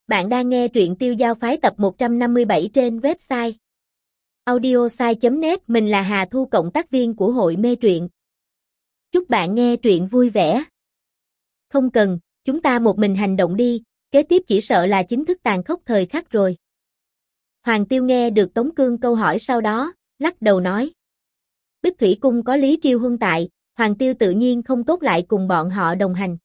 Bạn đang nghe truyện Tiêu Giao Phái tập 157 trên website audiosai.net. Mình là Hà Thu, cộng tác viên của hội mê truyện. Chúc bạn nghe truyện vui vẻ. Không cần, chúng ta một mình hành động đi, kế tiếp chỉ sợ là chính thức tàn khốc thời khắc rồi. Hoàng Tiêu nghe được Tống Cương câu hỏi sau đó, lắc đầu nói. Bích Thủy Cung có Lý Triêu Huân tại, Hoàng Tiêu tự nhiên không tốt lại cùng bọn họ đồng hành.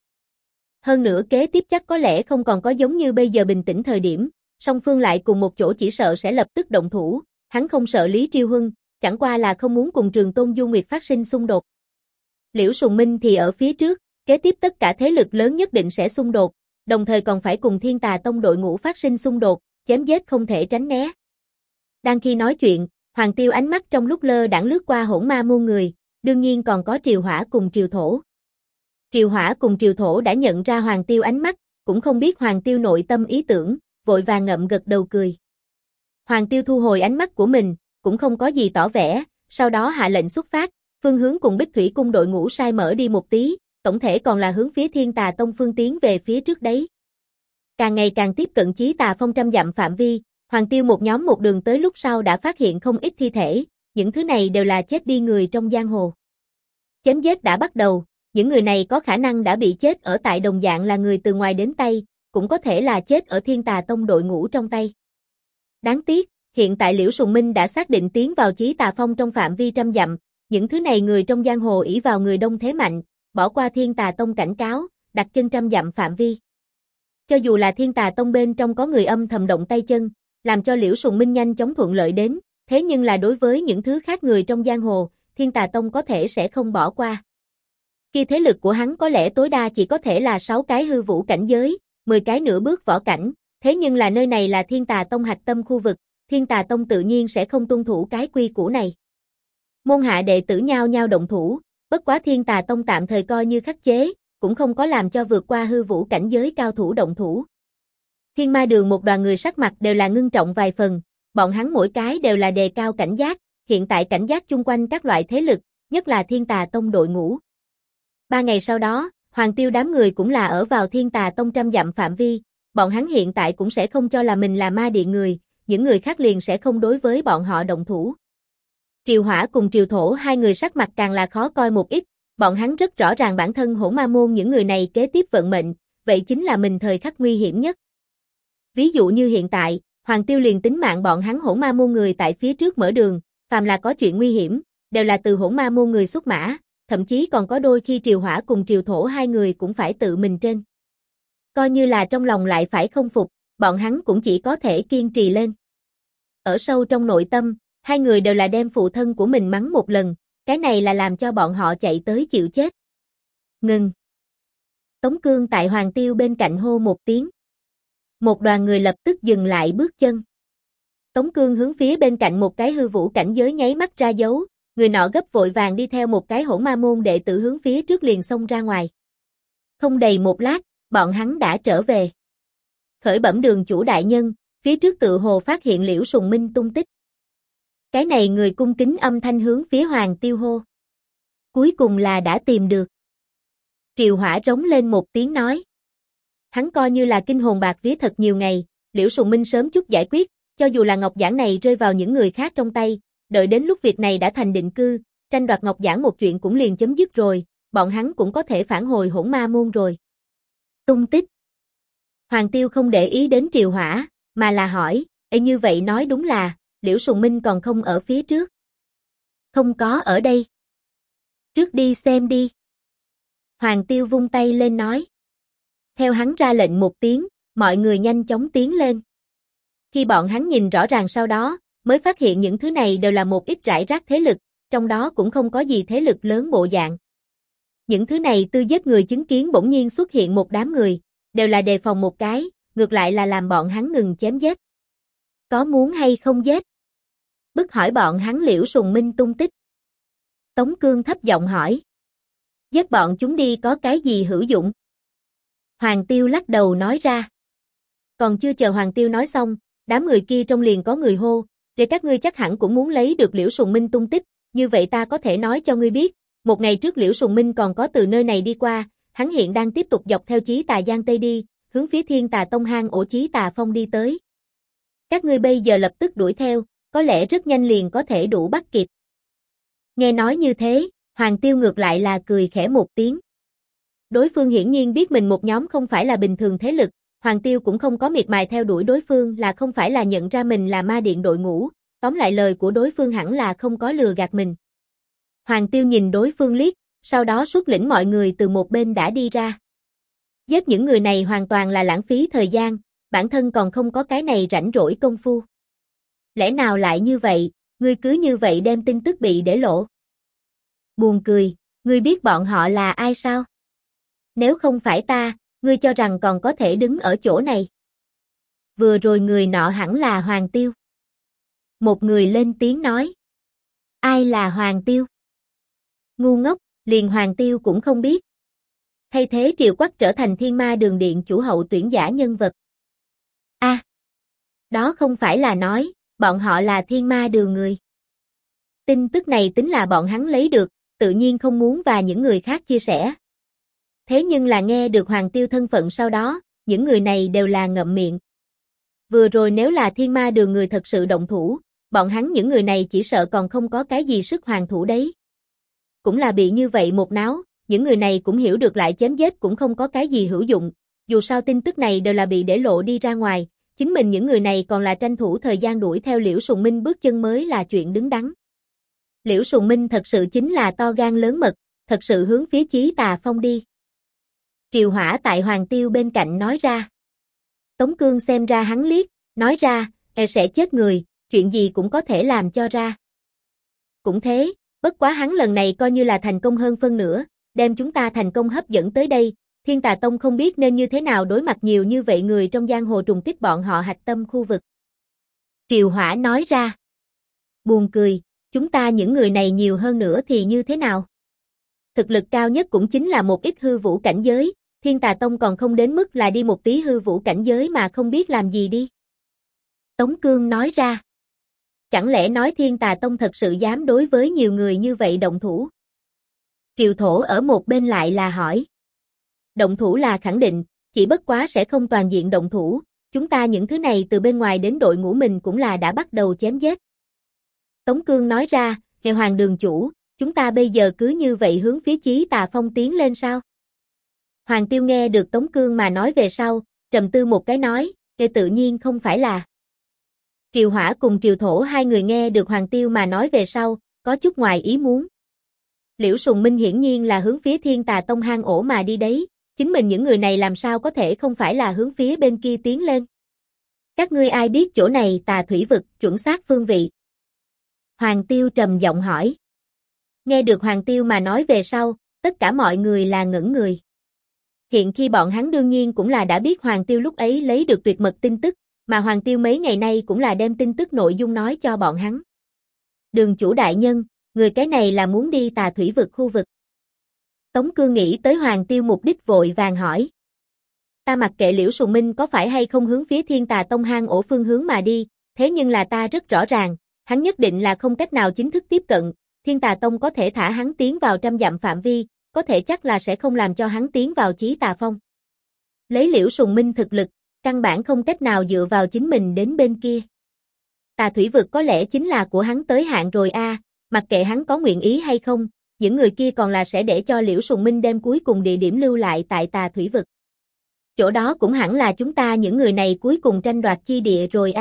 Hơn nữa kế tiếp chắc có lẽ không còn có giống như bây giờ bình tĩnh thời điểm, song phương lại cùng một chỗ chỉ sợ sẽ lập tức động thủ, hắn không sợ Lý Triêu Huân, chẳng qua là không muốn cùng Trường Tôn Du Nguyệt phát sinh xung đột. Liễu Sùng Minh thì ở phía trước, kế tiếp tất cả thế lực lớn nhất định sẽ xung đột, đồng thời còn phải cùng Thiên Tà Tông đội ngũ phát sinh xung đột, chém giết không thể tránh né. Đang khi nói chuyện, Hoàng Tiêu ánh mắt trong lúc lơ đãng lướt qua Hỗn Ma môn người, đương nhiên còn có Triều Hỏa cùng Triều Thổ. Triều Hỏa cùng Triều Thổ đã nhận ra Hoàng Tiêu ánh mắt, cũng không biết Hoàng Tiêu nội tâm ý tưởng, vội vàng ngậm gật đầu cười. Hoàng Tiêu thu hồi ánh mắt của mình, cũng không có gì tỏ vẻ, sau đó hạ lệnh xuất phát, phương hướng cùng Bích Thủy Cung đội ngũ sai mở đi một tí, tổng thể còn là hướng phía Thiên Tà Tông phương tiến về phía trước đấy. Càng ngày càng tiếp cận Chí Tà Phong trăm dặm phạm vi, Hoàng Tiêu một nhóm một đường tới lúc sau đã phát hiện không ít thi thể, những thứ này đều là chết đi người trong giang hồ. Chém giết đã bắt đầu. Những người này có khả năng đã bị chết ở tại đồng dạng là người từ ngoài đến tay, cũng có thể là chết ở Thiên Tà Tông đội ngũ trong tay. Đáng tiếc, hiện tại Liễu Sùng Minh đã xác định tiến vào Chí Tà Phong trong phạm vi trăm dặm, những thứ này người trong giang hồ ỷ vào người đông thế mạnh, bỏ qua Thiên Tà Tông cảnh cáo, đặt chân trăm dặm phạm vi. Cho dù là Thiên Tà Tông bên trong có người âm thầm động tay chân, làm cho Liễu Sùng Minh nhanh chóng thuận lợi đến, thế nhưng là đối với những thứ khác người trong giang hồ, Thiên Tà Tông có thể sẽ không bỏ qua. Khi thế lực của hắn có lẽ tối đa chỉ có thể là 6 cái hư vũ cảnh giới, 10 cái nửa bước võ cảnh, thế nhưng là nơi này là Thiên Tà Tông hạch tâm khu vực, Thiên Tà Tông tự nhiên sẽ không tuân thủ cái quy củ này. Môn hạ đệ tử nhao nhao động thủ, bất quá Thiên Tà Tông tạm thời coi như khắc chế, cũng không có làm cho vượt qua hư vũ cảnh giới cao thủ động thủ. Thiên Ma Đường một đoàn người sắc mặt đều là ngưng trọng vài phần, bọn hắn mỗi cái đều là đề cao cảnh giác, hiện tại cảnh giác chung quanh các loại thế lực, nhất là Thiên Tà Tông đội ngũ. 3 ngày sau đó, Hoàng Tiêu đám người cũng là ở vào Thiên Tà Tông trăm dặm phạm vi, bọn hắn hiện tại cũng sẽ không cho là mình là ma điện người, những người khác liền sẽ không đối với bọn họ động thủ. Triều Hỏa cùng Triều Thổ hai người sắc mặt càng là khó coi một ít, bọn hắn rất rõ ràng bản thân Hỗn Ma môn những người này kế tiếp vận mệnh, vậy chính là mình thời khắc nguy hiểm nhất. Ví dụ như hiện tại, Hoàng Tiêu liền tính mạng bọn hắn Hỗn Ma môn người tại phía trước mở đường, phàm là có chuyện nguy hiểm, đều là từ Hỗn Ma môn người xuất mã. Thậm chí còn có đôi khi Triều Hỏa cùng Triều Thổ hai người cũng phải tự mình trên. Coi như là trong lòng lại phải không phục, bọn hắn cũng chỉ có thể kiên trì lên. Ở sâu trong nội tâm, hai người đều là đem phụ thân của mình mắng một lần, cái này là làm cho bọn họ chạy tới chịu chết. Ngừng. Tống Cương tại Hoàng Tiêu bên cạnh hô một tiếng. Một đoàn người lập tức dừng lại bước chân. Tống Cương hướng phía bên cạnh một cái hư vũ cảnh giới nháy mắt ra dấu. Người nọ gấp vội vàng đi theo một cái Hỗn Ma môn đệ tử hướng phía trước liền xông ra ngoài. Không đầy một lát, bọn hắn đã trở về. Khởi bẩm đường chủ đại nhân, phía trước tự hồ phát hiện Liễu Sùng Minh tung tích. Cái này người cung kính âm thanh hướng phía Hoàng Tiêu hô. Cuối cùng là đã tìm được. Triều Hỏa rống lên một tiếng nói. Hắn coi như là kinh hồn bạc vía thật nhiều ngày, Liễu Sùng Minh sớm chút giải quyết, cho dù là ngọc giản này rơi vào những người khác trong tay. Đợi đến lúc việc này đã thành định cư, tranh đoạt ngọc giản một chuyện cũng liền chấm dứt rồi, bọn hắn cũng có thể phản hồi Hỗn Ma môn rồi. Tung tích. Hoàng Tiêu không để ý đến Triều Hỏa, mà là hỏi, như vậy nói đúng là, Liễu Sùng Minh còn không ở phía trước. Không có ở đây. Trước đi xem đi. Hoàng Tiêu vung tay lên nói. Theo hắn ra lệnh một tiếng, mọi người nhanh chóng tiến lên. Khi bọn hắn nhìn rõ ràng sau đó, mới phát hiện những thứ này đều là một ít rải rác thế lực, trong đó cũng không có gì thế lực lớn bộ dạng. Những thứ này tư giết người chứng kiến bỗng nhiên xuất hiện một đám người, đều là đề phòng một cái, ngược lại là làm bọn hắn ngừng chém giết. Có muốn hay không giết? Bức hỏi bọn hắn Liễu Sùng Minh tung tích. Tống Cương thấp giọng hỏi. Giết bọn chúng đi có cái gì hữu dụng? Hoàng Tiêu lắc đầu nói ra. Còn chưa chờ Hoàng Tiêu nói xong, đám người kia trong liền có người hô. Để các ngươi chắc hẳn cũng muốn lấy được Liễu Sùng Minh tung tích, như vậy ta có thể nói cho ngươi biết, một ngày trước Liễu Sùng Minh còn có từ nơi này đi qua, hắn hiện đang tiếp tục dọc theo Chí Tà Giang Tây đi, hướng phía Thiên Tà Tông hang ổ Chí Tà Phong đi tới. Các ngươi bây giờ lập tức đuổi theo, có lẽ rất nhanh liền có thể đủ bắt kịp. Nghe nói như thế, Hoàng Tiêu ngược lại là cười khẽ một tiếng. Đối phương hiển nhiên biết mình một nhóm không phải là bình thường thế lực, Hoàng Tiêu cũng không có miệt mài theo đuổi đối phương là không phải là nhận ra mình là ma điện đội ngũ, tóm lại lời của đối phương hẳn là không có lừa gạt mình. Hoàng Tiêu nhìn đối phương liếc, sau đó xuất lĩnh mọi người từ một bên đã đi ra. Giết những người này hoàn toàn là lãng phí thời gian, bản thân còn không có cái này rảnh rỗi công phu. Lẽ nào lại như vậy, ngươi cứ như vậy đem tin tức bị để lộ? Buồn cười, ngươi biết bọn họ là ai sao? Nếu không phải ta, ngươi cho rằng còn có thể đứng ở chỗ này. Vừa rồi người nọ hẳn là Hoàng Tiêu. Một người lên tiếng nói. Ai là Hoàng Tiêu? Ngu ngốc, liền Hoàng Tiêu cũng không biết. Thay thế Triều Quắc trở thành Thiên Ma Đường Điện chủ hậu tuyển giả nhân vật. Đó không phải là nói, bọn họ là Thiên Ma Đường người. Tin tức này tính là bọn hắn lấy được, tự nhiên không muốn và những người khác chia sẻ. Thế nhưng là nghe được Hoàng Tiêu thân phận sau đó, những người này đều là ngậm miệng. Vừa rồi nếu là Thiên Ma Đường người thật sự động thủ, bọn hắn những người này chỉ sợ còn không có cái gì sức hoàn thủ đấy. Cũng là bị như vậy một náo, những người này cũng hiểu được lại chém giết cũng không có cái gì hữu dụng, dù sao tin tức này đều là bị để lộ đi ra ngoài, chính mình những người này còn là tranh thủ thời gian đuổi theo Liễu Sùng Minh bước chân mới là chuyện đứng đắn. Liễu Sùng Minh thật sự chính là to gan lớn mật, thật sự hướng phía Chí Tà Phong đi. Triều Hỏa tại Hoàng Tiêu bên cạnh nói ra. Tống Cương xem ra hắn liếc, nói ra, sẽ chết người, chuyện gì cũng có thể làm cho ra. Cũng thế, bất quá hắn lần này coi như là thành công hơn phân nửa, đem chúng ta thành công hấp dẫn tới đây, Thiên Tà Tông không biết nên như thế nào đối mặt nhiều như vậy người trong giang hồ trùng kích bọn họ hạch tâm khu vực. Triều Hỏa nói ra. Buồn cười, chúng ta những người này nhiều hơn nữa thì như thế nào? Thực lực cao nhất cũng chính là một ít hư vũ cảnh giới, Thiên Tà Tông còn không đến mức là đi một tí hư vũ cảnh giới mà không biết làm gì đi. Tống Cương nói ra. Chẳng lẽ nói Thiên Tà Tông thật sự dám đối với nhiều người như vậy động thủ? Triều Thổ ở một bên lại là hỏi. Động thủ là khẳng định, chỉ bất quá sẽ không toàn diện động thủ, chúng ta những thứ này từ bên ngoài đến đội ngũ mình cũng là đã bắt đầu chém giết. Tống Cương nói ra, nghe Hoàng đường chủ, chúng ta bây giờ cứ như vậy hướng phía Chí Tà Phong tiến lên sao? Hoàng Tiêu nghe được Tống Cương mà nói về sau, trầm tư một cái nói, tự nhiên không phải là. Triều Hỏa cùng Triều Thổ hai người nghe được Hoàng Tiêu mà nói về sau, có chút ngoài ý muốn. Liễu Sùng Minh hiển nhiên là hướng phía Thiên Tà Tông hang ổ mà đi đấy, chính mình những người này làm sao có thể không phải là hướng phía bên kia tiến lên. Các ngươi ai biết chỗ này Tà Thủy Vực chuẩn xác phương vị? Hoàng Tiêu trầm giọng hỏi. Nghe được Hoàng Tiêu mà nói về sau, tất cả mọi người là ngẩn người. Hiện khi bọn hắn đương nhiên cũng là đã biết Hoàng Tiêu lúc ấy lấy được tuyệt mật tin tức, mà Hoàng Tiêu mấy ngày nay cũng là đem tin tức nội dung nói cho bọn hắn. Đường chủ đại nhân, người cái này là muốn đi Tà Thủy Vực khu vực. Tống Cương nghĩ tới Hoàng Tiêu mục đích vội vàng hỏi. Ta mặc kệ Liễu Sùng Minh có phải hay không hướng phía Thiên Tà Tông hang ổ phương hướng mà đi, thế nhưng là ta rất rõ ràng, hắn nhất định là không cách nào chính thức tiếp cận, Thiên Tà Tông có thể thả hắn tiến vào 100 dặm phạm vi, có thể chắc là sẽ không làm cho hắn tiến vào Chí Tà Phong. Lấy Liễu Sùng Minh thực lực, căn bản không cách nào dựa vào chính mình đến bên kia. Tà Thủy Vực có lẽ chính là của hắn tới hạn rồi mặc kệ hắn có nguyện ý hay không, những người kia còn là sẽ để cho Liễu Sùng Minh đem cuối cùng địa điểm lưu lại tại Tà Thủy Vực. Chỗ đó cũng hẳn là chúng ta những người này cuối cùng tranh đoạt chi địa rồi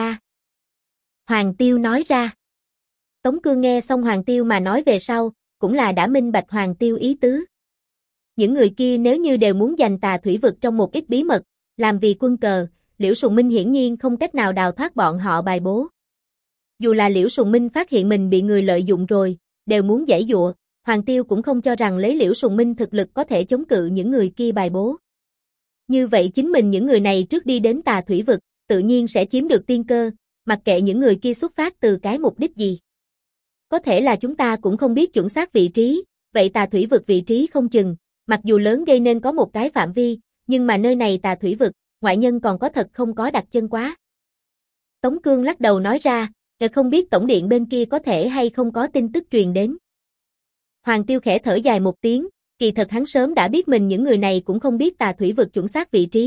Hoàng Tiêu nói ra. Tống Cương nghe xong Hoàng Tiêu mà nói về sau, cũng là đã minh bạch Hoàng Tiêu ý tứ. Những người kia nếu như đều muốn giành Tà Thủy Vực trong một ít bí mật, làm vì quân cờ, Liễu Sùng Minh hiển nhiên không cách nào đào thoát bọn họ bài bố. Dù là Liễu Sùng Minh phát hiện mình bị người lợi dụng rồi, đều muốn giãy giụa, Hoàng Tiêu cũng không cho rằng lấy Liễu Sùng Minh thực lực có thể chống cự những người kia bài bố. Như vậy chính mình những người này trước đi đến Tà Thủy Vực, tự nhiên sẽ chiếm được tiên cơ, mặc kệ những người kia xuất phát từ cái mục đích gì. Có thể là chúng ta cũng không biết chuẩn xác vị trí, vậy Tà Thủy Vực vị trí không chừng, mặc dù lớn gây nên có một cái phạm vi, nhưng mà nơi này Tà Thủy Vực, ngoại nhân còn có thật không có đặt chân quá. Tống Cương lắc đầu nói ra, không biết tổng điện bên kia có thể hay không có tin tức truyền đến. Hoàng Tiêu khẽ thở dài một tiếng, kỳ thật hắn sớm đã biết mình những người này cũng không biết Tà Thủy Vực chuẩn xác vị trí,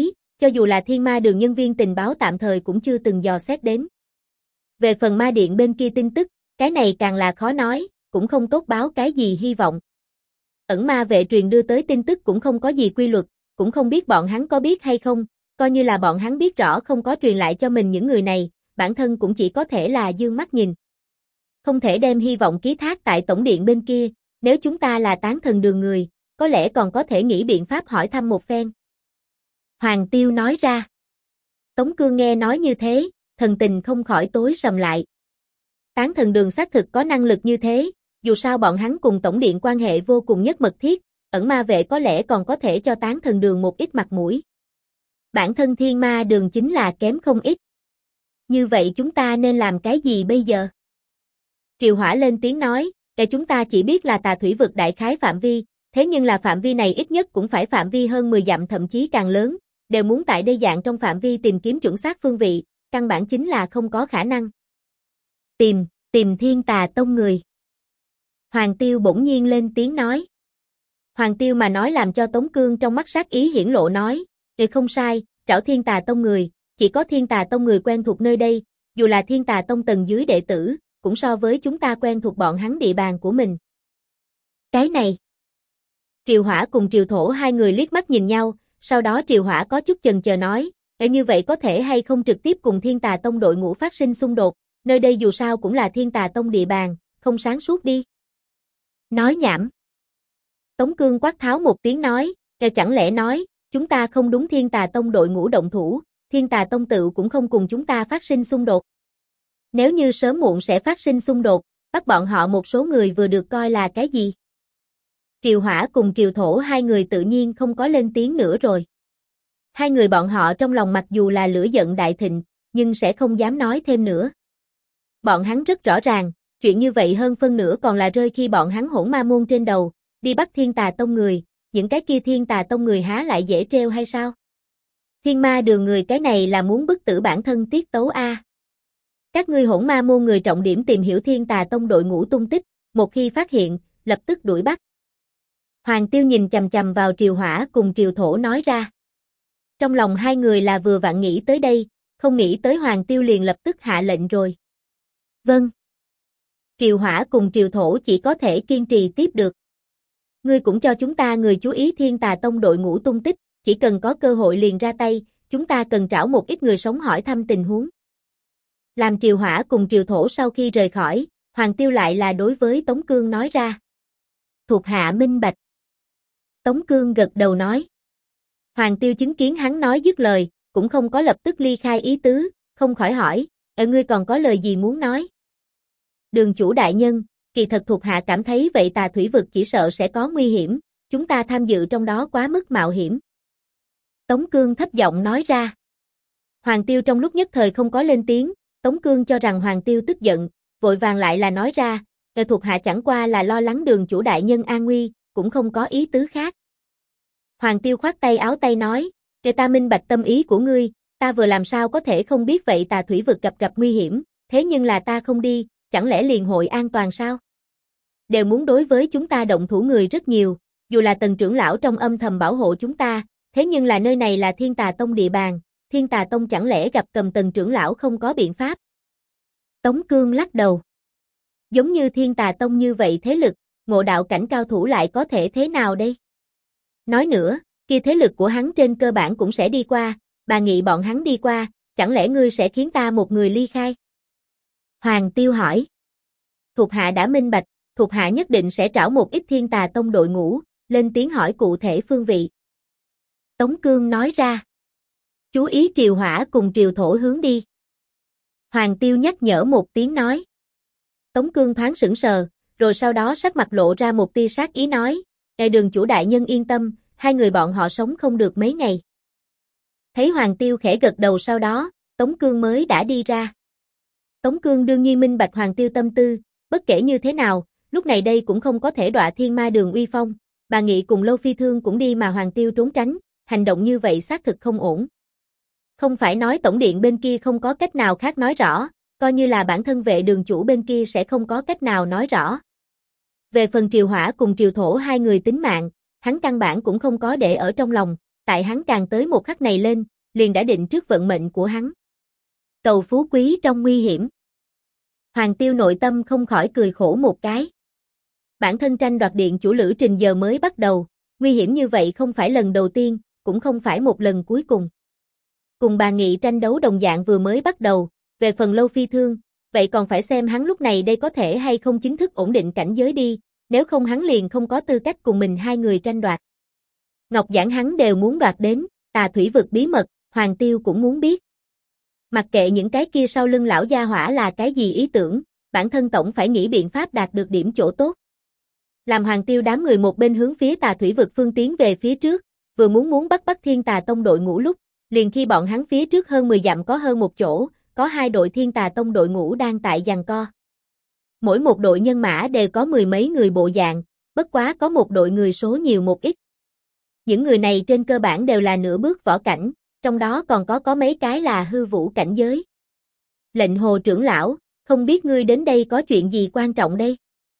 cho dù là Thiên Ma Đường nhân viên tình báo tạm thời cũng chưa từng dò xét đến. Về phần ma điện bên kia tin tức, cái này càng là khó nói, cũng không tốt báo cái gì hy vọng. Ẩn ma vệ truyền đưa tới tin tức cũng không có gì quy luật, cũng không biết bọn hắn có biết hay không, coi như là bọn hắn biết rõ không có truyền lại cho mình những người này, bản thân cũng chỉ có thể là dương mắt nhìn. Không thể đem hy vọng ký thác tại tổng điện bên kia, nếu chúng ta là Tán Thần Đường người, có lẽ còn có thể nghĩ biện pháp hỏi thăm một phen. Hoàng Tiêu nói ra. Tống Cương nghe nói như thế, thần tình không khỏi tối sầm lại. Tán Thần Đường xác thực có năng lực như thế, dù sao bọn hắn cùng tổng điện quan hệ vô cùng nhất mật thiết, ẩn ma vệ có lẽ còn có thể cho Tán Thần Đường một ít mặt mũi. Bản thân Thiên Ma Đường chính là kém không ít. Như vậy chúng ta nên làm cái gì bây giờ? Triều Hỏa lên tiếng nói, chúng ta chỉ biết là tà thủy vực đại khái phạm vi, thế nhưng là phạm vi này ít nhất cũng phải phạm vi hơn 10 dặm thậm chí càng lớn, đều muốn tại đây dạng trong phạm vi tìm kiếm chuẩn xác phương vị, căn bản chính là không có khả năng. Tìm Thiên Tà Tông người. Hoàng Tiêu bỗng nhiên lên tiếng nói. Hoàng Tiêu mà nói làm cho Tống Cương trong mắt sát ý hiển lộ nói, không sai,找Thiên Tà Tông người, chỉ có Thiên Tà Tông người quen thuộc nơi đây, dù là Thiên Tà Tông tầng dưới đệ tử, cũng so với chúng ta quen thuộc bọn hắn địa bàn của mình. Cái này. Triều Hỏa cùng Triều Thổ hai người liếc mắt nhìn nhau, sau đó Triều Hỏa có chút chần chờ nói, như vậy có thể hay không trực tiếp cùng Thiên Tà Tông đội ngũ phát sinh xung đột, nơi đây dù sao cũng là Thiên Tà Tông địa bàn, không sáng suốt đi. Nói nhảm. Tống Cương quát tháo một tiếng nói, chẳng lẽ nói, chúng ta không đúng Thiên Tà Tông đội ngũ động thủ, Thiên Tà Tông tự cũng không cùng chúng ta phát sinh xung đột. Nếu như sớm muộn sẽ phát sinh xung đột, bắt bọn họ một số người vừa được coi là cái gì? Triều Hỏa cùng Triều Thổ hai người tự nhiên không có lên tiếng nữa rồi. Hai người bọn họ trong lòng mặc dù là lửa giận đại thịnh, nhưng sẽ không dám nói thêm nữa. Bọn hắn rất rõ ràng, chuyện như vậy hơn phân nửa còn là rơi khi bọn hắn Hỗn Ma môn trên đầu, đi bắt Thiên Tà Tông người, những cái kia Thiên Tà Tông người há lại dễ trêu hay sao? Thiên Ma Đường người cái này là muốn bức tử bản thân tiết tấu a. Các ngươi Hỗn Ma môn người trọng điểm tìm hiểu Thiên Tà Tông đội ngũ tung tích, một khi phát hiện, lập tức đuổi bắt. Hoàng Tiêu nhìn chằm chằm vào Triều Hỏa cùng Triều Thổ nói ra. Trong lòng hai người là vừa vặn nghĩ tới đây, không nghĩ tới Hoàng Tiêu liền lập tức hạ lệnh rồi. Vâng. Triều Hỏa cùng Triều Thổ chỉ có thể kiên trì tiếp được. Ngươi cũng cho chúng ta người chú ý Thiên Tà Tông đội ngũ tung tích, chỉ cần có cơ hội liền ra tay, chúng ta cần trảo một ít người sống hỏi thăm tình huống. Làm Triều Hỏa cùng Triều Thổ sau khi rời khỏi, Hoàng Tiêu lại là đối với Tống Cương nói ra. Thuộc hạ minh bạch. Tống Cương gật đầu nói. Hoàng Tiêu chứng kiến hắn nói dứt lời, cũng không có lập tức ly khai ý tứ, không khỏi hỏi, ngươi còn có lời gì muốn nói? Đường chủ đại nhân, kỳ thật thuộc hạ cảm thấy vậy tà thủy vực chỉ sợ sẽ có nguy hiểm, chúng ta tham dự trong đó quá mức mạo hiểm. Tống Cương thấp giọng nói ra. Hoàng Tiêu trong lúc nhất thời không có lên tiếng, Tống Cương cho rằng Hoàng Tiêu tức giận, vội vàng lại là nói ra, thuộc hạ chẳng qua là lo lắng đường chủ đại nhân an nguy, cũng không có ý tứ khác. Hoàng Tiêu khoát tay áo tay nói, ta minh bạch tâm ý của ngươi, ta vừa làm sao có thể không biết vậy tà thủy vực gặp nguy hiểm, thế nhưng là ta không đi, chẳng lẽ liền hội an toàn sao? Đều muốn đối với chúng ta động thủ người rất nhiều, dù là Tần trưởng lão trong âm thầm bảo hộ chúng ta, thế nhưng là nơi này là Thiên Tà Tông địa bàn, Thiên Tà Tông chẳng lẽ gặp cầm Tần trưởng lão không có biện pháp? Tống Cương lắc đầu. Giống như Thiên Tà Tông như vậy thế lực, ngộ đạo cảnh cao thủ lại có thể thế nào đây? Nói nữa, kia thế lực của hắn trên cơ bản cũng sẽ đi qua, bà nghĩ bọn hắn đi qua, chẳng lẽ ngươi sẽ khiến ta một người ly khai? Hoàng Tiêu hỏi. Thuộc hạ đã minh bạch, thuộc hạ nhất định sẽ trảo một ít Thiên Tà Tông đội ngũ, lên tiếng hỏi cụ thể phương vị. Tống Cương nói ra. Chú ý Triều Hỏa cùng Triều Thổ hướng đi. Hoàng Tiêu nhắc nhở một tiếng nói. Tống Cương thoáng sững sờ, rồi sau đó sắc mặt lộ ra một tia sát ý nói, đường chủ đại nhân yên tâm, hai người bọn họ sống không được mấy ngày. Thấy Hoàng Tiêu khẽ gật đầu sau đó, Tống Cương mới đã đi ra. Tống Cương đương nhiên minh bạch Hoàng Tiêu tâm tư, bất kể như thế nào, lúc này đây cũng không có thể đọa Thiên Ma Đường uy phong, bà Nghị cùng Lâu Phi Thương cũng đi mà Hoàng Tiêu trốn tránh, hành động như vậy xác thực không ổn. Không phải nói tổng điện bên kia không có cách nào khác nói rõ, coi như là bản thân vệ đường chủ bên kia sẽ không có cách nào nói rõ. Về phần Triều Hỏa cùng Triều Thổ hai người tính mạng, hắn căn bản cũng không có để ở trong lòng, tại hắn càng tới một khắc này lên, liền đã định trước vận mệnh của hắn. Cầu phú quý trong nguy hiểm. Hoàng Tiêu nội tâm không khỏi cười khổ một cái. Bản thân tranh đoạt điện chủ lữ trình giờ mới bắt đầu, nguy hiểm như vậy không phải lần đầu tiên, cũng không phải một lần cuối cùng. Cùng bà Nghị tranh đấu đồng dạng vừa mới bắt đầu, về phần Lâu Phi Thương, vậy còn phải xem hắn lúc này đây có thể hay không chính thức ổn định cảnh giới đi, nếu không hắn liền không có tư cách cùng mình hai người tranh đoạt. Ngọc Giản hắn đều muốn đoạt đến, Tà Thủy vực bí mật, Hoàng Tiêu cũng muốn biết. Mặc kệ những cái kia sau lưng lão gia hỏa là cái gì ý tưởng, bản thân tổng phải nghĩ biện pháp đạt được điểm chỗ tốt. Làm Hoàng Tiêu đám người một bên hướng phía Tà Thủy vực phương tiến về phía trước, vừa muốn bắt Bắc Thiên Tà Tông đội ngũ lúc, liền khi bọn hắn phía trước hơn 10 dặm có hơn một chỗ, có hai đội Thiên Tà Tông đội ngũ đang tại giằng co. Mỗi một đội nhân mã đều có mười mấy người bộ dạng, bất quá có một đội người số nhiều một ít. Những người này trên cơ bản đều là nửa bước võ cảnh, trong đó còn có mấy cái là hư vũ cảnh giới. Lệnh Hồ trưởng lão, không biết ngươi đến đây có chuyện gì quan trọng đây?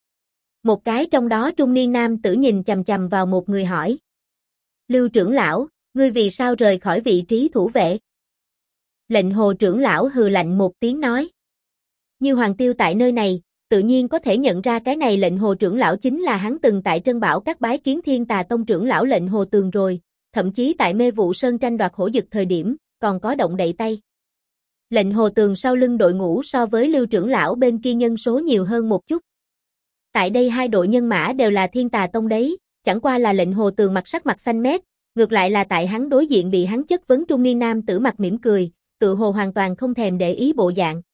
Một cái trong đó trung niên nam tử nhìn chằm chằm vào một người hỏi. Lưu trưởng lão, ngươi vì sao rời khỏi vị trí thủ vệ? Lệnh Hồ trưởng lão hừ lạnh một tiếng nói. Như Hoàng Tiêu tại nơi này, tự nhiên có thể nhận ra cái này Lệnh Hồ trưởng lão chính là hắn từng tại Trân Bảo các bái kiến Thiên Tà Tông trưởng lão Lệnh Hồ Tường rồi, thậm chí tại Mê Vụ Sơn tranh đoạt hổ dực thời điểm, còn có động đậy tay. Lệnh Hồ Tường sau lưng đội ngũ so với Lưu trưởng lão bên kia nhân số nhiều hơn một chút. Tại đây hai đội nhân mã đều là Thiên Tà Tông đấy, chẳng qua là Lệnh Hồ Tường mặt xanh mét, ngược lại là tại hắn đối diện bị hắn chất vấn trung niên nam tử mặt mỉm cười, tự hồ hoàn toàn không thèm để ý bộ dạng.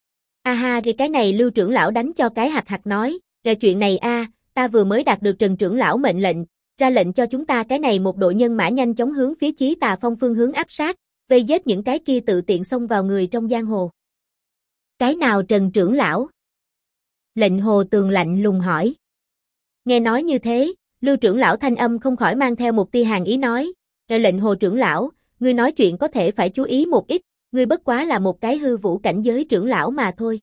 Ha cái này Lưu trưởng lão đánh cho cái hạc nói, về chuyện này ta vừa mới đạt được Trần trưởng lão mệnh lệnh, ra lệnh cho chúng ta cái này một đội nhân mã nhanh chóng hướng phía Chí Tà Phong phương hướng áp sát, vây giết những cái kia tự tiện xông vào người trong giang hồ. Cái nào Trần trưởng lão? Lệnh Hồ Tường lạnh lùng hỏi. Nghe nói như thế, Lưu trưởng lão thanh âm không khỏi mang theo một tia hàn ý nói, Lệnh Hồ trưởng lão, ngươi nói chuyện có thể phải chú ý một ít, ngươi bất quá là một cái hư vũ cảnh giới trưởng lão mà thôi.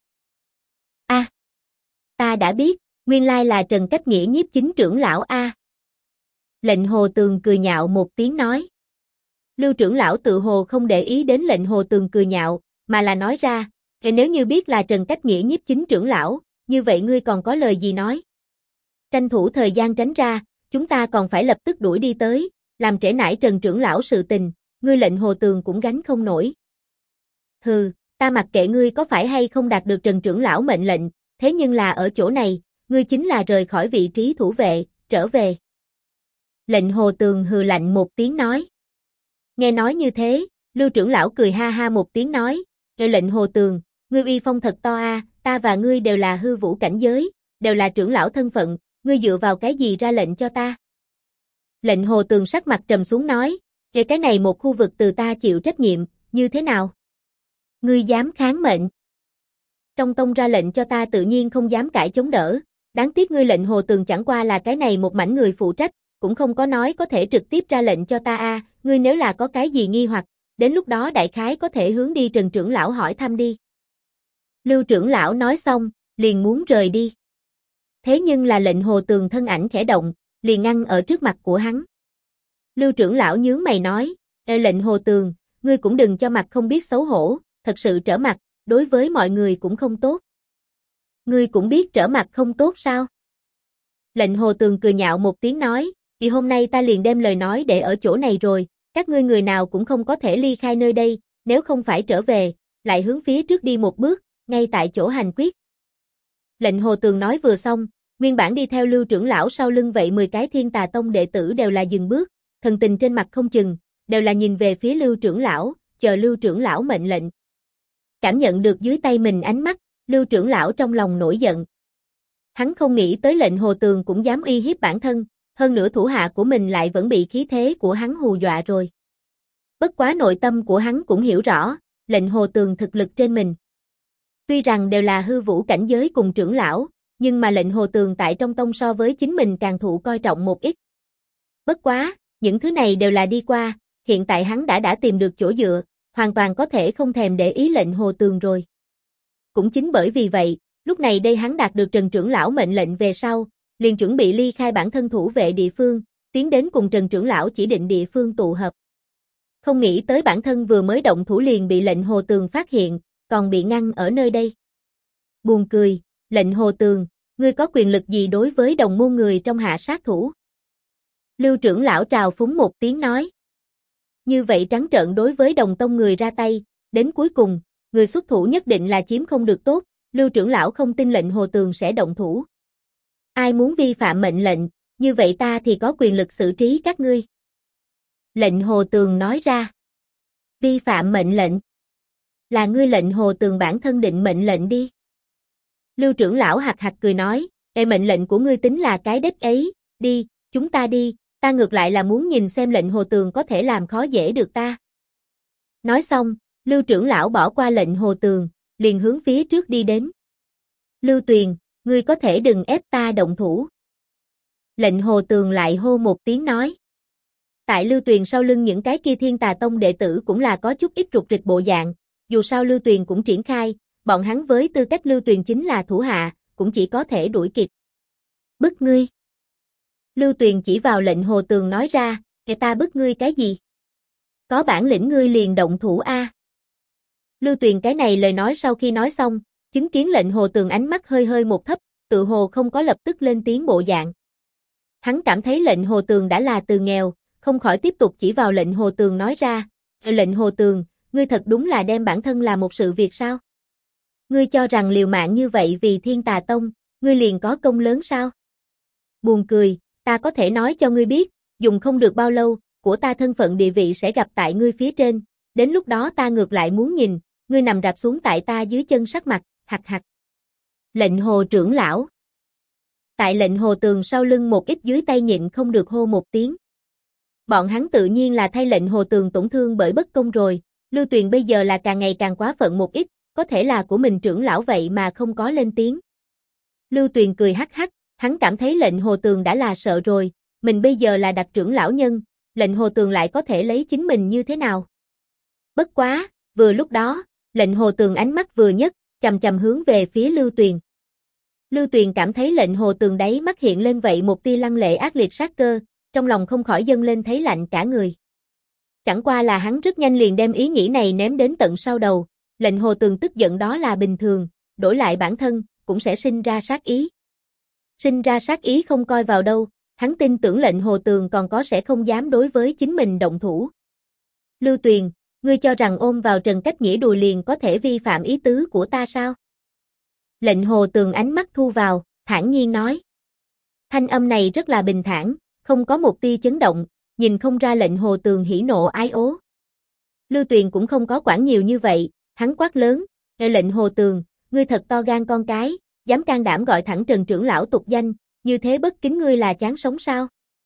Ta đã biết, nguyên lai là Trần Cách Nghĩa nhiếp chính trưởng lão a. Lệnh Hồ Tường cười nhạo một tiếng nói. Lưu trưởng lão tự hồ không để ý đến Lệnh Hồ Tường cười nhạo, mà là nói ra, nếu như biết là Trần Cách Nghĩa nhiếp chính trưởng lão, như vậy ngươi còn có lời gì nói? Tranh thủ thời gian tránh ra, chúng ta còn phải lập tức đuổi đi tới, làm trễ nải Trần trưởng lão sự tình, ngươi Lệnh Hồ Tường cũng gánh không nổi. Hừ, ta mặc kệ ngươi có phải hay không đạt được Trần trưởng lão mệnh lệnh, thế nhưng là ở chỗ này, ngươi chính là rời khỏi vị trí thủ vệ, trở về. Lệnh Hồ Tường hừ lạnh một tiếng nói. Nghe nói như thế, Lưu trưởng lão cười ha ha một tiếng nói, Lệnh Hồ Tường, ngươi uy phong thật to ta và ngươi đều là hư vũ cảnh giới, đều là trưởng lão thân phận, ngươi dựa vào cái gì ra lệnh cho ta? Lệnh Hồ Tường sắc mặt trầm xuống nói, cái này một khu vực từ ta chịu trách nhiệm, như thế nào? Ngươi dám kháng mệnh? Trong tông ra lệnh cho ta tự nhiên không dám cãi chống đỡ, đáng tiếc ngươi Lệnh Hồ Tường chẳng qua là cái này một mảnh người phụ trách, cũng không có nói có thể trực tiếp ra lệnh cho ta ngươi nếu là có cái gì nghi hoặc, đến lúc đó đại khái có thể hướng đi Trần trưởng lão hỏi thăm đi. Lưu trưởng lão nói xong, liền muốn rời đi. Thế nhưng là Lệnh Hồ Tường thân ảnh khẽ động, liền ngăn ở trước mặt của hắn. Lưu trưởng lão nhướng mày nói, Lệnh Hồ Tường, ngươi cũng đừng cho mặt không biết xấu hổ, thật sự trở mặt, đối với mọi người cũng không tốt. Ngươi cũng biết trở mặt không tốt sao? Lệnh Hồ Tường cười nhạo một tiếng nói, vì hôm nay ta liền đem lời nói để ở chỗ này rồi, các ngươi người nào cũng không có thể ly khai nơi đây, nếu không phải trở về, lại hướng phía trước đi một bước, ngay tại chỗ hành quyết. Lệnh Hồ Tường nói vừa xong, nguyên bản đi theo Lưu trưởng lão sau lưng vậy 10 cái Thiên Tà Tông đệ tử đều là dừng bước, thần tình trên mặt không chừng, đều là nhìn về phía Lưu trưởng lão, chờ Lưu trưởng lão mệnh lệnh. Cảm nhận được dưới tay mình ánh mắt, Lưu trưởng lão trong lòng nổi giận. Hắn không nghĩ tới Lệnh Hồ Tường cũng dám uy hiếp bản thân, hơn nữa thủ hạ của mình lại vẫn bị khí thế của hắn hù dọa rồi. Bất quá nội tâm của hắn cũng hiểu rõ, Lệnh Hồ Tường thực lực trên mình. Tuy rằng đều là hư vũ cảnh giới cùng trưởng lão, nhưng mà Lệnh Hồ Tường tại trong tông so với chính mình càng thụ coi trọng một ít. Bất quá, những thứ này đều là đi qua, hiện tại hắn đã tìm được chỗ dựa, hoàn toàn có thể không thèm để ý Lệnh Hồ Tường rồi. Cũng chính bởi vì vậy, lúc này đây hắn đạt được Trần trưởng lão mệnh lệnh về sau, liền chuẩn bị ly khai bản thân thủ vệ địa phương, tiến đến cùng Trần trưởng lão chỉ định địa phương tụ hợp. Không nghĩ tới bản thân vừa mới động thủ liền bị lệnh Hồ Tường phát hiện, còn bị ngăn ở nơi đây. Buồn cười, lệnh Hồ Tường, ngươi có quyền lực gì đối với đồng môn người trong hạ sát thủ? Lưu trưởng lão trào phúng một tiếng nói. Như vậy trắng trợn đối với đồng tông người ra tay, đến cuối cùng, người xuất thủ nhất định là chiếm không được tốt, Lưu trưởng lão không tin lệnh Hồ Tường sẽ động thủ. Ai muốn vi phạm mệnh lệnh, như vậy ta thì có quyền lực xử trí các ngươi. Lệnh Hồ Tường nói ra. Vi phạm mệnh lệnh. Là ngươi lệnh Hồ Tường bản thân định mệnh lệnh đi. Lưu trưởng lão hạc hạc cười nói, mệnh lệnh của ngươi tính là cái đếch ấy, đi, chúng ta đi, ta ngược lại là muốn nhìn xem lệnh Hồ Tường có thể làm khó dễ được ta. Nói xong, Lưu trưởng lão bỏ qua lệnh Hồ Tường, liền hướng phía trước đi đến. Lưu Tuyền, ngươi có thể đừng ép ta động thủ. Lệnh Hồ Tường lại hô một tiếng nói. Tại Lưu Tuyền sau lưng những cái kia Thiên Tà Tông đệ tử cũng là có chút ít rụt rịch bộ dạng, dù sao Lưu Tuyền cũng triển khai, bọn hắn với tư cách Lưu Tuyền chính là thủ hạ, cũng chỉ có thể đuổi kịp. Bức ngươi. Lưu Tuyền chỉ vào lệnh Hồ Tường nói ra, kẻ ta bức ngươi cái gì? Có bản lĩnh ngươi liền động thủ a. Lưu Tuyền cái này lời nói sau khi nói xong, chứng kiến lệnh Hồ Tường ánh mắt hơi hơi một thấp, tự hồ không có lập tức lên tiếng bộ dạng. Hắn cảm thấy lệnh Hồ Tường đã là từ nghèo, không khỏi tiếp tục chỉ vào lệnh Hồ Tường nói ra, lệnh Hồ Tường, ngươi thật đúng là đem bản thân là một sự việc sao? Ngươi cho rằng liều mạng như vậy vì Thiên Tà Tông, ngươi liền có công lớn sao? Buồn cười, ta có thể nói cho ngươi biết, dùng không được bao lâu, của ta thân phận địa vị sẽ gặp tại ngươi phía trên, đến lúc đó ta ngược lại muốn nhìn, ngươi nằm rạp xuống tại ta dưới chân sắc mặt, hạc hạc. Lệnh Hồ trưởng lão. Tại lệnh Hồ Tường sau lưng một ít dưới tay nhịn không được hô một tiếng. Bọn hắn tự nhiên là thay lệnh Hồ Tường tổn thương bởi bất công rồi, Lưu Tuyền bây giờ là càng ngày càng quá phận một ít, có thể là của mình trưởng lão vậy mà không có lên tiếng. Lưu Tuyền cười hắc hắc, hắn cảm thấy lệnh Hồ Tường đã là sợ rồi, mình bây giờ là đặc trưởng lão nhân, lệnh Hồ Tường lại có thể lấy chính mình như thế nào? Bất quá, vừa lúc đó, lệnh Hồ Tường ánh mắt vừa nhấc, chầm chầm hướng về phía Lưu Tuyền. Lưu Tuyền cảm thấy lệnh Hồ Tường đáy mắt hiện lên vậy một tia lăng lệ ác liệt sát cơ, trong lòng không khỏi dâng lên thấy lạnh cả người. Chẳng qua là hắn rất nhanh liền đem ý nghĩ này ném đến tận sau đầu, lệnh Hồ Tường tức giận đó là bình thường, đổi lại bản thân, cũng sẽ sinh ra sát ý. Sinh ra sát ý không coi vào đâu, hắn tin tưởng lệnh Hồ Tường còn có sẽ không dám đối với chính mình động thủ. Lưu Tuyền, ngươi cho rằng ôm vào Trần Cách Nghĩa đùi liền có thể vi phạm ý tứ của ta sao? Lệnh Hồ Tường ánh mắt thu vào, thản nhiên nói. Thanh âm này rất là bình thản, không có một tia chấn động, nhìn không ra lệnh Hồ Tường hỉ nộ ái ố. Lưu Tuyền cũng không có quản nhiều như vậy, hắn quát lớn, lệnh Hồ Tường, ngươi thật to gan con cái, dám can đảm gọi thẳng Trần trưởng lão tục danh, như thế bất kính ngươi là chán sống sao?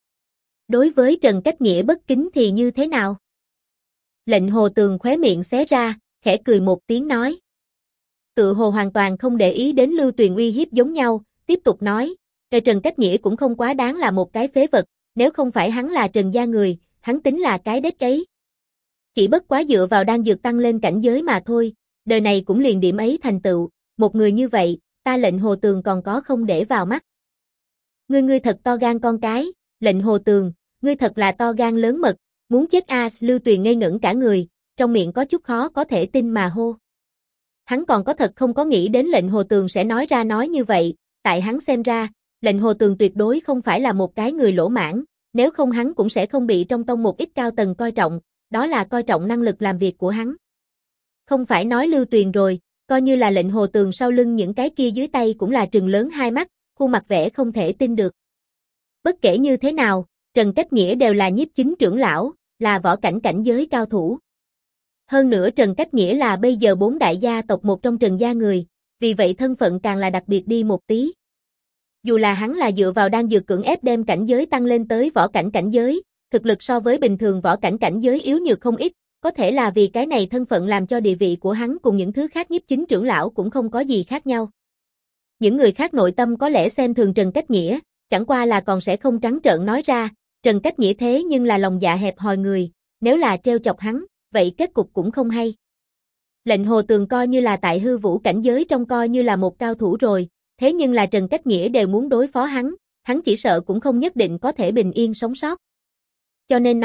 Đối với Trần Cách Nghĩa bất kính thì như thế nào? Lệnh Hồ Tường khóe miệng xé ra, khẽ cười một tiếng nói. Tự hồ hoàn toàn không để ý đến Lưu Tuyền uy hiếp giống nhau, tiếp tục nói, Trần Cách Nghĩa cũng không quá đáng là một cái phế vật, nếu không phải hắn là Trần gia người, hắn tính là cái đếch ấy. Chỉ bất quá dựa vào đan dược tăng lên cảnh giới mà thôi, đời này cũng liền điểm ấy thành tựu, một người như vậy, ta lệnh Hồ Tường còn có không để vào mắt. Ngươi thật to gan con cái, lệnh Hồ Tường, ngươi thật là to gan lớn mật, muốn chết a, Lưu Tuyền ngây ngẩn cả người, trong miệng có chút khó có thể tin mà hô. Hắn còn có thật không có nghĩ đến lệnh Hồ Tường sẽ nói ra nói như vậy, tại hắn xem ra, lệnh Hồ Tường tuyệt đối không phải là một cái người lỗ mãng, nếu không hắn cũng sẽ không bị trong tông một ít cao tầng coi trọng, đó là coi trọng năng lực làm việc của hắn. Không phải nói Lưu Tuyền rồi, coi như là lệnh Hồ Tường sau lưng những cái kia dưới tay cũng là trừng lớn hai mắt, khuôn mặt vẻ không thể tin được. Bất kể như thế nào, Trần Cách Nghĩa đều là nhiếp chính trưởng lão, là võ cảnh cảnh giới cao thủ. Hơn nữa Trần Cách Nghĩa là bây giờ 4 đại gia tộc một trong Trần gia người, vì vậy thân phận càng là đặc biệt đi một tí. Dù là hắn là dựa vào đan dược cưỡng ép đem cảnh giới tăng lên tới võ cảnh cảnh giới, thực lực so với bình thường võ cảnh cảnh giới yếu nhược không ít, có thể là vì cái này thân phận làm cho địa vị của hắn cùng những thứ khác nhiếp chính trưởng lão cũng không có gì khác nhau. Những người khác nội tâm có lẽ xem thường Trần Cách Nghĩa, chẳng qua là còn sẽ không trắng trợn nói ra, Trần Cách Nghĩa thế nhưng là lòng dạ hẹp hòi người, nếu là trêu chọc hắn, vậy kết cục cũng không hay. Lệnh Hồ Tường coi như là tại hư vũ cảnh giới trong coi như là một cao thủ rồi, thế nhưng là Trần Cách Nghĩa đều muốn đối phó hắn chỉ sợ cũng không nhất định có thể bình yên sống sót. Cho nên nói,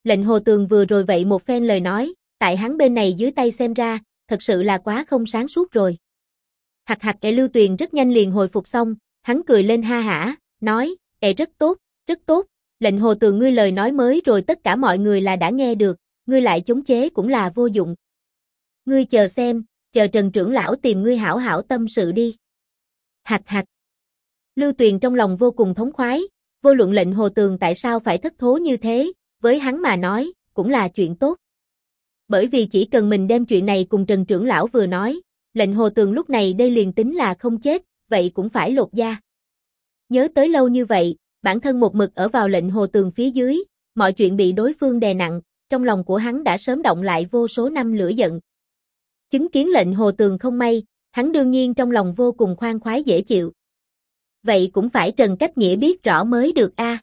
Lệnh Hồ Tường vừa rồi vậy một phen lời nói, tại hắn bên này dưới tay xem ra, thật sự là quá không sáng suốt rồi. Hạc hạc Lưu Tuyền rất nhanh liền hồi phục xong, hắn cười lên ha hả, nói, rất tốt, rất tốt, Lệnh Hồ Tường ngươi lời nói mới rồi tất cả mọi người là đã nghe được, ngươi lại chống chế cũng là vô dụng. Ngươi chờ xem, chờ Trần trưởng lão tìm ngươi hảo hảo tâm sự đi. Hạc hạc. Lưu Tuyền trong lòng vô cùng thống khoái, vô luận Lệnh Hồ Tường tại sao phải thất thố như thế, với hắn mà nói, cũng là chuyện tốt. Bởi vì chỉ cần mình đem chuyện này cùng Trần trưởng lão vừa nói, Lệnh Hồ Tường lúc này đây liền tính là không chết, vậy cũng phải lột da. Nhớ tới lâu như vậy, bản thân một mực ở vào Lệnh Hồ Tường phía dưới, mọi chuyện bị đối phương đè nặng, trong lòng của hắn đã sớm động lại vô số năm lửa giận. Chứng kiến Lệnh Hồ Tường không may, hắn đương nhiên trong lòng vô cùng khoan khoái dễ chịu. Vậy cũng phải Trần Cách Nghĩa biết rõ mới được a.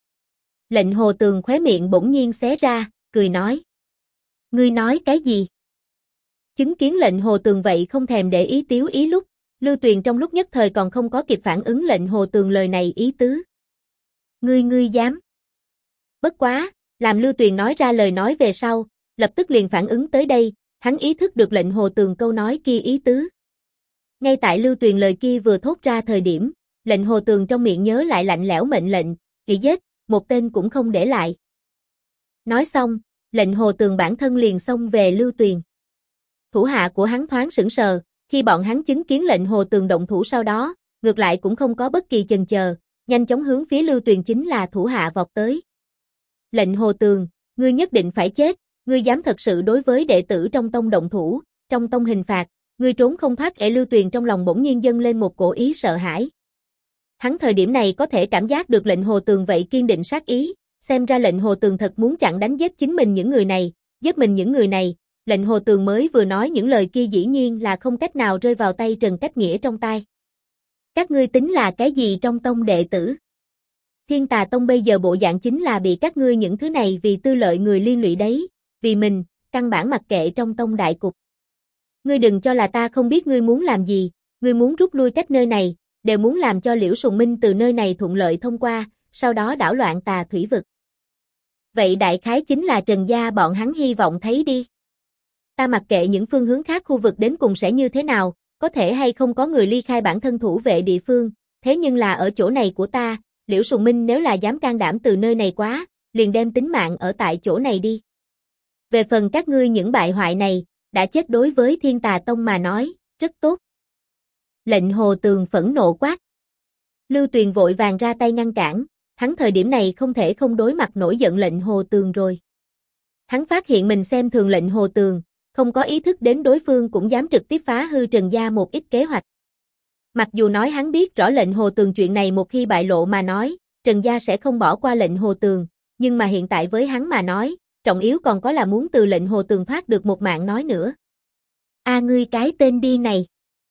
Lệnh Hồ Tường khóe miệng bỗng nhiên xé ra, cười nói. Ngươi nói cái gì? Chứng kiến Lệnh Hồ Tường vậy không thèm để ý tiếu ý lúc, Lưu Tuyền trong lúc nhất thời còn không có kịp phản ứng Lệnh Hồ Tường lời này ý tứ. Ngươi dám? Bất quá, làm Lưu Tuyền nói ra lời nói về sau, lập tức liền phản ứng tới đây, hắn ý thức được Lệnh Hồ Tường câu nói kia ý tứ. Ngay tại Lưu Tuyền lời kia vừa thốt ra thời điểm, Lệnh Hồ Tường trong miệng nhớ lại lạnh lẽo mệnh lệnh, kỵ giết, một tên cũng không để lại. Nói xong, Lệnh Hồ Tường bản thân liền xông về Lưu Tuyền. Thủ hạ của hắn thoáng sững sờ, khi bọn hắn chứng kiến Lệnh Hồ Tường động thủ sau đó, ngược lại cũng không có bất kỳ chần chờ, nhanh chóng hướng phía Lưu Tuyền chính là thủ hạ vọt tới. Lệnh Hồ Tường, ngươi nhất định phải chết, ngươi dám thật sự đối với đệ tử trong tông động thủ, trong tông hình phạt, ngươi trốn không thoát. Lưu Tuyền trong lòng bỗng nhiên dâng lên một cổ ý sợ hãi. Hắn thời điểm này có thể cảm giác được Lệnh Hồ Tường vậy kiên định sát ý, xem ra Lệnh Hồ Tường thật muốn chặn đánh giết chính mình những người này, giết mình những người này. Lệnh Hồ Tường mới vừa nói những lời kia dĩ nhiên là không cách nào rơi vào tay Trần Cách Nghĩa trong tai. Các ngươi tính là cái gì trong tông đệ tử? Thiên Tà Tông bây giờ bộ dạng chính là bị các ngươi những thứ này vì tư lợi người liên lụy đấy, vì mình, căn bản mặc kệ trong tông đại cục. Ngươi đừng cho là ta không biết ngươi muốn làm gì, ngươi muốn rút lui cách nơi này, đều muốn làm cho Liễu Sùng Minh từ nơi này thuận lợi thông qua, sau đó đảo loạn Tà Thủy Vực. Vậy đại khái chính là Trần gia bọn hắn hy vọng thấy đi. Ta mặc kệ những phương hướng khác khu vực đến cùng sẽ như thế nào, có thể hay không có người ly khai bản thân thủ vệ địa phương, thế nhưng là ở chỗ này của ta, Liễu Sùng Minh nếu là dám can đảm từ nơi này quá, liền đem tính mạng ở tại chỗ này đi. Về phần các ngươi những bại hoại này, đã chết đối với Thiên Tà Tông mà nói, rất tốt. Lệnh Hồ Tường phẫn nộ quát. Lưu Tuyền vội vàng ra tay ngăn cản, hắn thời điểm này không thể không đối mặt nổi giận Lệnh Hồ Tường rồi. Hắn phát hiện mình xem thường Lệnh Hồ Tường, không có ý thức đến đối phương cũng dám trực tiếp phá hư Trần gia một ít kế hoạch. Mặc dù nói hắn biết rõ Lệnh Hồ Tường chuyện này một khi bại lộ mà nói, Trần gia sẽ không bỏ qua Lệnh Hồ Tường, nhưng mà hiện tại với hắn mà nói, trọng yếu còn có là muốn từ Lệnh Hồ Tường thoát được một mạng nói nữa. Ngươi cái tên điên này.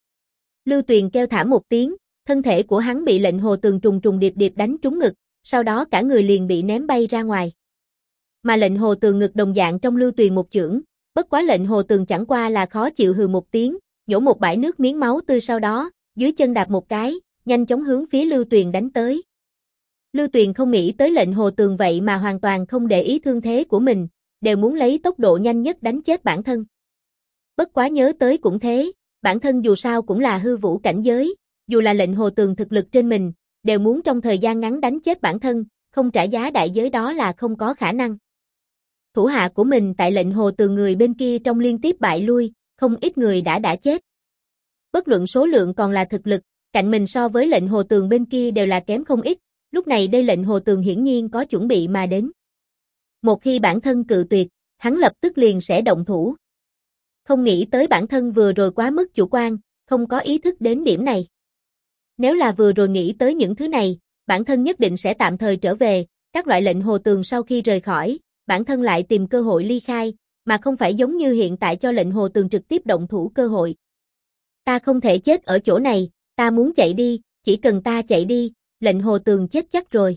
Lưu Tuyền kêu thảm một tiếng, thân thể của hắn bị Lệnh Hồ Tường trùng trùng điệp điệp đánh trúng ngực, sau đó cả người liền bị ném bay ra ngoài. Mà Lệnh Hồ Tường ngực đồng dạng trong Lưu Tuyền một chưởng, bất quá Lệnh Hồ Tường chẳng qua là khó chịu hừ một tiếng, nhổ một bãi nước miếng máu tươi sau đó, dưới chân đạp một cái, nhanh chóng hướng phía Lưu Tuyền đánh tới. Lưu Tuyền không nghĩ tới Lệnh Hồ Tường vậy mà hoàn toàn không để ý thương thế của mình, đều muốn lấy tốc độ nhanh nhất đánh chết bản thân. Bất quá nhớ tới cũng thế, bản thân dù sao cũng là hư vũ cảnh giới, dù là Lệnh Hồ Tường thực lực trên mình, đều muốn trong thời gian ngắn đánh chết bản thân, không trả giá đại giới đó là không có khả năng. Thủ hạ của mình tại Lệnh Hồ Tường người bên kia trong liên tiếp bại lui, không ít người đã chết. Bất luận số lượng còn là thực lực, cạnh mình so với Lệnh Hồ Tường bên kia đều là kém không ít, lúc này đây Lệnh Hồ Tường hiển nhiên có chuẩn bị mà đến. Một khi bản thân cự tuyệt, hắn lập tức liền sẽ động thủ. Không nghĩ tới bản thân vừa rồi quá mức chủ quan, không có ý thức đến điểm này. Nếu là vừa rồi nghĩ tới những thứ này, bản thân nhất định sẽ tạm thời trở về, các loại Lệnh Hồ Tường sau khi rời khỏi, bản thân lại tìm cơ hội ly khai, mà không phải giống như hiện tại cho Lệnh Hồ Tường trực tiếp động thủ cơ hội. Ta không thể chết ở chỗ này, ta muốn chạy đi, chỉ cần ta chạy đi, Lệnh Hồ Tường chết chắc rồi.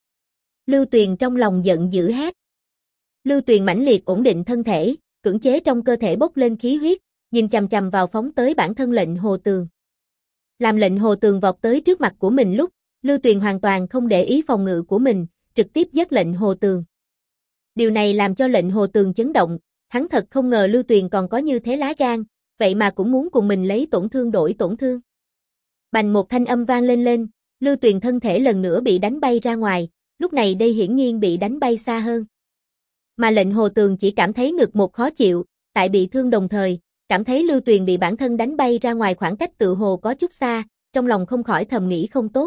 Lưu Tuyền trong lòng giận dữ hét. Lưu Tuyền mãnh liệt ổn định thân thể, cưỡng chế trong cơ thể bốc lên khí huyết, nhìn chằm chằm vào phóng tới bản thân Lệnh Hồ Tường. Làm Lệnh Hồ Tường vọt tới trước mặt của mình lúc, Lưu Tuyền hoàn toàn không để ý phòng ngự của mình, trực tiếp giết Lệnh Hồ Tường. Điều này làm cho lệnh Hồ Tường chấn động, hắn thật không ngờ Lưu Tuyền còn có như thế lá gan, vậy mà cũng muốn cùng mình lấy tổn thương đổi tổn thương. Bành một thanh âm vang lên, Lưu Tuyền thân thể lần nữa bị đánh bay ra ngoài, lúc này đây hiển nhiên bị đánh bay xa hơn. Mà lệnh Hồ Tường chỉ cảm thấy ngực một khó chịu, tại bị thương đồng thời, cảm thấy Lưu Tuyền bị bản thân đánh bay ra ngoài khoảng cách tự hồ có chút xa, trong lòng không khỏi thầm nghĩ không tốt.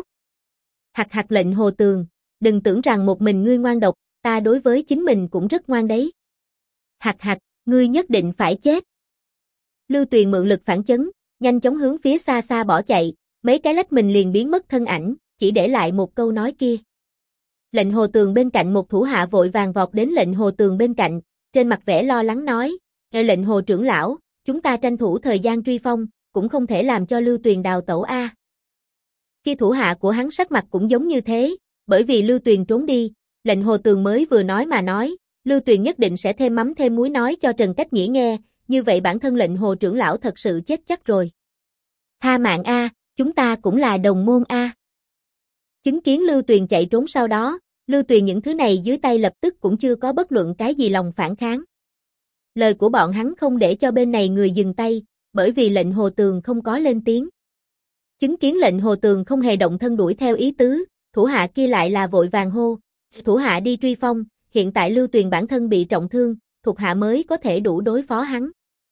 Hạc lệnh Hồ Tường, đừng tưởng rằng một mình ngươi ngoan độc, ta đối với chính mình cũng rất ngoan đấy. Hạc, ngươi nhất định phải chết. Lưu Tuyền mượn lực phản chấn, nhanh chóng hướng phía xa xa bỏ chạy, mấy cái lách mình liền biến mất thân ảnh, chỉ để lại một câu nói kia. Lệnh Hồ Tường bên cạnh một thủ hạ vội vàng vọt đến lệnh Hồ Tường bên cạnh, trên mặt vẻ lo lắng nói, lệnh Hồ trưởng lão, chúng ta tranh thủ thời gian truy phong, cũng không thể làm cho Lưu Tuyền đào tẩu a. Khi thủ hạ của hắn sắc mặt cũng giống như thế, bởi vì Lưu Tuyền trốn đi, lệnh Hồ Tường mới vừa nói mà nói, Lưu Tuyền nhất định sẽ thêm mắm thêm muối nói cho Trần Cách Nghĩa nghe, như vậy bản thân lệnh Hồ trưởng lão thật sự chết chắc rồi. Tha mạng a, chúng ta cũng là đồng môn a. Chứng kiến Lưu Tuyền chạy trốn sau đó, Lưu Tuyền những thứ này dưới tay lập tức cũng chưa có bất luận cái gì lòng phản kháng. Lời của bọn hắn không để cho bên này người dừng tay, bởi vì lệnh Hồ Tường không có lên tiếng. Chứng kiến lệnh Hồ Tường không hề động thân đuổi theo ý tứ, thủ hạ kia lại là vội vàng hô, thủ hạ đi truy phong, hiện tại Lưu Tuyền bản thân bị trọng thương, thuộc hạ mới có thể đủ đối phó hắn.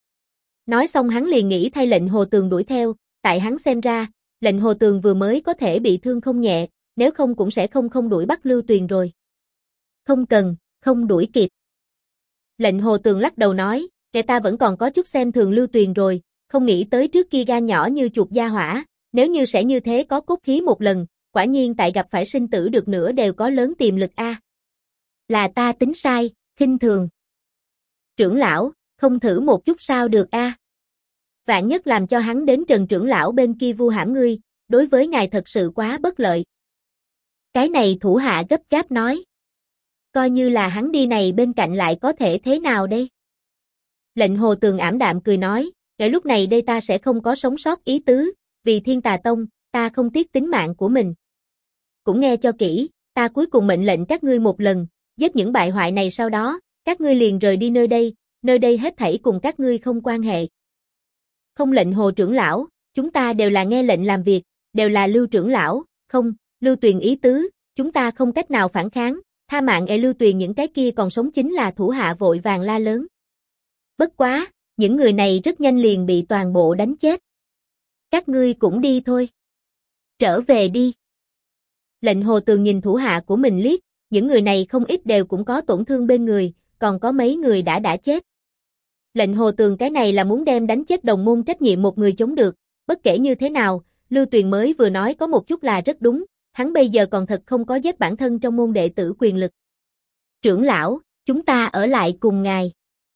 Nói xong hắn liền nghĩ thay lệnh Hồ Tường đuổi theo, tại hắn xem ra, lệnh Hồ Tường vừa mới có thể bị thương không nhẹ, nếu không cũng sẽ không đuổi bắt Lưu Tuyền rồi. Không cần, không đuổi kịp. Lệnh Hồ Tường lắc đầu nói, kẻ ta vẫn còn có chút xem thường Lưu Tuyền rồi, không nghĩ tới trước kia gan nhỏ như chuột gia hỏa, nếu như sẽ như thế có cốt khí một lần, quả nhiên tại gặp phải sinh tử được nữa đều có lớn tiềm lực a. Là ta tính sai, khinh thường. Trưởng lão, không thử một chút sao được a? Vạn nhất làm cho hắn đến Trần trưởng lão bên kia vu hãm ngươi, đối với ngài thật sự quá bất lợi. Cái này thủ hạ gấp gáp nói. Coi như là hắn đi này bên cạnh lại có thể thế nào đây? Lệnh Hồ Tường ảm đạm cười nói, kể lúc này đây ta sẽ không có sống sót ý tứ, vì Thiên Tà Tông, ta không tiếc tính mạng của mình. Cũng nghe cho kỹ, ta cuối cùng mệnh lệnh các ngươi một lần, giết những bại hoại này sau đó, các ngươi liền rời đi nơi đây hết thảy cùng các ngươi không quan hệ. Không lệnh Hồ trưởng lão, chúng ta đều là nghe lệnh làm việc, đều là Lưu trưởng lão, không, Lưu Tuyền ý tứ, chúng ta không cách nào phản kháng, tha mạng Lưu Tuyền những cái kia còn sống chính là thủ hạ vội vàng la lớn. Bất quá, những người này rất nhanh liền bị toàn bộ đánh chết. Các ngươi cũng đi thôi. Trở về đi. Lệnh Hồ Tường nhìn thủ hạ của mình liếc, những người này không ít đều cũng có tổn thương bên người, còn có mấy người đã chết. Lệnh Hồ Tường cái này là muốn đem đánh chết đồng môn trách nhiệm một người chống được, bất kể như thế nào, Lưu Tuyền mới vừa nói có một chút là rất đúng, hắn bây giờ còn thật không có giết bản thân trong môn đệ tử quyền lực. Trưởng lão, chúng ta ở lại cùng ngài.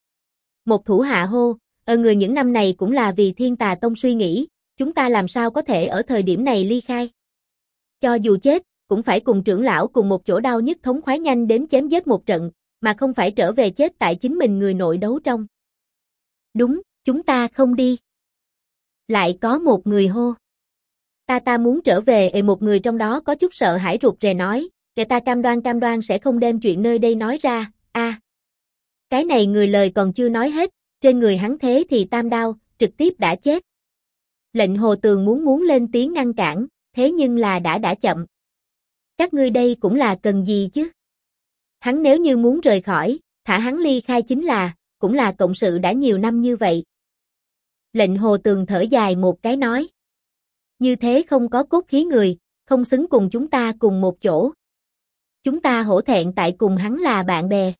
Một thủ hạ hô, người những năm này cũng là vì Thiên Tà Tông suy nghĩ, chúng ta làm sao có thể ở thời điểm này ly khai. Cho dù chết, cũng phải cùng trưởng lão cùng một chỗ đau nhất thống khoái nhanh đến chém giết một trận, mà không phải trở về chết tại chính mình người nội đấu trong. Đúng, chúng ta không đi. Lại có một người hô. Ta muốn trở về. Một người trong đó có chút sợ hãi rụt rè nói, để ta cam đoan sẽ không đem chuyện nơi đây nói ra, a. Cái này người lời còn chưa nói hết, trên người hắn thế thì tam đao, trực tiếp đã chết. Lệnh Hồ Tường muốn lên tiếng ngăn cản, thế nhưng là đã chậm. Các ngươi đây cũng là cần gì chứ? Hắn nếu như muốn rời khỏi, thả hắn ly khai chính là, cũng là cộng sự đã nhiều năm như vậy. Lệnh Hồ Tường thở dài một cái nói. Như thế không có cốt khí người, không xứng cùng chúng ta cùng một chỗ. Chúng ta hổ thẹn tại cùng hắn là bạn bè.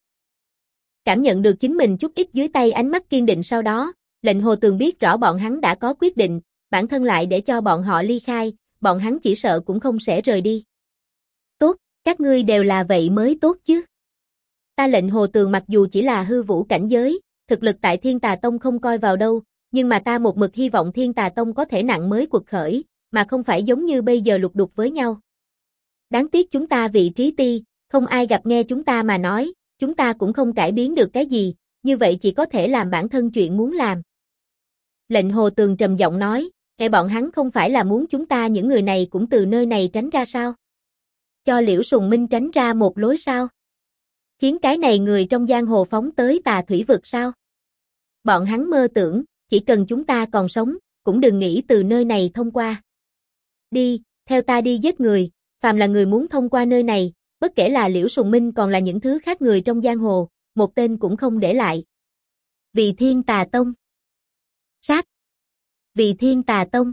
Cảm nhận được chính mình chút ít dưới tay ánh mắt kiên định sau đó, lệnh Hồ Tường biết rõ bọn hắn đã có quyết định, bản thân lại để cho bọn họ ly khai, bọn hắn chỉ sợ cũng không sẽ rời đi. Tốt, các ngươi đều là vậy mới tốt chứ. Ta lệnh Hồ Tường mặc dù chỉ là hư vũ cảnh giới, thực lực tại Thiên Tà Tông không coi vào đâu, nhưng mà ta một mực hy vọng Thiên Tà Tông có thể nặng mới quật khởi, mà không phải giống như bây giờ lục đục với nhau. Đáng tiếc chúng ta vị trí ti, không ai gặp nghe chúng ta mà nói, chúng ta cũng không cải biến được cái gì, như vậy chỉ có thể làm bản thân chuyện muốn làm. Lệnh Hồ Tường trầm giọng nói, bọn hắn không phải là muốn chúng ta những người này cũng từ nơi này tránh ra sao? Cho Liễu Sùng Minh tránh ra một lối sao? Khiến cái này người trong giang hồ phóng tới tà thủy vực sao? Bọn hắn mơ tưởng, chỉ cần chúng ta còn sống, cũng đừng nghĩ từ nơi này thông qua. Đi, theo ta đi giết người, phàm là người muốn thông qua nơi này, bất kể là Liễu Sùng Minh còn là những thứ khác người trong giang hồ, một tên cũng không để lại. Vì Thiên Tà Tông. Sát. Vì Thiên Tà Tông.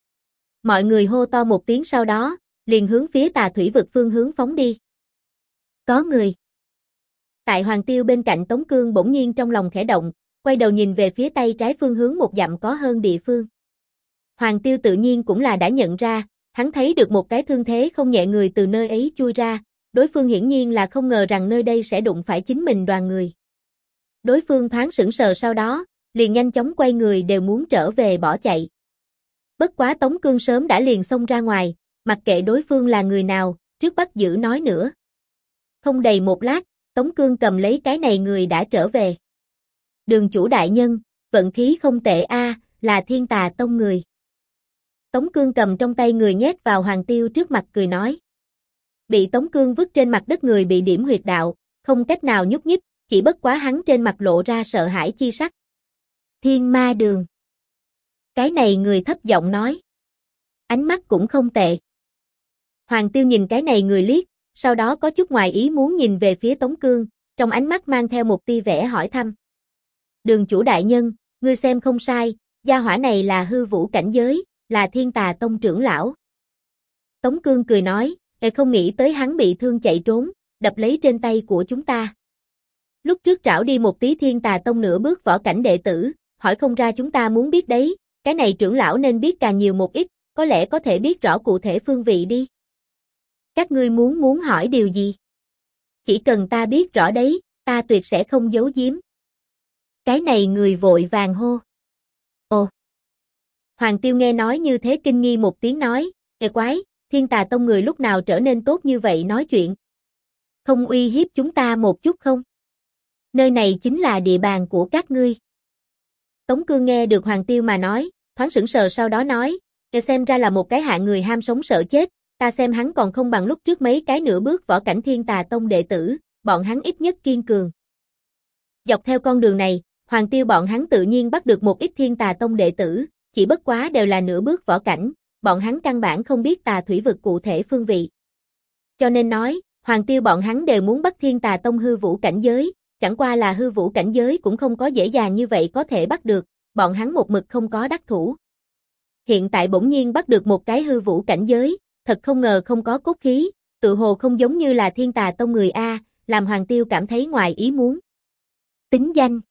Mọi người hô to một tiếng sau đó, liền hướng phía tà thủy vực phương hướng phóng đi. Có người. Tại Hoàng Tiêu bên cạnh Tống Cương bỗng nhiên trong lòng khẽ động, quay đầu nhìn về phía tay trái phương hướng một dặm có hơn địa phương. Hoàng Tiêu tự nhiên cũng là đã nhận ra, hắn thấy được một cái thương thế không nhẹ người từ nơi ấy chui ra, đối phương hiển nhiên là không ngờ rằng nơi đây sẽ đụng phải chính mình đoàn người. Đối phương thoáng sững sờ sau đó, liền nhanh chóng quay người đều muốn trở về bỏ chạy. Bất quá Tống Cương sớm đã liền xông ra ngoài, mặc kệ đối phương là người nào, trước bắt giữ nói nữa. Không đầy một lát, Tống Cương cầm lấy cái này người đã trở về. Đường chủ đại nhân, vận khí không tệ a, là Thiên Tà Tông người. Tống Cương cầm trong tay người nhét vào Hoàng Tiêu trước mặt cười nói. Bị Tống Cương vứt trên mặt đất người bị điểm huyệt đạo, không cách nào nhúc nhích, chỉ bất quá hắn trên mặt lộ ra sợ hãi chi sắc. Thiên Ma Đường. Cái này người thấp giọng nói. Ánh mắt cũng không tệ. Hoàng Tiêu nhìn cái này người liếc, sau đó có chút ngoài ý muốn nhìn về phía Tống Cương, trong ánh mắt mang theo một tia vẻ hỏi thăm. Đường chủ đại nhân, ngươi xem không sai, gia hỏa này là hư vũ cảnh giới, là Thiên Tà Tông trưởng lão. Tống Cương cười nói, không nghĩ tới hắn bị thương chạy trốn, đập lấy trên tay của chúng ta. Lúc trước trảo đi một tí Thiên Tà Tông nửa bước võ cảnh đệ tử, hỏi không ra chúng ta muốn biết đấy, cái này trưởng lão nên biết càng nhiều một ít, có lẽ có thể biết rõ cụ thể phương vị đi. Các ngươi muốn hỏi điều gì? Chỉ cần ta biết rõ đấy, ta tuyệt sẽ không giấu giếm. Cái này người vội vàng hô. Ồ! Hoàng Tiêu nghe nói như thế kinh nghi một tiếng nói, quái, Thiên Tà Tông người lúc nào trở nên tốt như vậy nói chuyện. Không uy hiếp chúng ta một chút không? Nơi này chính là địa bàn của các ngươi. Tống Cương nghe được Hoàng Tiêu mà nói, thoáng sững sờ sau đó nói, xem ra là một cái hạng người ham sống sợ chết, ta xem hắn còn không bằng lúc trước mấy cái nửa bước võ cảnh Thiên Tà Tông đệ tử, bọn hắn ít nhất kiên cường. Dọc theo con đường này, Hoàng Tiêu bọn hắn tự nhiên bắt được một ít Thiên Tà Tông đệ tử, chỉ bất quá đều là nửa bước võ cảnh, bọn hắn căn bản không biết tà thủy vực cụ thể phương vị. Cho nên nói, Hoàng Tiêu bọn hắn đều muốn bắt Thiên Tà Tông hư vũ cảnh giới, chẳng qua là hư vũ cảnh giới cũng không có dễ dàng như vậy có thể bắt được, bọn hắn một mực không có đắc thủ. Hiện tại bỗng nhiên bắt được một cái hư vũ cảnh giới, thật không ngờ không có cốt khí, tự hồ không giống như là Thiên Tà Tông người A, làm Hoàng Tiêu cảm thấy ngoài ý muốn. Tính danh.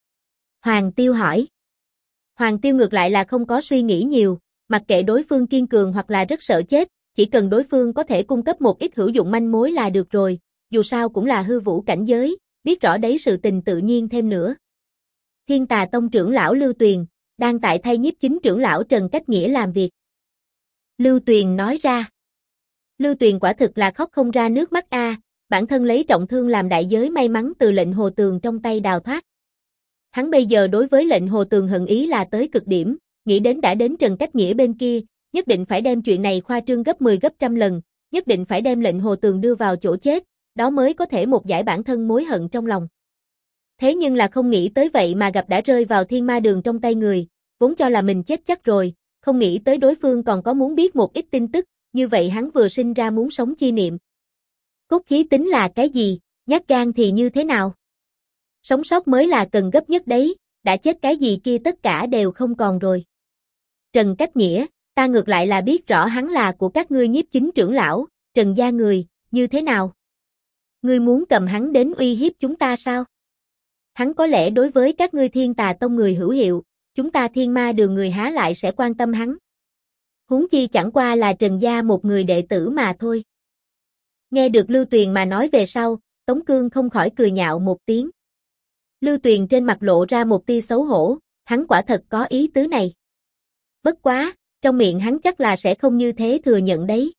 Hoàng Tiêu hỏi. Hoàng Tiêu ngược lại là không có suy nghĩ nhiều, mặc kệ đối phương kiên cường hoặc là rất sợ chết, chỉ cần đối phương có thể cung cấp một ít hữu dụng manh mối là được rồi, dù sao cũng là hư vũ cảnh giới, biết rõ đấy sự tình tự nhiên thêm nữa. Thiên Tà Tông trưởng lão Lưu Tuyền, đang tại thay nhiếp chính trưởng lão Trần Cách Nghĩa làm việc. Lưu Tuyền nói ra. Lưu Tuyền quả thực là khóc không ra nước mắt a, bản thân lấy trọng thương làm đại giới may mắn từ lệnh Hồ Tường trong tay đào thoát. Hắn bây giờ đối với lệnh Hồ Tường hận ý là tới cực điểm, nghĩ đến đã đến Trần Cách Nghĩa bên kia, nhất định phải đem chuyện này khoa trương gấp 10 gấp trăm lần, nhất định phải đem lệnh Hồ Tường đưa vào chỗ chết, đó mới có thể một giải bản thân mối hận trong lòng. Thế nhưng là không nghĩ tới vậy mà gặp đã rơi vào Thiên Ma Đường trong tay người, vốn cho là mình chết chắc rồi, không nghĩ tới đối phương còn có muốn biết một ít tin tức, như vậy hắn vừa sinh ra muốn sống chi niệm. Cốt khí tính là cái gì, nhát gan thì như thế nào? Sống sót mới là cần gấp nhất đấy, đã chết cái gì kia tất cả đều không còn rồi. Trần Cách Nghĩa, ta ngược lại là biết rõ hắn là của các ngươi nhiếp chính trưởng lão, Trần gia người, như thế nào? Ngươi muốn cầm hắn đến uy hiếp chúng ta sao? Hắn có lẽ đối với các ngươi Thiên Tà Tông người hữu hiệu, chúng ta Thiên Ma Đường người há lại sẽ quan tâm hắn. Huống chi chẳng qua là Trần gia một người đệ tử mà thôi. Nghe được Lưu Tuyền mà nói về sau, Tống Cương không khỏi cười nhạo một tiếng. Lưu Tuyền trên mặt lộ ra một tia xấu hổ, hắn quả thật có ý tứ này. Bất quá, trong miệng hắn chắc là sẽ không như thế thừa nhận đấy.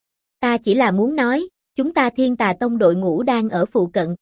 Ta chỉ là muốn nói, chúng ta Thiên Tà Tông đội ngũ đang ở phụ cận.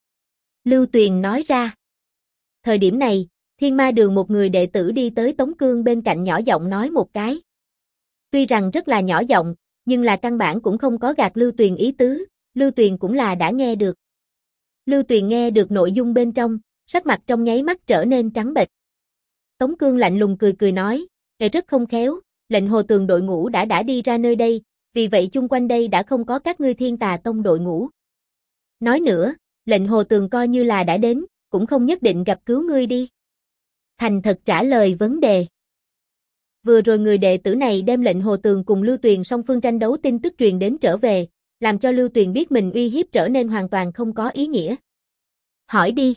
Lưu Tuyền nói ra. Thời điểm này, Thiên Ma Đường một người đệ tử đi tới Tống Cương bên cạnh nhỏ giọng nói một cái. Tuy rằng rất là nhỏ giọng, nhưng là căn bản cũng không có gạt Lưu Tuyền ý tứ, Lưu Tuyền cũng là đã nghe được. Lưu Tuyền nghe được nội dung bên trong, sắc mặt trong nháy mắt trở nên trắng bệch. Tống Cương lạnh lùng cười cười nói, rất không khéo, lệnh Hồ Tường đội ngũ đã đi ra nơi đây, vì vậy chung quanh đây đã không có các ngươi Thiên Tà Tông đội ngũ. Nói nữa, lệnh Hồ Tường coi như là đã đến, cũng không nhất định gặp cứu ngươi đi. Thành thật trả lời vấn đề. Vừa rồi người đệ tử này đem lệnh Hồ Tường cùng Lưu Tuyền song phương tranh đấu tin tức truyền đến trở về, làm cho Lưu Tuyền biết mình uy hiếp trở nên hoàn toàn không có ý nghĩa. Hỏi đi.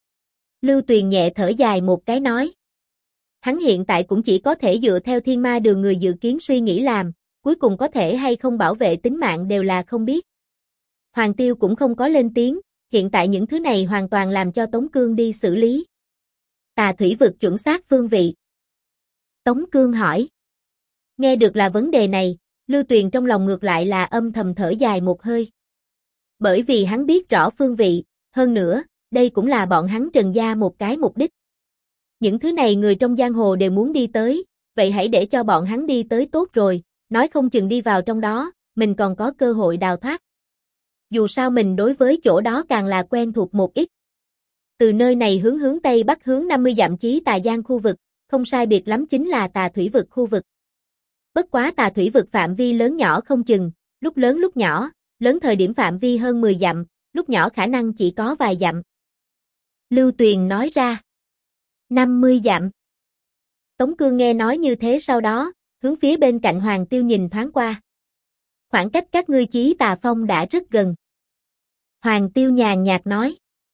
Lưu Tuyền nhẹ thở dài một cái nói. Hắn hiện tại cũng chỉ có thể dựa theo Thiên Ma Đường người dự kiến suy nghĩ làm, cuối cùng có thể hay không bảo vệ tính mạng đều là không biết. Hoàng Tiêu cũng không có lên tiếng, hiện tại những thứ này hoàn toàn làm cho Tống Cương đi xử lý. Tà thủy vực chuẩn xác phương vị. Tống Cương hỏi. Nghe được là vấn đề này, Lưu Tuyền trong lòng ngược lại là âm thầm thở dài một hơi. Bởi vì hắn biết rõ phương vị, hơn nữa, đây cũng là bọn hắn Trần gia một cái mục đích. Những thứ này người trong giang hồ đều muốn đi tới, vậy hãy để cho bọn hắn đi tới tốt rồi, nói không chừng đi vào trong đó, mình còn có cơ hội đào thoát. Dù sao mình đối với chỗ đó càng là quen thuộc một ít. Từ nơi này hướng Tây Bắc hướng 50 dặm chí Tà Giang khu vực, không sai biệt lắm chính là Tà Thủy vực khu vực. Bất quá Tà Thủy vực phạm vi lớn nhỏ không chừng, lúc lớn lúc nhỏ, lớn thời điểm phạm vi hơn 10 dặm, lúc nhỏ khả năng chỉ có vài dặm. Lưu Tuyền nói ra. 50 dặm. Tống Cương nghe nói như thế sau đó, hướng phía bên cạnh Hoàng Tiêu nhìn thoáng qua. Khoảng cách các ngươi Chí Tà Phong đã rất gần. Hoàng Tiêu nhàn nhạt nói.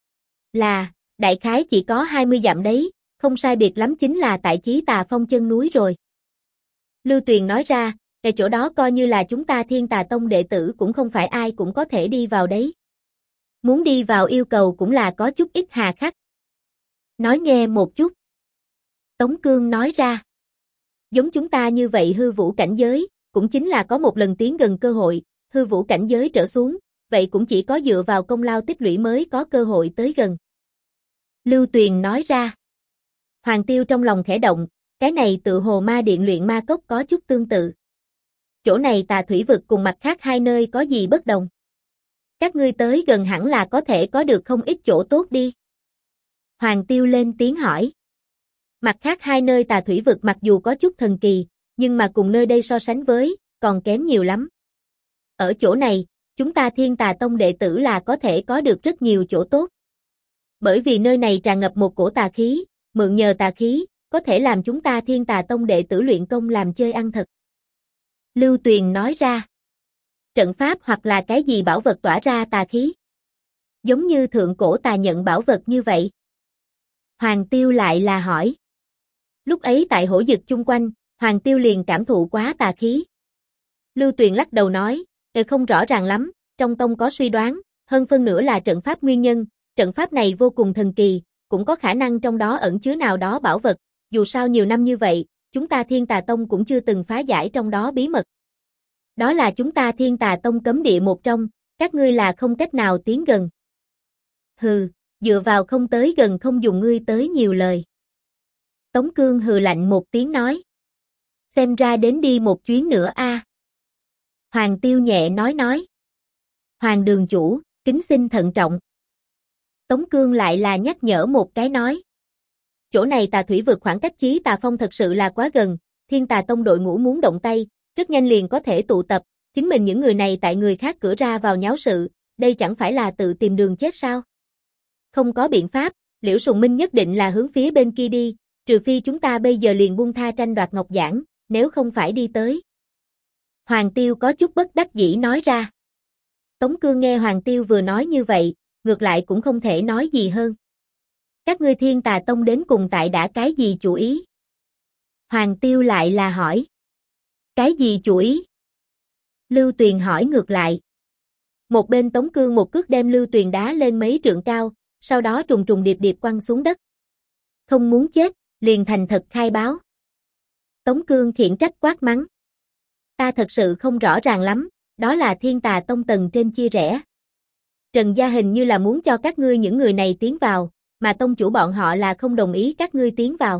Là, đại khái chỉ có 20 dặm đấy, không sai biệt lắm chính là tại Chí Tà Phong chân núi rồi. Lưu Tuyền nói ra, cái chỗ đó coi như là chúng ta Thiên Tà Tông đệ tử cũng không phải ai cũng có thể đi vào đấy. Muốn đi vào yêu cầu cũng là có chút ít hà khắc. Nói nghe một chút. Tống Cương nói ra. Giống chúng ta như vậy hư vũ cảnh giới, cũng chính là có một lần tiến gần cơ hội, hư vũ cảnh giới trở xuống, vậy cũng chỉ có dựa vào công lao tích lũy mới có cơ hội tới gần. Lưu Tuyền nói ra. Hoàng Tiêu trong lòng khẽ động, cái này tự hồ ma điện luyện ma cốc có chút tương tự. Chỗ này Tà thủy vực cùng mặt khác hai nơi có gì bất đồng? Các ngươi tới gần hẳn là có thể có được không ít chỗ tốt đi. Hoàng Tiêu lên tiếng hỏi. Mặt khác hai nơi Tà thủy vực mặc dù có chút thần kỳ, nhưng mà cùng nơi đây so sánh với, còn kém nhiều lắm. Ở chỗ này, chúng ta Thiên Tà Tông đệ tử là có thể có được rất nhiều chỗ tốt. Bởi vì nơi này tràn ngập một cổ tà khí, mượn nhờ tà khí, có thể làm chúng ta Thiên Tà Tông đệ tử luyện công làm chơi ăn thật. Lưu Tuyền nói ra. Trận pháp hoặc là cái gì bảo vật tỏa ra tà khí. Giống như thượng cổ tà nhận bảo vật như vậy. Hoàng Tiêu lại là hỏi. Lúc ấy tại hổ dực chung quanh, Hoàng Tiêu liền cảm thụ quá tà khí. Lưu Tuyền lắc đầu nói, không rõ ràng lắm, trong tông có suy đoán, hơn phân nửa là trận pháp nguyên nhân, trận pháp này vô cùng thần kỳ, cũng có khả năng trong đó ẩn chứa nào đó bảo vật, dù sao nhiều năm như vậy, chúng ta Thiên Tà Tông cũng chưa từng phá giải trong đó bí mật. Đó là chúng ta Thiên Tà Tông cấm địa một trong, các ngươi là không cách nào tiến gần. Hừ, dựa vào không tới gần không dùng ngươi tới nhiều lời. Tống Cương hừ lạnh một tiếng nói. Xem ra đến đi một chuyến nữa a. Hoàng Tiêu nhẹ nói. Hoàng đường chủ, kính xin thận trọng. Tống Cương lại là nhắc nhở một cái nói. Chỗ này Tà thủy vực khoảng cách Chí Tà Phong thật sự là quá gần, Thiên Tà Tông đội ngũ muốn động tay, rất nhanh liền có thể tụ tập, chính mình những người này tại người khác cửa ra vào nháo sự, đây chẳng phải là tự tìm đường chết sao? Không có biện pháp, Liễu Sùng Minh nhất định là hướng phía bên kia đi, trừ phi chúng ta bây giờ liền buông tha tranh đoạt ngọc giản, nếu không phải đi tới. Hoàng Tiêu có chút bất đắc dĩ nói ra. Tống Cương nghe Hoàng Tiêu vừa nói như vậy, ngược lại cũng không thể nói gì hơn. Các ngươi Thiên Tà Tông đến cùng tại đã cái gì chủ ý? Hoàng Tiêu lại là hỏi. Cái gì chủ ý? Lưu Tuyền hỏi ngược lại. Một bên Tống Cương một cước đem Lưu Tuyền đá lên mấy trượng cao, sau đó trùng trùng điệp điệp quăng xuống đất. Không muốn chết, liền thành thật khai báo. Tống Cương khiển trách quát mắng. Ta thật sự không rõ ràng lắm, đó là Thiên Tà Tông tầng trên chia rẽ. Trần gia hình như là muốn cho các ngươi những người này tiến vào, mà tông chủ bọn họ là không đồng ý các ngươi tiến vào.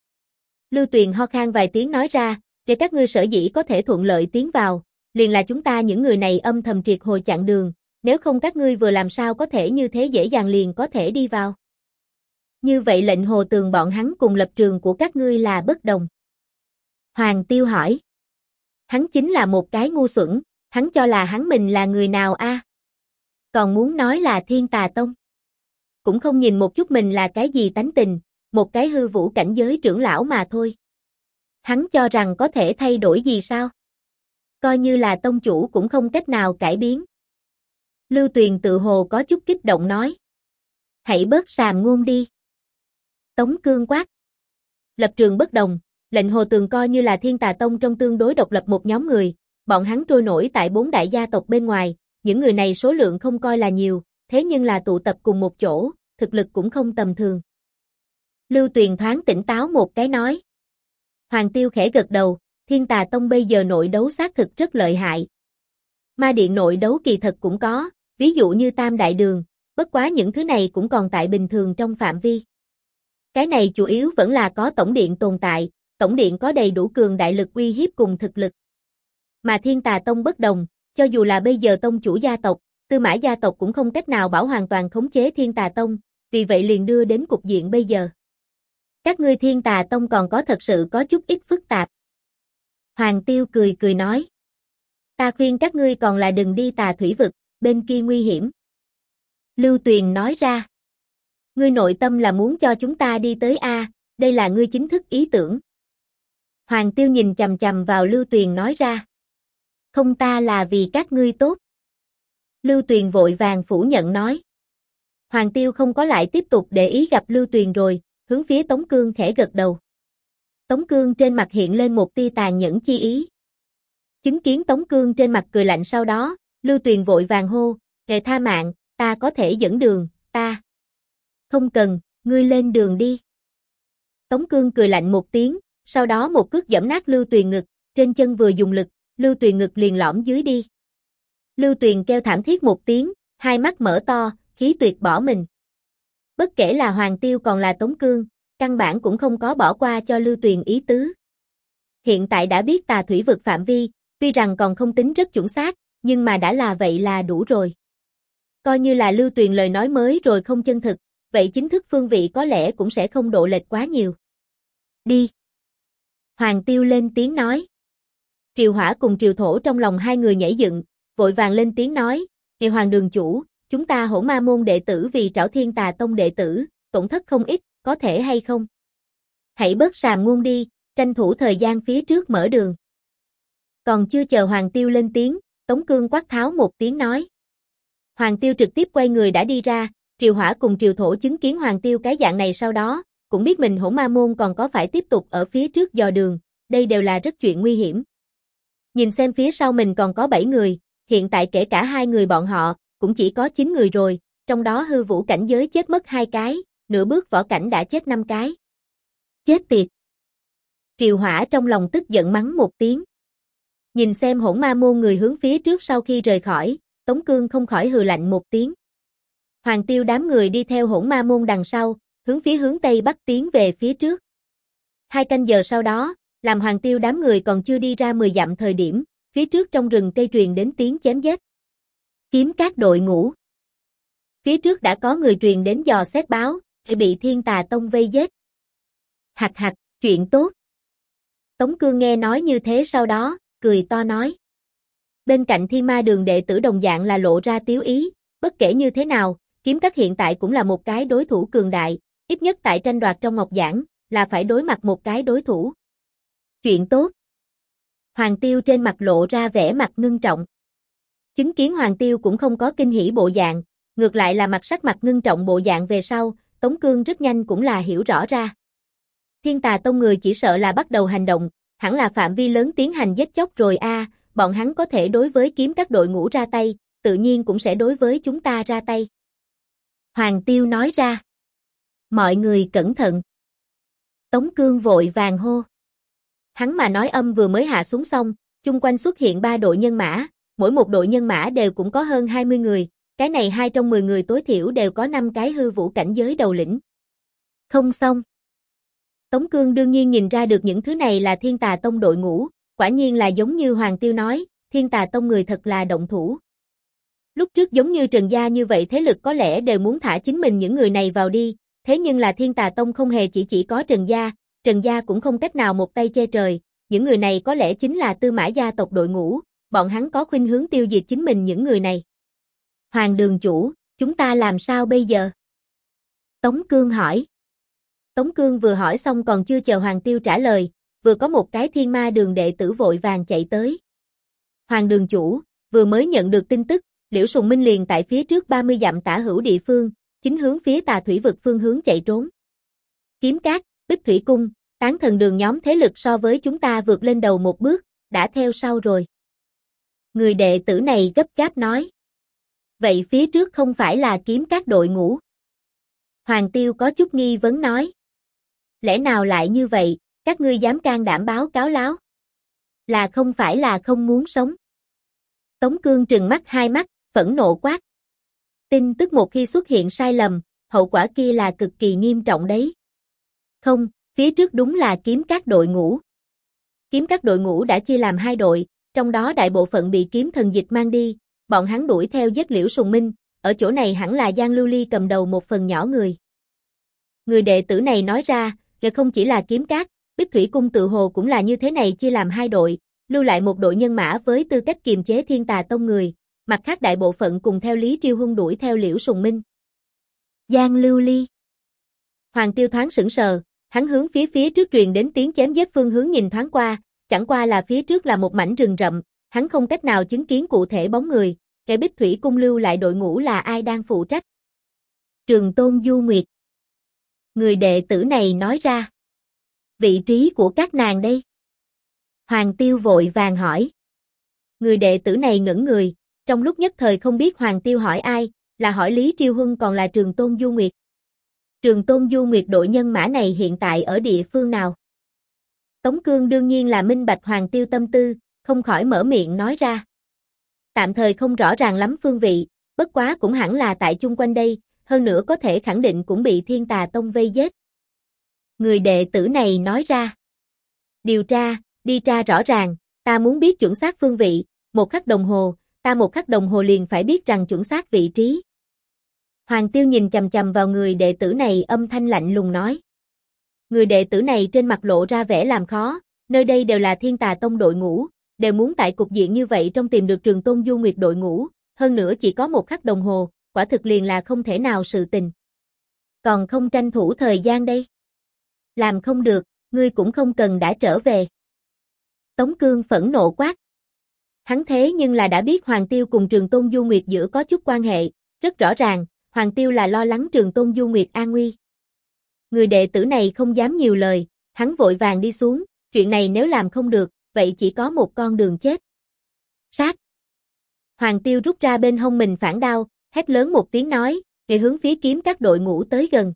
Lưu Tuyền ho khan vài tiếng nói ra, để các ngươi sở dĩ có thể thuận lợi tiến vào, liền là chúng ta những người này âm thầm triệt hồi chặn đường, nếu không các ngươi vừa làm sao có thể như thế dễ dàng liền có thể đi vào. Như vậy lệnh Hồ Tường bọn hắn cùng lập trường của các ngươi là bất đồng. Hoàng Tiêu hỏi. Hắn chính là một cái ngu xuẩn, hắn cho là hắn mình là người nào a? Còn muốn nói là Thiên Tà Tông. Cũng không nhìn một chút mình là cái gì tánh tình, một cái hư vũ cảnh giới trưởng lão mà thôi. Hắn cho rằng có thể thay đổi gì sao? Coi như là tông chủ cũng không cách nào cải biến. Lưu Tuyền tự hồ có chút kích động nói. Hãy bớt sàm ngôn đi. Tống Cương quát. Lập trường bất đồng, lệnh Hồ Tường coi như là Thiên Tà Tông trong tương đối độc lập một nhóm người, bọn hắn trôi nổi tại 4 đại gia tộc bên ngoài, những người này số lượng không coi là nhiều, thế nhưng là tụ tập cùng một chỗ, thực lực cũng không tầm thường. Lưu Tuyền thoáng tỉnh táo một cái nói. Hoàng Tiêu khẽ gật đầu, Thiên Tà Tông bây giờ nội đấu xác thực rất lợi hại. Ma Điện nội đấu kỳ thật cũng có, ví dụ như Tam Đại Đường, bất quá những thứ này cũng còn tại bình thường trong phạm vi. Cái này chủ yếu vẫn là có Tổng Điện tồn tại, Tổng Điện có đầy đủ cường đại lực uy hiếp cùng thực lực. Mà Thiên Tà Tông bất đồng, cho dù là bây giờ tông chủ gia tộc, Tư Mã gia tộc cũng không cách nào bảo hoàn toàn khống chế Thiên Tà Tông, vì vậy liền đưa đến cục diện bây giờ. Các ngươi Thiên Tà Tông còn có thật sự có chút ít phức tạp. Hoàng Tiêu cười cười nói. Ta khuyên các ngươi còn là đừng đi Tà Thủy Vực, bên kia nguy hiểm. Lưu Tuyền nói ra. Ngươi nội tâm là muốn cho chúng ta đi tới A, đây là ngươi chính thức ý tưởng. Hoàng Tiêu nhìn chằm chằm vào Lưu Tuyền nói ra. Không, ta là vì các ngươi tốt. Lưu Tuyền vội vàng phủ nhận nói. Hoàng Tiêu không có lại tiếp tục để ý gặp Lưu Tuyền rồi, hướng phía Tống Cương khẽ gật đầu. Tống Cương trên mặt hiện lên một tia tàn nhẫn chi ý. Chứng kiến Tống Cương trên mặt cười lạnh sau đó, Lưu Tuyền vội vàng hô, "Ngài tha mạng, ta có thể dẫn đường, ta." "Không cần, ngươi lên đường đi." Tống Cương cười lạnh một tiếng, sau đó một cước giẫm nát Lưu Tuyền ngực, trên chân vừa dùng lực, Lưu Tuyền ngực liền lõm dưới đi. Lưu Tuyền kêu thảm thiết một tiếng, hai mắt mở to, khí tuyệt bỏ mình. Bất kể là Hoàng Tiêu còn là Tống Cương, căn bản cũng không có bỏ qua cho Lưu Tuyền ý tứ. Hiện tại đã biết Tà Thủy Vực phạm vi, tuy rằng còn không tính rất chuẩn xác, nhưng mà đã là vậy là đủ rồi. Coi như là Lưu Tuyền lời nói mới rồi không chân thực, vậy chính thức phương vị có lẽ cũng sẽ không độ lệch quá nhiều. Đi. Hoàng Tiêu lên tiếng nói. Triều Hỏa cùng Triều Thổ trong lòng hai người nhảy dựng, vội vàng lên tiếng nói, "Ngài Hoàng đường chủ, chúng ta Hổ Ma môn đệ tử vì trảo Thiên Tà Tông đệ tử, tổn thất không ít, có thể hay không? Hãy bớt sàm ngôn đi, tranh thủ thời gian phía trước mở đường." Còn chưa chờ Hoàng Tiêu lên tiếng, Tống Cương quát tháo một tiếng nói. Hoàng Tiêu trực tiếp quay người đã đi ra, Triều Hỏa cùng Triều Thổ chứng kiến Hoàng Tiêu cái dạng này sau đó, cũng biết mình Hổ Ma môn còn có phải tiếp tục ở phía trước dò đường, đây đều là rất chuyện nguy hiểm. Nhìn xem phía sau mình còn có 7 người, hiện tại kể cả hai người bọn họ, cũng chỉ có 9 người rồi, trong đó hư vũ cảnh giới chết mất 2 cái, nửa bước võ cảnh đã chết 5 cái. Chết tiệt! Triều Hỏa trong lòng tức giận mắng một tiếng. Nhìn xem Hỗn Ma môn người hướng phía trước sau khi rời khỏi, Tống Cương không khỏi hừ lạnh một tiếng. Hoàng Tiêu đám người đi theo Hỗn Ma môn đằng sau, hướng Tây Bắc tiến về phía trước. 2 canh giờ sau đó, làm Hoàng Tiêu đám người còn chưa đi ra 10 dặm thời điểm, phía trước trong rừng cây truyền đến tiếng chém giết. Kiếm các đội ngũ. Phía trước đã có người truyền đến dò xét báo, bị Thiên Tà Tông vây giết. Hạch hạch, chuyện tốt. Tống Cương nghe nói như thế sau đó, cười to nói. Bên cạnh Thiên Ma Đường đệ tử đồng dạng là lộ ra tiếu ý, bất kể như thế nào, kiếm các hiện tại cũng là một cái đối thủ cường đại, ít nhất tại tranh đoạt trong ngọc giảng, là phải đối mặt một cái đối thủ. Chuyện tốt. Hoàng Tiêu trên mặt lộ ra vẻ mặt ngưng trọng. Chứng kiến Hoàng Tiêu cũng không có kinh hỉ bộ dạng, ngược lại là sắc mặt ngưng trọng bộ dạng về sau, Tống Cương rất nhanh cũng là hiểu rõ ra. Thiên Tà Tông người chỉ sợ là bắt đầu hành động, hẳn là phạm vi lớn tiến hành giết chóc rồi a, bọn hắn có thể đối với kiếm các đội ngũ ra tay, tự nhiên cũng sẽ đối với chúng ta ra tay. Hoàng Tiêu nói ra. Mọi người cẩn thận. Tống Cương vội vàng hô. Hắn mà nói âm vừa mới hạ xuống xong, chung quanh xuất hiện 3 đội nhân mã, mỗi một đội nhân mã đều cũng có hơn 20 người, cái này 2 trong 10 người tối thiểu đều có 5 cái hư vũ cảnh giới đầu lĩnh. Không xong. Tống Cương đương nhiên nhìn ra được những thứ này là Thiên Tà Tông đội ngũ, quả nhiên là giống như Hoàng Tiêu nói, Thiên Tà Tông người thật là động thủ. Lúc trước giống như Trần Gia như vậy thế lực có lẽ đều muốn thả chính mình những người này vào đi, thế nhưng là Thiên Tà Tông không hề chỉ có Trần Gia cũng không cách nào một tay che trời, những người này có lẽ chính là Tư Mã gia tộc đội ngũ, bọn hắn có khuynh hướng tiêu diệt chính mình những người này. Hoàng đường chủ, chúng ta làm sao bây giờ? Tống Cương hỏi. Tống Cương vừa hỏi xong còn chưa chờ Hoàng Tiêu trả lời, vừa có một cái Thiên Ma đường đệ tử vội vàng chạy tới. Hoàng đường chủ, vừa mới nhận được tin tức, Liễu Sùng Minh liền tại phía trước 30 dặm tả hữu địa phương, chính hướng phía Tà Thủy vực phương hướng chạy trốn. Kiếm Cát, Bích Thủy Cung, Tán Thần đường nhóm thế lực so với chúng ta vượt lên đầu một bước, đã theo sau rồi. Người đệ tử này gấp gáp nói. Vậy phía trước không phải là Kiếm Cát đội ngũ? Hoàng Tiêu có chút nghi vấn nói. Lẽ nào lại như vậy, các ngươi dám can đảm báo cáo láo? Là không phải là không muốn sống? Tống Cương trừng mắt hai mắt, phẫn nộ quát. Tin tức một khi xuất hiện sai lầm, hậu quả kia là cực kỳ nghiêm trọng đấy. Không, phía trước đúng là Kiếm Cát đội ngũ. Kiếm Cát đội ngũ đã chia làm hai đội, trong đó đại bộ phận bị kiếm thần dịch mang đi, bọn hắn đuổi theo giết Liễu Sùng Minh, ở chỗ này hẳn là Giang Lưu Ly cầm đầu một phần nhỏ người. Người đệ tử này nói ra, không chỉ là Kiếm Cát, Bích Thủy Cung tự hồ cũng là như thế này chia làm hai đội, lưu lại một đội nhân mã với tư cách kiềm chế Thiên Tà Tông người, mặt khác đại bộ phận cùng theo Lý Triêu Huân đuổi theo Liễu Sùng Minh. Giang Lưu Ly. Hoàng Tiêu thoáng sững sờ, hắn hướng phía trước truyền đến tiếng chém giết phương hướng nhìn thoáng qua, chẳng qua là phía trước là một mảnh rừng rậm, hắn không cách nào chứng kiến cụ thể bóng người, cái Bích Thủy Cung lưu lại đội ngũ là ai đang phụ trách. Trường Tôn Du Nguyệt. Người đệ tử này nói ra. Vị trí của các nàng đây? Hoàng Tiêu vội vàng hỏi. Người đệ tử này ngẩn người, trong lúc nhất thời không biết Hoàng Tiêu hỏi ai, là hỏi Lý Triêu Huân còn là Trường Tôn Du Nguyệt. Trường Tôn Du Nguyệt đội nhân mã này hiện tại ở địa phương nào? Tống Cương đương nhiên là minh bạch Hoàng Tiêu tâm tư, không khỏi mở miệng nói ra. Tạm thời không rõ ràng lắm phương vị, bất quá cũng hẳn là tại chung quanh đây, hơn nữa có thể khẳng định cũng bị Thiên Tà Tông vây giết. Người đệ tử này nói ra. Điều tra, đi tra rõ ràng, ta muốn biết chuẩn xác phương vị, một khắc đồng hồ, ta một khắc đồng hồ liền phải biết rằng chuẩn xác vị trí. Hoàng Tiêu nhìn chằm chằm vào người đệ tử này âm thanh lạnh lùng nói. Người đệ tử này trên mặt lộ ra vẻ làm khó, nơi đây đều là Thiên Tà Tông đội ngũ, đều muốn tại cục diện như vậy trong tìm được Trường Tôn Du Nguyệt đội ngũ, hơn nữa chỉ có một khắc đồng hồ, quả thực liền là không thể nào sự tình. Còn không tranh thủ thời gian đây. Làm không được, ngươi cũng không cần đã trở về. Tống Cương phẫn nộ quát. Hắn thế nhưng là đã biết Hoàng Tiêu cùng Trường Tôn Du Nguyệt giữa có chút quan hệ, rất rõ ràng, Hoàng Tiêu là lo lắng Trường Tôn Du Nguyệt an nguy. Người đệ tử này không dám nhiều lời, hắn vội vàng đi xuống, chuyện này nếu làm không được, vậy chỉ có một con đường chết. Sát. Hoàng Tiêu rút ra bên hông mình phản đao, hét lớn một tiếng nói, người hướng phía Kiếm Cát đội ngũ tới gần.